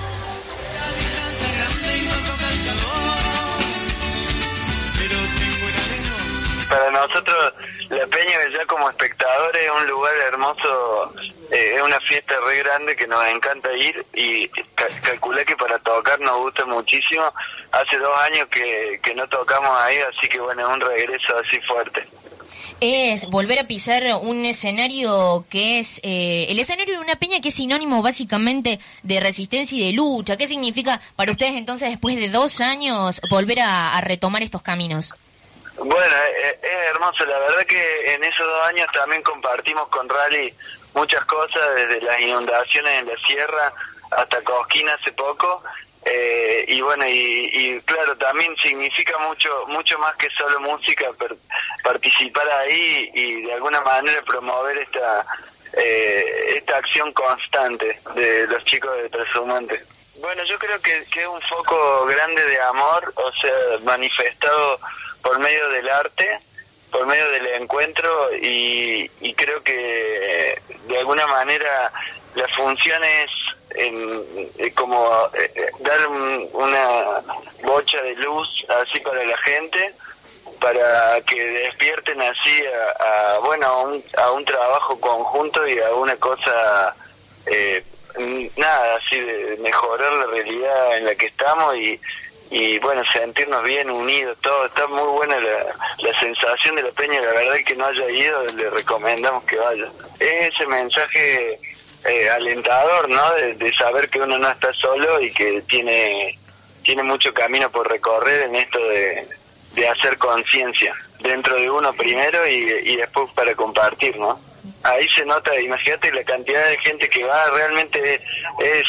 Para nosotros, la Peña ya como espectadores es un lugar hermoso, eh, es una fiesta re grande que nos encanta ir y ca calculé que para tocar nos gusta muchísimo. Hace dos años que, que no tocamos ahí, así que bueno, es un regreso así fuerte. Es volver a pisar un escenario que es eh, el escenario de una peña que es sinónimo básicamente de resistencia y de lucha. ¿Qué significa para ustedes entonces, después de dos años, volver a, a retomar estos caminos? Bueno, es, es hermoso, la verdad que en esos dos años también compartimos con Rally muchas cosas, desde las inundaciones en la sierra hasta Cosquín hace poco, eh, y bueno, y, y claro, también significa mucho mucho más que solo música, per, participar ahí y de alguna manera promover esta eh, esta acción constante de los chicos de Trashumante. Bueno, yo creo que, que es un foco grande de amor, o sea, manifestado por medio del arte, por medio del encuentro, y, y creo que de alguna manera la función es en, eh, como eh, dar un, una bocha de luz así para la gente, para que despierten así a, a bueno a un, a un trabajo conjunto y a una cosa eh, nada así de mejorar la realidad en la que estamos y y bueno, sentirnos bien unidos, todo. Está muy buena la, la sensación de la peña, la verdad que no haya ido, le recomendamos que vaya. Es ese mensaje eh, alentador, ¿no? De, de saber que uno no está solo y que tiene tiene mucho camino por recorrer en esto de, de hacer conciencia, dentro de uno primero y, y después para compartir, ¿no? Ahí se nota, imagínate la cantidad de gente que va, realmente es...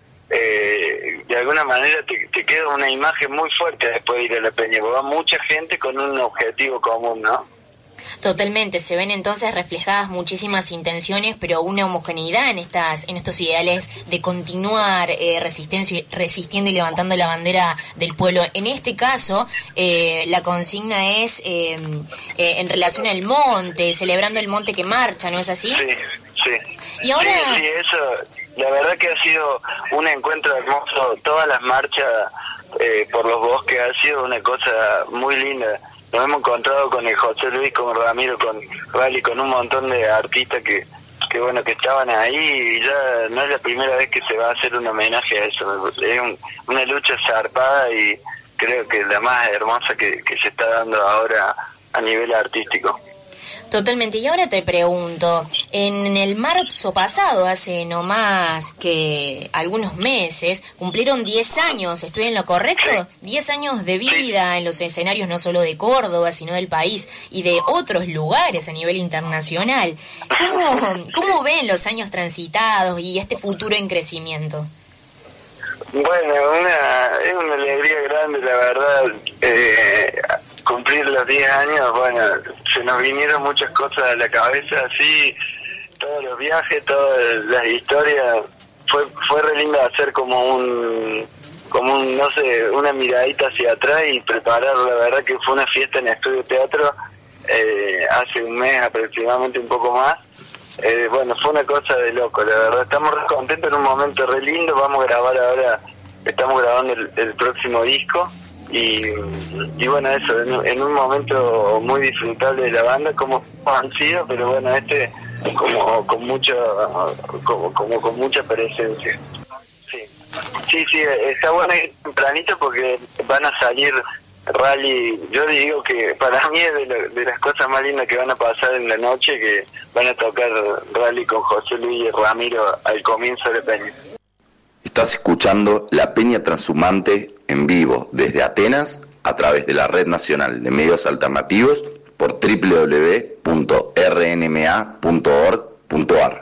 Eh, de alguna manera te, te queda una imagen muy fuerte después de ir a la peña, porque va mucha gente con un objetivo común, ¿no? Totalmente, se ven entonces reflejadas muchísimas intenciones, pero una homogeneidad en estas, en estos ideales de continuar eh, resistencia, resistiendo y levantando la bandera del pueblo. En este caso, eh, la consigna es eh, eh, en relación al monte, celebrando el monte que marcha, ¿no es así? Sí, sí. Y ahora... Sí, sí, eso... La verdad que ha sido un encuentro hermoso, todas las marchas eh, por los bosques ha sido una cosa muy linda. Nos hemos encontrado con el José Luis, con Ramiro, con Rally, con un montón de artistas que, que bueno, que estaban ahí y ya no es la primera vez que se va a hacer un homenaje a eso. Es un, una lucha zarpada y creo que la más hermosa que, que se está dando ahora a nivel artístico. Totalmente. Y ahora te pregunto, en el marzo pasado, hace no más que algunos meses, cumplieron diez años, ¿estoy en lo correcto? diez años de vida en los escenarios no solo de Córdoba, sino del país y de otros lugares a nivel internacional. ¿Cómo, cómo ven los años transitados y este futuro en crecimiento? Bueno, una, es una alegría grande, la verdad. Eh, cumplir los diez años, bueno, se nos vinieron muchas cosas a la cabeza, así, todos los viajes, todas las historias. Fue fue re lindo hacer como un, como un, no sé, una miradita hacia atrás y preparar. La verdad que fue una fiesta en Estudio Teatro, eh, hace un mes aproximadamente, un poco más. Eh, bueno, fue una cosa de loco, la verdad. Estamos re contentos, en un momento re lindo. Vamos a grabar ahora, estamos grabando el, el próximo disco. Y, y bueno, eso, en, en un momento muy disfrutable de la banda, como han sido, pero bueno, este como con mucha como, como con mucha presencia. Sí, sí, sí, está bueno ir tempranito porque van a salir rally. Yo digo que para mí es de, lo, de las cosas más lindas que van a pasar en la noche, que van a tocar rally con José Luis y Ramiro al comienzo de la peña. Estás escuchando La Peña Transhumante en vivo desde Atenas a través de la Red Nacional de Medios Alternativos por doble u doble u doble u punto r n m a punto org punto a r.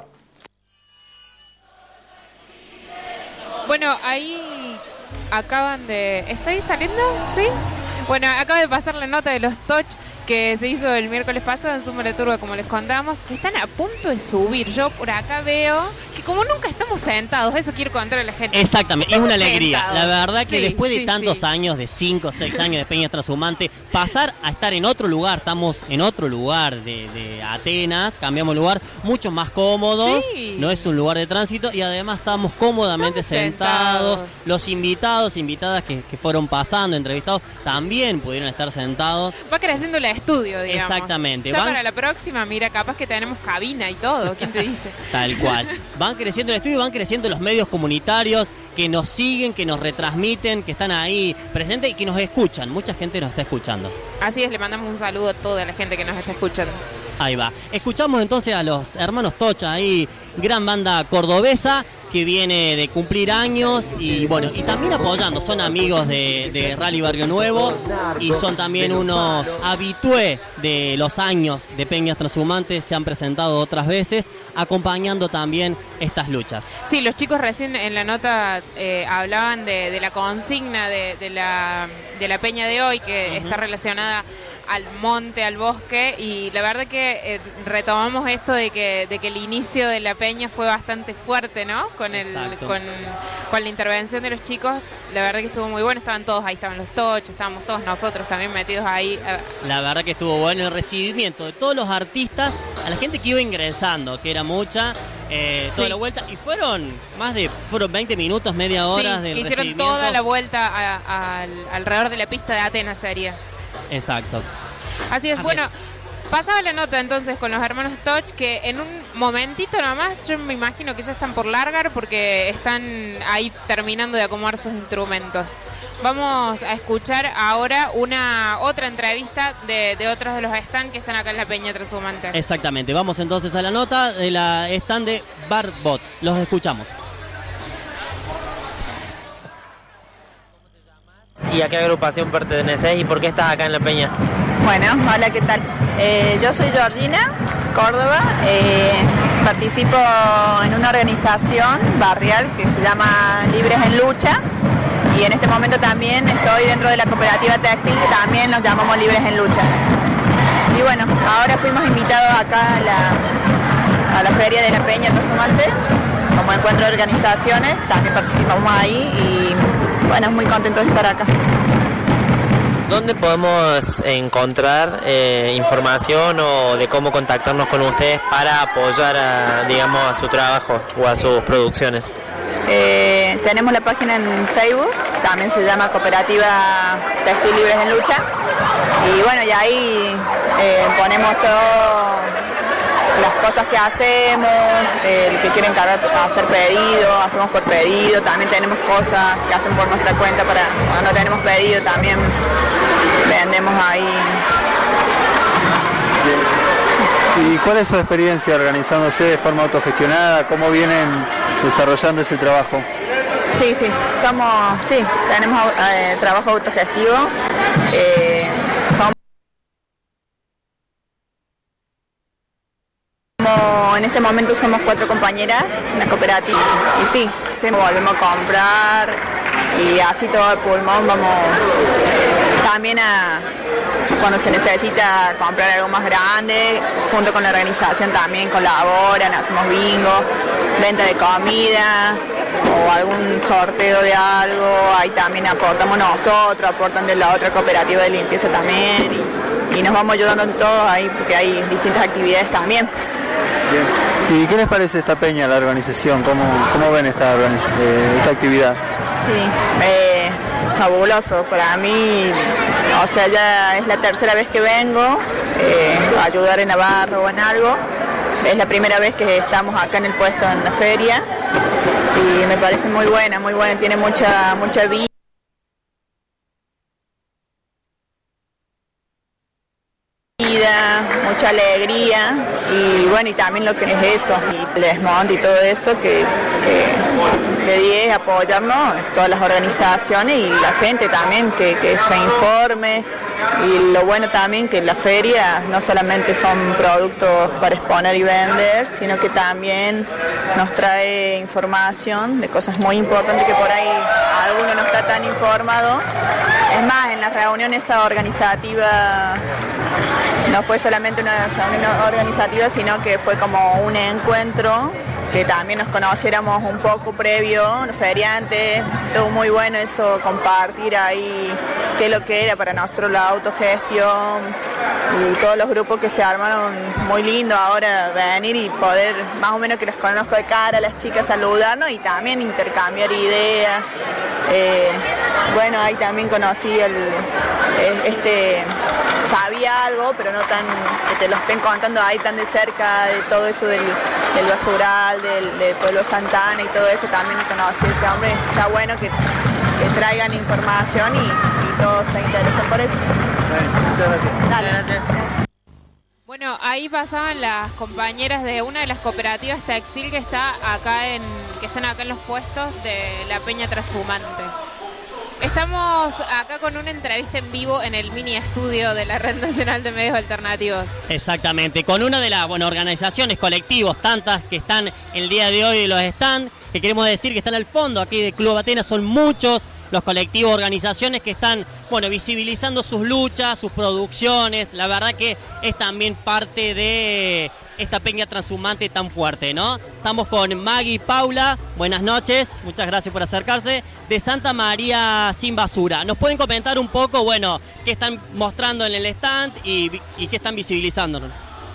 Bueno, ahí acaban de... ¿Está ahí saliendo? ¿Sí? Bueno, acaba de pasar la nota de los Toch que se hizo el miércoles pasado en Suma de Turba, como les contamos, que están a punto de subir. Yo por acá veo que como nunca estamos sentados, eso quiero contar a la gente. Exactamente, es una alegría. Sentados. La verdad que Sí, después de sí, tantos sí. años, de cinco o seis años de Peña Transhumante, pasar a estar en otro lugar, estamos en otro lugar de, de Atenas, cambiamos lugar, mucho más cómodos, Sí. no es un lugar de tránsito y además estamos cómodamente Estamos sentados. sentados. Los invitados, invitadas que, que fueron pasando, entrevistados, también pudieron estar sentados. Va creciendo el estudio, digamos. Exactamente. Ya Van- para la próxima, mira, capaz que tenemos cabina y todo. ¿Quién te dice? Tal cual. Van creciendo el estudio, van creciendo los medios comunitarios que nos siguen, que nos retransmiten, que están ahí presentes y que nos escuchan. Mucha gente nos está escuchando. Así es, le mandamos un saludo a toda la gente que nos está escuchando. Ahí va. Escuchamos entonces a los hermanos Tocha, ahí, gran banda cordobesa que viene de cumplir años y bueno, y también apoyando, son amigos de, de Rally Barrio Nuevo y son también unos habitués de los años de Peñas Transhumantes, se han presentado otras veces, acompañando también estas luchas. Sí, los chicos recién en la nota eh, hablaban de, de la consigna de, de, la, de la peña de hoy, que uh-huh. está relacionada al monte, al bosque, y la verdad que eh, retomamos esto de que de que el inicio de la peña fue bastante fuerte, ¿no? Con el con, con la intervención de los chicos, la verdad que estuvo muy bueno, estaban todos ahí, estaban los Toch, estábamos todos nosotros también metidos ahí. La verdad que estuvo bueno el recibimiento de todos los artistas, a la gente que iba ingresando, que era mucha, eh, toda Sí. la vuelta, y fueron más de, fueron veinte minutos, media hora Sí, del hicieron recibimiento. toda la vuelta a, a, al, alrededor de la pista de Atenas sería. Exacto. Así es, Así bueno, pasaba la nota entonces con los hermanos Toch, que en un momentito nomás, yo me imagino que ya están por largar porque están ahí terminando de acomodar sus instrumentos. Vamos a escuchar ahora una otra entrevista de, de otros de los stands que están acá en la Peña Transhumante. Exactamente, vamos entonces a la nota de la stand de Barbot, los escuchamos. ¿Y a qué agrupación perteneces y por qué estás acá en la peña? Bueno, hola, ¿qué tal? Eh, yo soy Georgina, Córdoba, eh, participo en una organización barrial que se llama Libres en Lucha y en este momento también estoy dentro de la cooperativa textil que también nos llamamos Libres en Lucha. Y bueno, ahora fuimos invitados acá a la, a la Feria de la Peña Transhumante como encuentro de organizaciones, también participamos ahí y bueno, muy contentos de estar acá. ¿Dónde podemos encontrar eh, información o de cómo contactarnos con ustedes para apoyar a, digamos, a su trabajo o a sus producciones? Eh, tenemos la página en Facebook, también se llama Cooperativa Textil Libres en Lucha y bueno, y ahí eh, ponemos todas las cosas que hacemos, eh, el que quiere encargar a hacer pedido, hacemos por pedido, también tenemos cosas que hacen por nuestra cuenta para cuando no tenemos pedido también vendemos ahí. ¿Y cuál es su experiencia organizándose de forma autogestionada? ¿Cómo vienen desarrollando ese trabajo? Sí, sí, somos, sí, tenemos eh, trabajo autogestivo, eh, somos en este momento somos cuatro compañeras, una cooperativa, y sí, sí, volvemos a comprar y así todo el pulmón, vamos también a cuando se necesita comprar algo más grande, junto con la organización también colaboran, hacemos bingo, venta de comida o algún sorteo de algo, ahí también aportamos nosotros, aportan de la otra cooperativa de limpieza también y, y nos vamos ayudando en todo ahí porque hay distintas actividades también. Bien. ¿Y qué les parece esta peña, la organización? ¿Cómo, cómo ven esta, eh, esta actividad? Sí, eh, fabuloso para mí, o sea, ya es la tercera vez que vengo eh, a ayudar en Navarro o en algo es la primera vez que estamos acá en el puesto en la feria y me parece muy buena, muy buena, tiene mucha, mucha vida. Mucha alegría y bueno, y también lo que es eso, y el desmonte y todo eso, que, que le di es apoyarnos, todas las organizaciones y la gente también, que, que se informe. Y lo bueno también que la feria no solamente son productos para exponer y vender, sino que también nos trae información de cosas muy importantes que por ahí alguno no está tan informado. Es más, en las reuniones organizativas no fue solamente una reunión organizativa, sino que fue como un encuentro, que también nos conociéramos un poco previo, los feriantes, estuvo muy bueno eso, compartir ahí qué es lo que era para nosotros la autogestión y todos los grupos que se armaron, muy lindo ahora venir y poder más o menos que los conozco de cara, las chicas saludarnos y también intercambiar ideas. Eh, bueno, ahí también conocí el, este, sabía algo, pero no tan, que te lo estén contando ahí tan de cerca, de todo eso del, del basural, del, del pueblo Santana y todo eso, también conocí ese hombre, está bueno que, que traigan información y, y todos se interesen por eso. Muchas gracias. Dale. Muchas gracias. Bueno, ahí pasaban las compañeras de una de las cooperativas textil que está acá en, que están acá en los puestos de la Peña Trashumante. Estamos acá con una entrevista en vivo en el mini estudio de la Red Nacional de Medios Alternativos. Exactamente, con una de las bueno, organizaciones, colectivos, tantas que están el día de hoy los están, que queremos decir que están al fondo aquí de Club Atenas, son muchos los colectivos, organizaciones que están bueno, visibilizando sus luchas, sus producciones. La verdad que es también parte de esta peña transhumante tan fuerte, ¿no? Estamos con Maggie y Paula, buenas noches, muchas gracias por acercarse, de Santa María Sin Basura. ¿Nos pueden comentar un poco, bueno, qué están mostrando en el stand y, y qué están visibilizándonos?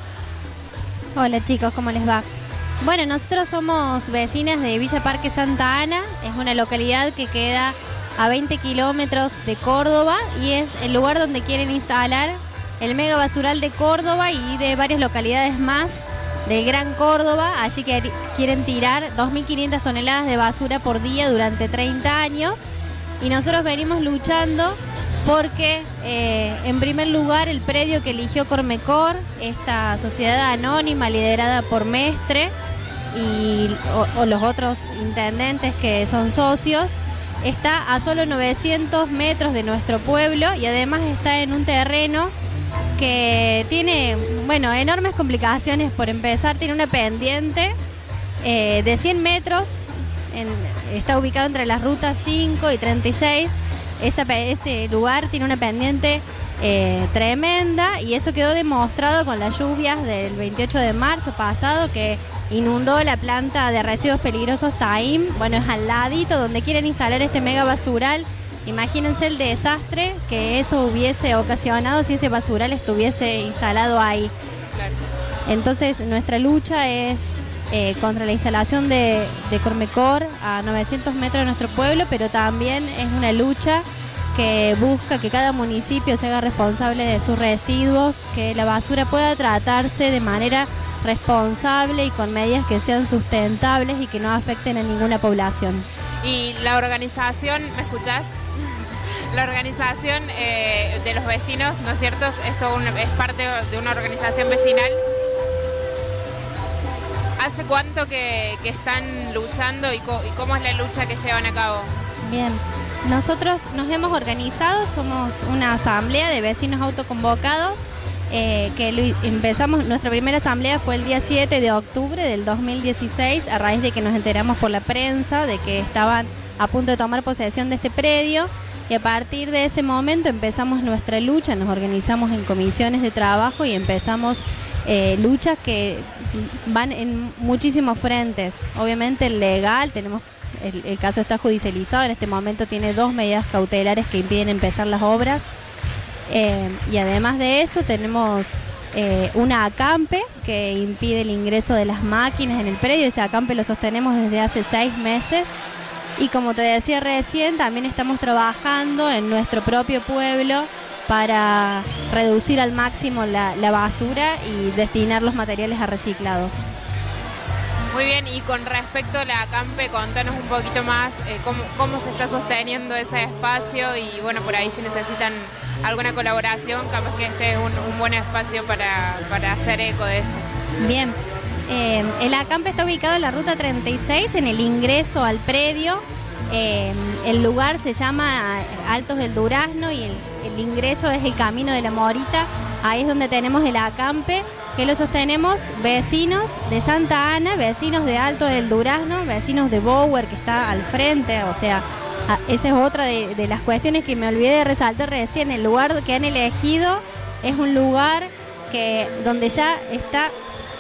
Hola chicos, ¿cómo les va? Bueno, nosotros somos vecinas de Villa Parque Santa Ana, es una localidad que queda a veinte kilómetros de Córdoba y es el lugar donde quieren instalar el mega basural de Córdoba y de varias localidades más del Gran Córdoba. Allí que quieren tirar dos mil quinientas toneladas de basura por día durante treinta años y nosotros venimos luchando porque eh, en primer lugar el predio que eligió Cormecor, esta sociedad anónima liderada por Mestre y o, o los otros intendentes que son socios, está a solo novecientos metros de nuestro pueblo y además está en un terreno que tiene, bueno, enormes complicaciones. Por empezar, tiene una pendiente eh, de cien metros, en, está ubicado entre las rutas cinco y treinta y seis. Esa, ese lugar tiene una pendiente eh, tremenda y eso quedó demostrado con las lluvias del veintiocho de marzo pasado, que inundó la planta de residuos peligrosos Taim. Bueno, es al ladito donde quieren instalar este mega basural. Imagínense el desastre que eso hubiese ocasionado si ese basural estuviese instalado ahí. Claro. Entonces nuestra lucha es eh, contra la instalación de, de Cormecor a novecientos metros de nuestro pueblo, pero también es una lucha que busca que cada municipio se haga responsable de sus residuos, que la basura pueda tratarse de manera responsable y con medidas que sean sustentables y que no afecten a ninguna población. Y la organización, ¿me escuchás? La organización eh, de los vecinos, ¿no es cierto? Esto un, es parte de una organización vecinal. ¿Hace cuánto que, que están luchando y, co y cómo es la lucha que llevan a cabo? Bien, nosotros nos hemos organizado, somos una asamblea de vecinos autoconvocados. Eh, que lo, empezamos, nuestra primera asamblea fue el día siete de octubre del dos mil dieciséis, a raíz de que nos enteramos por la prensa de que estaban a punto de tomar posesión de este predio, y a partir de ese momento empezamos nuestra lucha, nos organizamos en comisiones de trabajo y empezamos eh, luchas que van en muchísimos frentes. Obviamente el legal, tenemos el, el caso está judicializado, en este momento tiene dos medidas cautelares que impiden empezar las obras. Eh, y además de eso tenemos eh, una acampe que impide el ingreso de las máquinas en el predio. Ese acampe lo sostenemos desde hace seis meses y como te decía recién, también estamos trabajando en nuestro propio pueblo para reducir al máximo la, la basura y destinar los materiales a reciclado. Muy bien, y con respecto a la Acampe, contanos un poquito más eh, cómo, cómo se está sosteniendo ese espacio y bueno, por ahí si necesitan alguna colaboración, capaz que este es un, un buen espacio para, para hacer eco de eso. Bien, eh, el Acampe está ubicado en la ruta treinta y seis, en el ingreso al predio. Eh, el lugar se llama Altos del Durazno y el, el ingreso es el Camino de la Morita. Ahí es donde tenemos el Acampe, que lo sostenemos vecinos de Santa Ana, vecinos de Alto del Durazno, vecinos de Bower, que está al frente. O sea, esa es otra de, de las cuestiones que me olvidé de resaltar recién. El lugar que han elegido es un lugar que donde ya está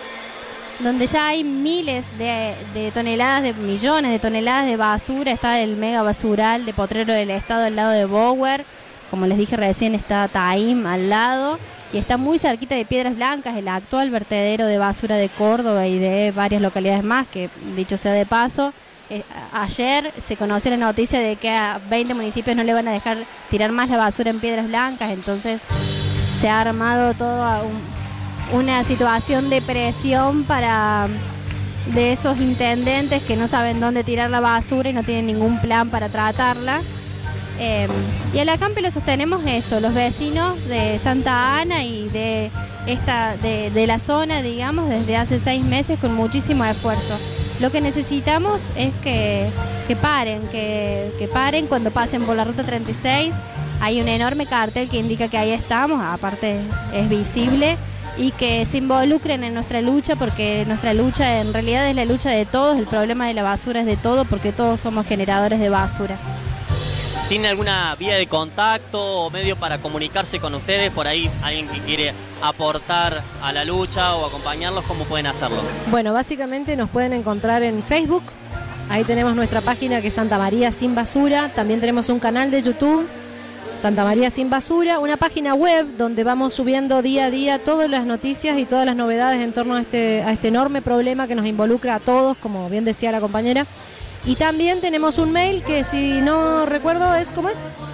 donde ya hay miles de, de toneladas, de millones de toneladas de basura. Está el mega basural de Potrero del Estado al lado de Bower. Como les dije recién, está Taim al lado. Y está muy cerquita de Piedras Blancas, el actual vertedero de basura de Córdoba y de varias localidades más, que dicho sea de paso, eh, ayer se conoció la noticia de que a veinte municipios no le van a dejar tirar más la basura en Piedras Blancas. Entonces se ha armado toda un, una situación de presión para de esos intendentes que no saben dónde tirar la basura y no tienen ningún plan para tratarla. Eh, y al Acampe lo sostenemos eso, los vecinos de Santa Ana y de esta de, de la zona, digamos, desde hace seis meses con muchísimo esfuerzo. Lo que necesitamos es que, que paren, que, que paren cuando pasen por la ruta treinta y seis. Hay un enorme cartel que indica que ahí estamos, aparte es visible, y que se involucren en nuestra lucha, porque nuestra lucha en realidad es la lucha de todos. El problema de la basura es de todos, porque todos somos generadores de basura. ¿Tiene alguna vía de contacto o medio para comunicarse con ustedes? Por ahí, alguien que quiere aportar a la lucha o acompañarlos, ¿cómo pueden hacerlo? Bueno, básicamente nos pueden encontrar en Facebook. Ahí tenemos nuestra página que es Santa María Sin Basura. También tenemos un canal de YouTube, Santa María Sin Basura. Una página web donde vamos subiendo día a día todas las noticias y todas las novedades en torno a este, a este enorme problema que nos involucra a todos, como bien decía la compañera. Y también tenemos un mail que, si no recuerdo, es ¿cómo es?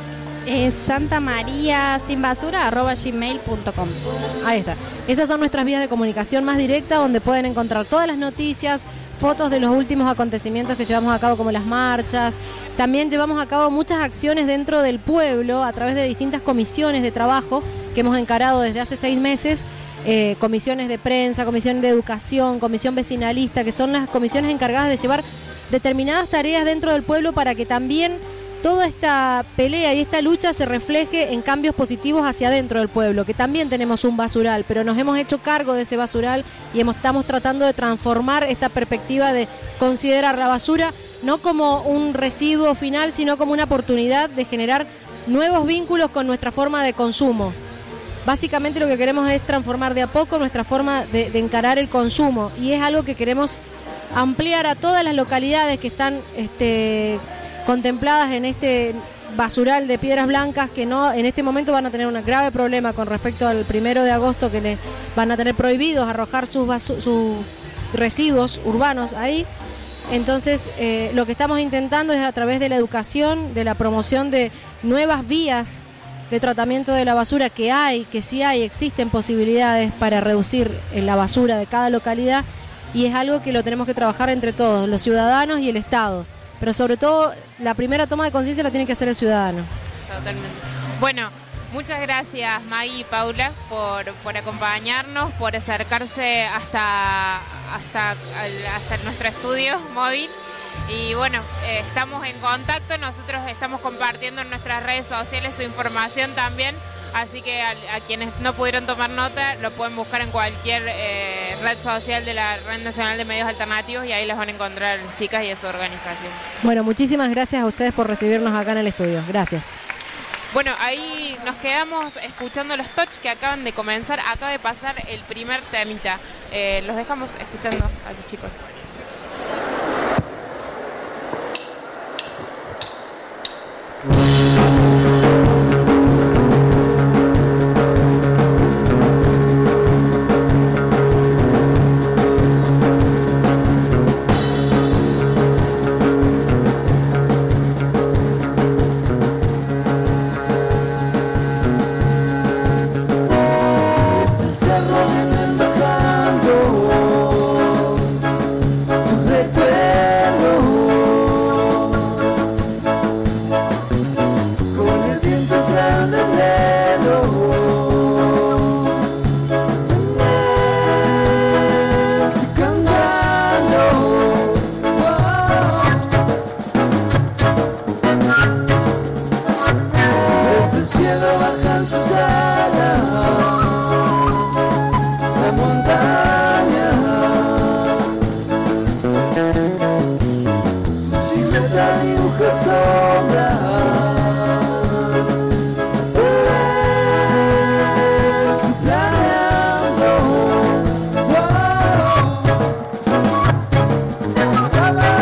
Es santamariasinbasura arroba gmail punto com. Ahí está. Esas son nuestras vías de comunicación más directa, donde pueden encontrar todas las noticias, fotos de los últimos acontecimientos que llevamos a cabo, como las marchas. También llevamos a cabo muchas acciones dentro del pueblo a través de distintas comisiones de trabajo que hemos encarado desde hace seis meses. Eh, comisiones de prensa, comisión de educación, comisión vecinalista, que son las comisiones encargadas de llevar determinadas tareas dentro del pueblo para que también toda esta pelea y esta lucha se refleje en cambios positivos hacia adentro del pueblo, que también tenemos un basural, pero nos hemos hecho cargo de ese basural y hemos, estamos tratando de transformar esta perspectiva de considerar la basura no como un residuo final, sino como una oportunidad de generar nuevos vínculos con nuestra forma de consumo. Básicamente lo que queremos es transformar de a poco nuestra forma de, de encarar el consumo, y es algo que queremos ampliar a todas las localidades que están este, contempladas en este basural de Piedras Blancas, que no en este momento van a tener un grave problema con respecto al primero de agosto, que les van a tener prohibidos arrojar sus, basu- sus residuos urbanos ahí. Entonces eh, lo que estamos intentando es, a través de la educación, de la promoción de nuevas vías de tratamiento de la basura, que hay, que sí hay, existen posibilidades para reducir la basura de cada localidad. Y es algo que lo tenemos que trabajar entre todos, los ciudadanos y el Estado. Pero sobre todo, la primera toma de conciencia la tiene que hacer el ciudadano. Totalmente. Bueno, muchas gracias Maggie y Paula por, por acompañarnos, por acercarse hasta, hasta, hasta nuestro estudio móvil. Y bueno, eh, estamos en contacto, nosotros estamos compartiendo en nuestras redes sociales su información también. Así que a, a quienes no pudieron tomar nota, lo pueden buscar en cualquier eh, red social de la Red Nacional de Medios Alternativos, y ahí las van a encontrar las chicas y a su organización. Bueno, muchísimas gracias a ustedes por recibirnos acá en el estudio. Gracias. Bueno, ahí nos quedamos escuchando los touch que acaban de comenzar. Acaba de pasar el primer temita. Eh, los dejamos escuchando a los chicos. dibuja sombras. Ves planeando. Wow. Ya va.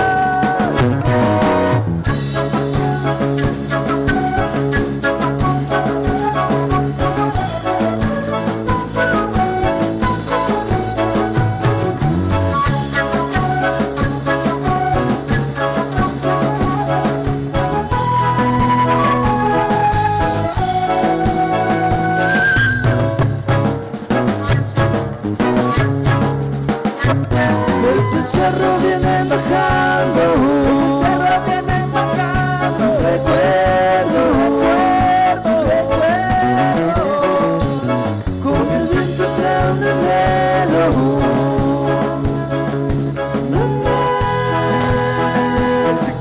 Ese cerro viene bajando, ese cerro viene bajando. Recuerdo, recuerdo, recuerdo. Con el viento trae un enredo. No me hace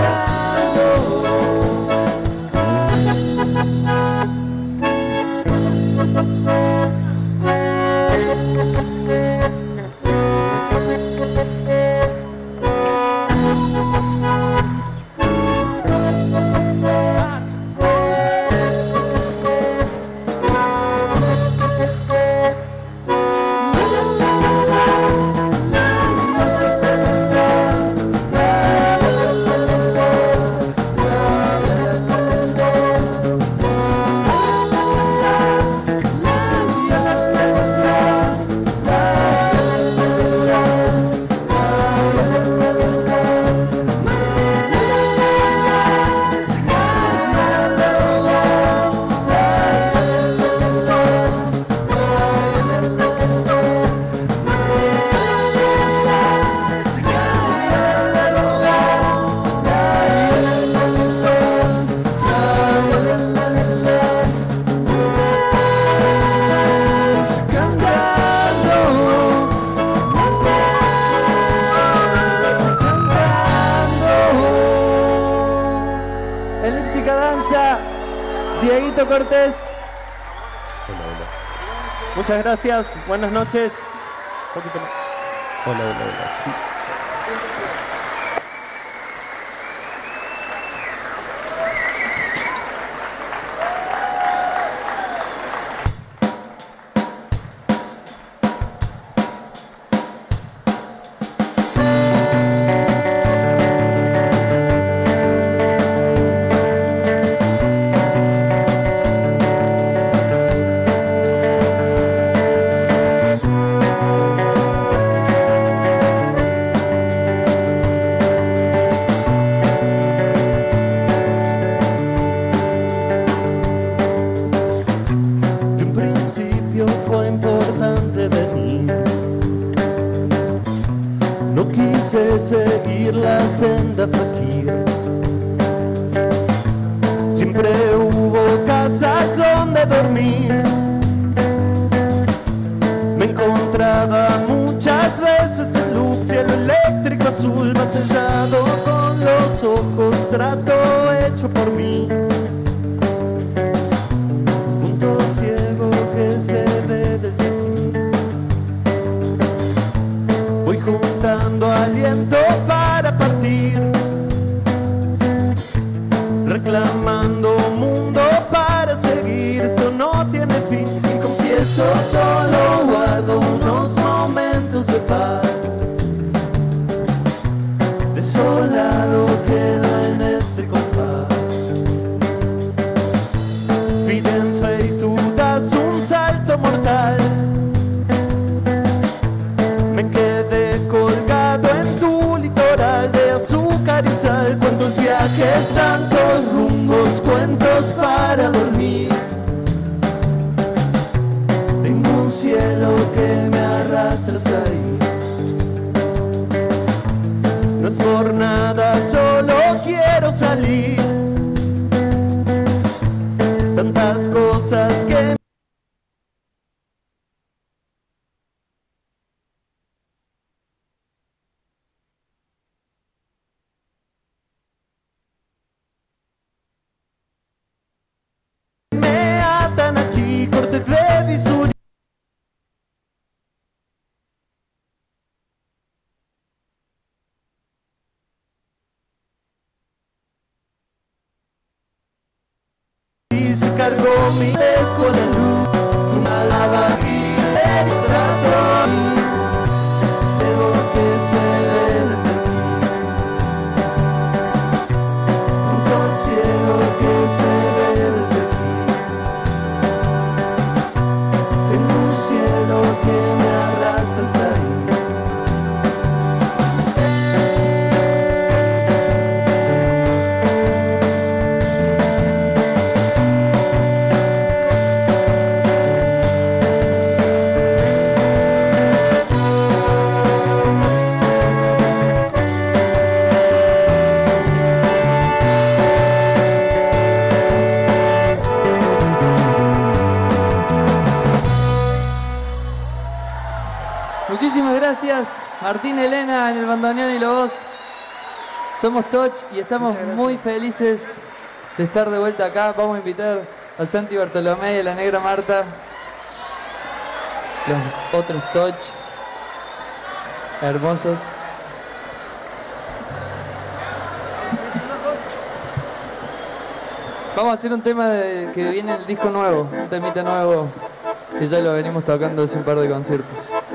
Elíptica danza, Dieguito Cortés. Hola, hola. Muchas gracias, buenas noches. Un poquito más. Hola, hola, hola. Sí. Seguir la senda fakir. Siempre hubo casas donde dormir. Me encontraba muchas veces en luz, cielo eléctrico azul, más sellado con los ojos, trato hecho por mí. Punto ciego que se ve desde aquí. Voy juntando aliento para partir, reclamando mundo para seguir. Esto no tiene fin y confieso, solo guardo unos momentos de paz. Desolado quedo en este compás. Piden fe y tú das un salto mortal. Me quedé colgado en tu litoral de azúcar y sal. Cuántos viajes, tantos rumbos, cuentos para dormir. Tengo un cielo que me arrastra hasta ahí. No es por nada, solo quiero salir. Tantas cosas que me atan aquí, corte de bisturí. y se cargó mi vez con la luz. Una lavadilla eres rato, de lo que se ve desde aquí. Un cielo que se ve desde aquí. Tengo un cielo que me arrastra hasta ahí. Muchísimas gracias, Martín, Elena en el bandoneón y la voz. Somos Toch y estamos muy felices de estar de vuelta acá. Vamos a invitar a Santi Bartolomé y a la Negra Marta, los otros Toch hermosos. Vamos a hacer un tema de, que viene en el disco nuevo, un temita nuevo que ya lo venimos tocando hace un par de conciertos.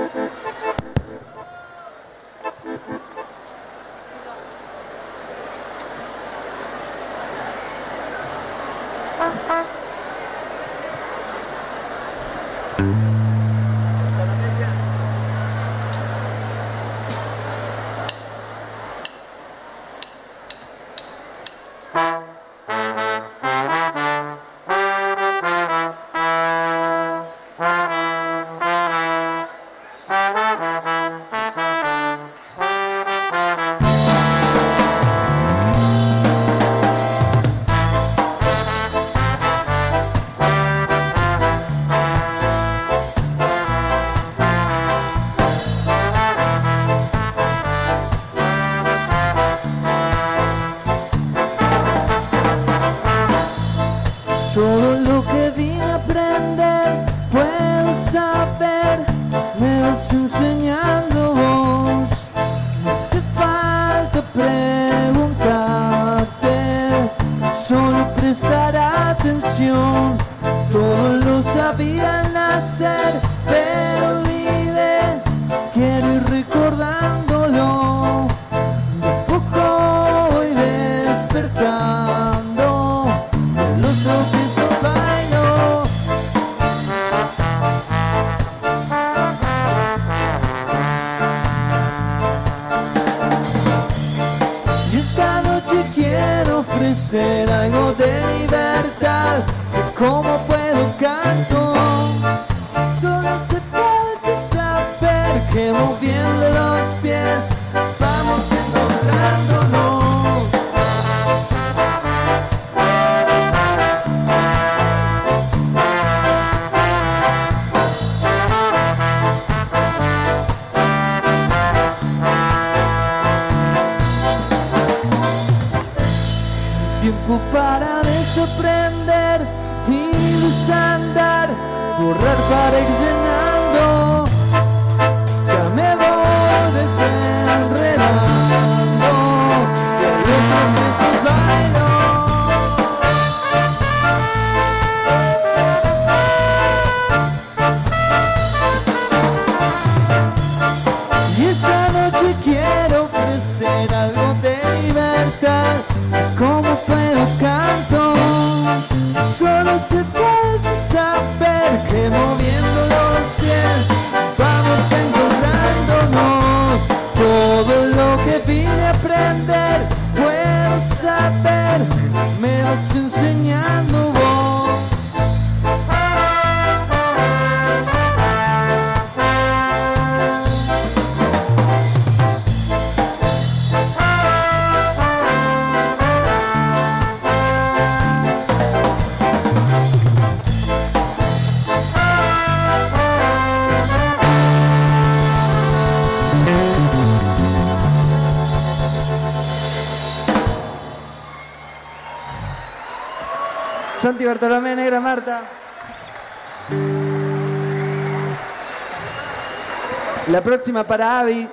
Todo lo que vine a aprender, puedo saber, me vas enseñando vos. No hace falta preguntarte, solo prestar atención. Todo lo sabía al nacer, pero olvidé, quiero ir recordándolo. De poco voy despertando de los tropiezos bailo. Y esta noche quiero ofrecer algo de libertad, de cómo puedo canto. Solo hace falta saber que moviendo los pies vamos encontrándonos. Tiempo para desaprender y desandar, borrar para ir llenando. Ya me voy desenredando y a los tropiezos bailo. Y esta noche quiero ofrecer algo de libertad. ¿Cómo puedo canto? Solo se puede saber que moviendo los pies vamos encontrándonos. Todo lo que vine a aprender, puedo saber, me vas enseñando vos. Santi Bartolomé, Negra Marta. La próxima para Avi.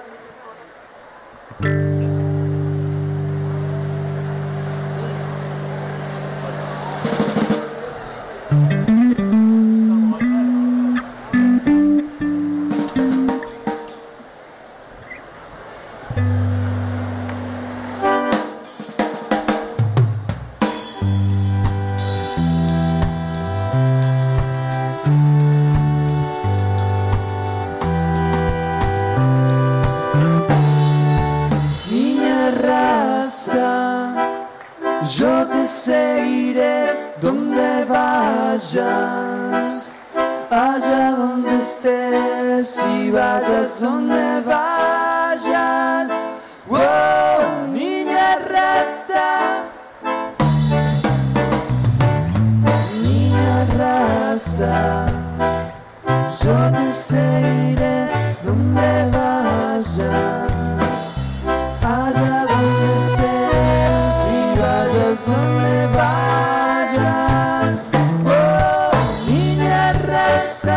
Yo te seguiré donde vayas, allá donde estés y vayas donde vayas. Wow, niña raza, niña raza, yo te seguiré donde vayas, allá donde estés y vayas donde vayas. Oh, niña raza.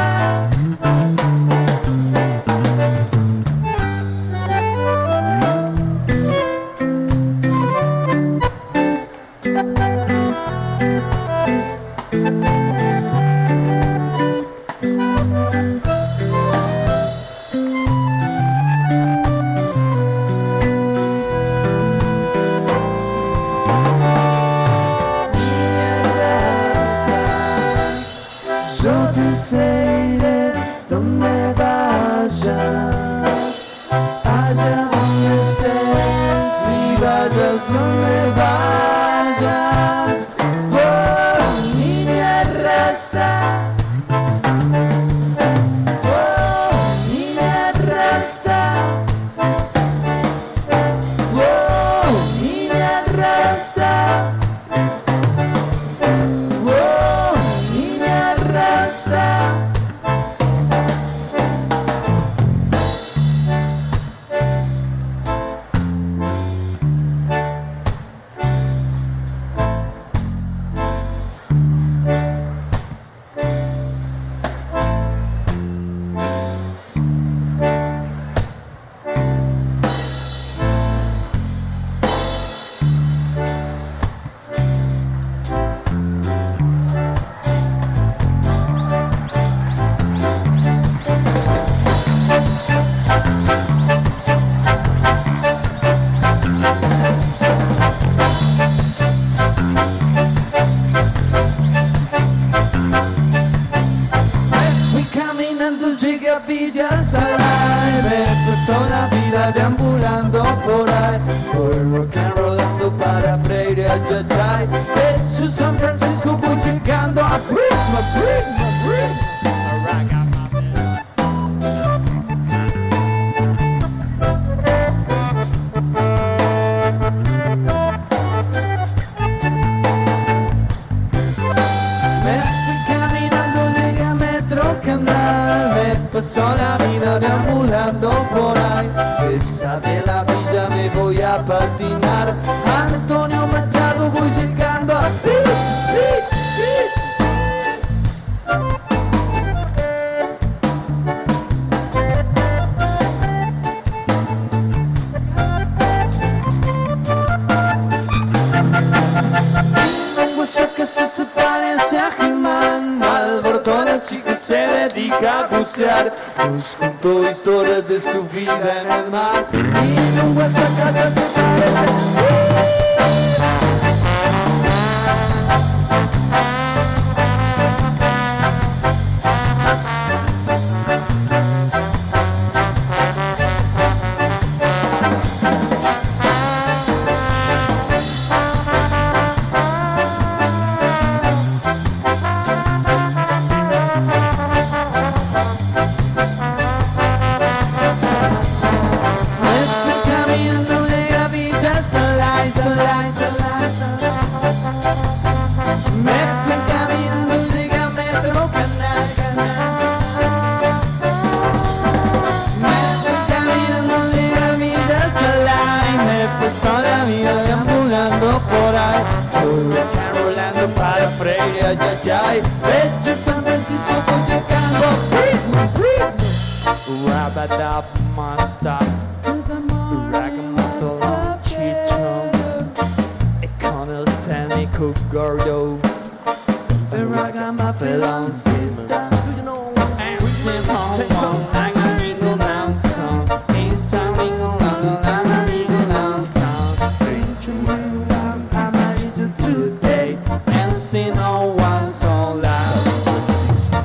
Yo te seguiré donde vayas, allá donde estés y vayas donde vayas. Oh, niña raza. Oh, niña raza. Oh, niña raza. Llegué a Villa Salai, me pasó la vida deambulando por ahí, por rock and rollando para Freire Ayayay. De hecho San Francisco voy llegando a ritmo, ritmo, ritmo. Pasó la vida deambulando por ahí, esa de la villa me voy a patinar. Antonio Machado voy llegando a Speed, Speed, Speed. Un hueso que se, se parece a He-Man, alborotó a las chicas, se dedica a bucear, nos contó historias de su vida en el mar. Y en vuestra casa se parece. Ayayay, de San Francisco voy llegando. Ritmo, ritmo. Rabadab, monster. Ragamuffin, Chicho. Economist, técnico, gordo. The Ragamuffin sister. And Simon, I need to know some. Each time we go along, I need to know some. Preach me, I'm ready to today. And see no one so loud. San Francisco.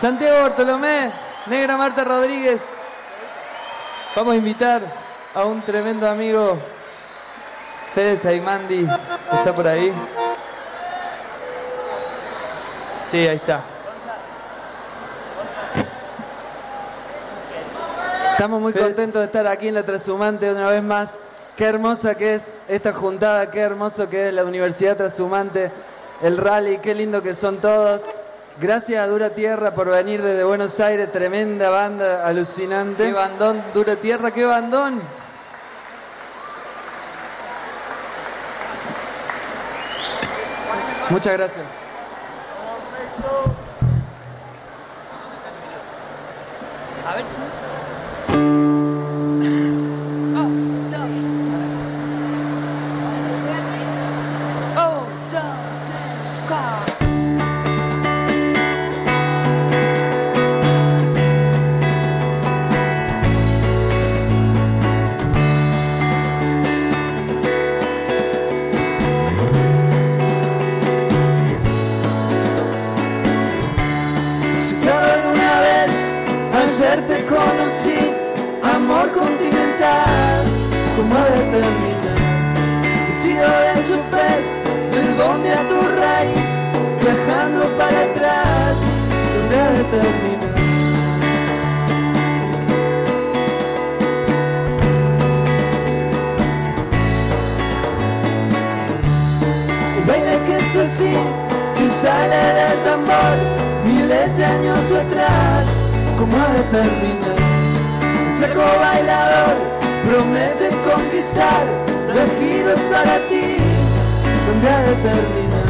Santiago Bartolomé, Negra Marta Rodríguez. Vamos a invitar a un tremendo amigo, Fede Saimandi, ¿está por ahí? Sí, ahí está. Estamos muy contentos de estar aquí en la Trashumante una vez más. Qué hermosa que es esta juntada, qué hermoso que es la Universidad Trashumante, el rally, qué lindo que son todos. Gracias a Dura Tierra por venir desde Buenos Aires, tremenda banda, alucinante. Qué bandón, Dura Tierra, qué bandón. Muchas gracias. A ver, te conocí, amor continental, ¿cómo ha de terminar? He sido el chofer del bonde a tu raíz, viajando para atrás, ¿dónde ha de terminar? El baile que es así, que sale del tambor, miles de años atrás, ¿cómo ha de terminar? Un flaco bailador promete conquistar, los giros para ti, ¿dónde ha de terminar?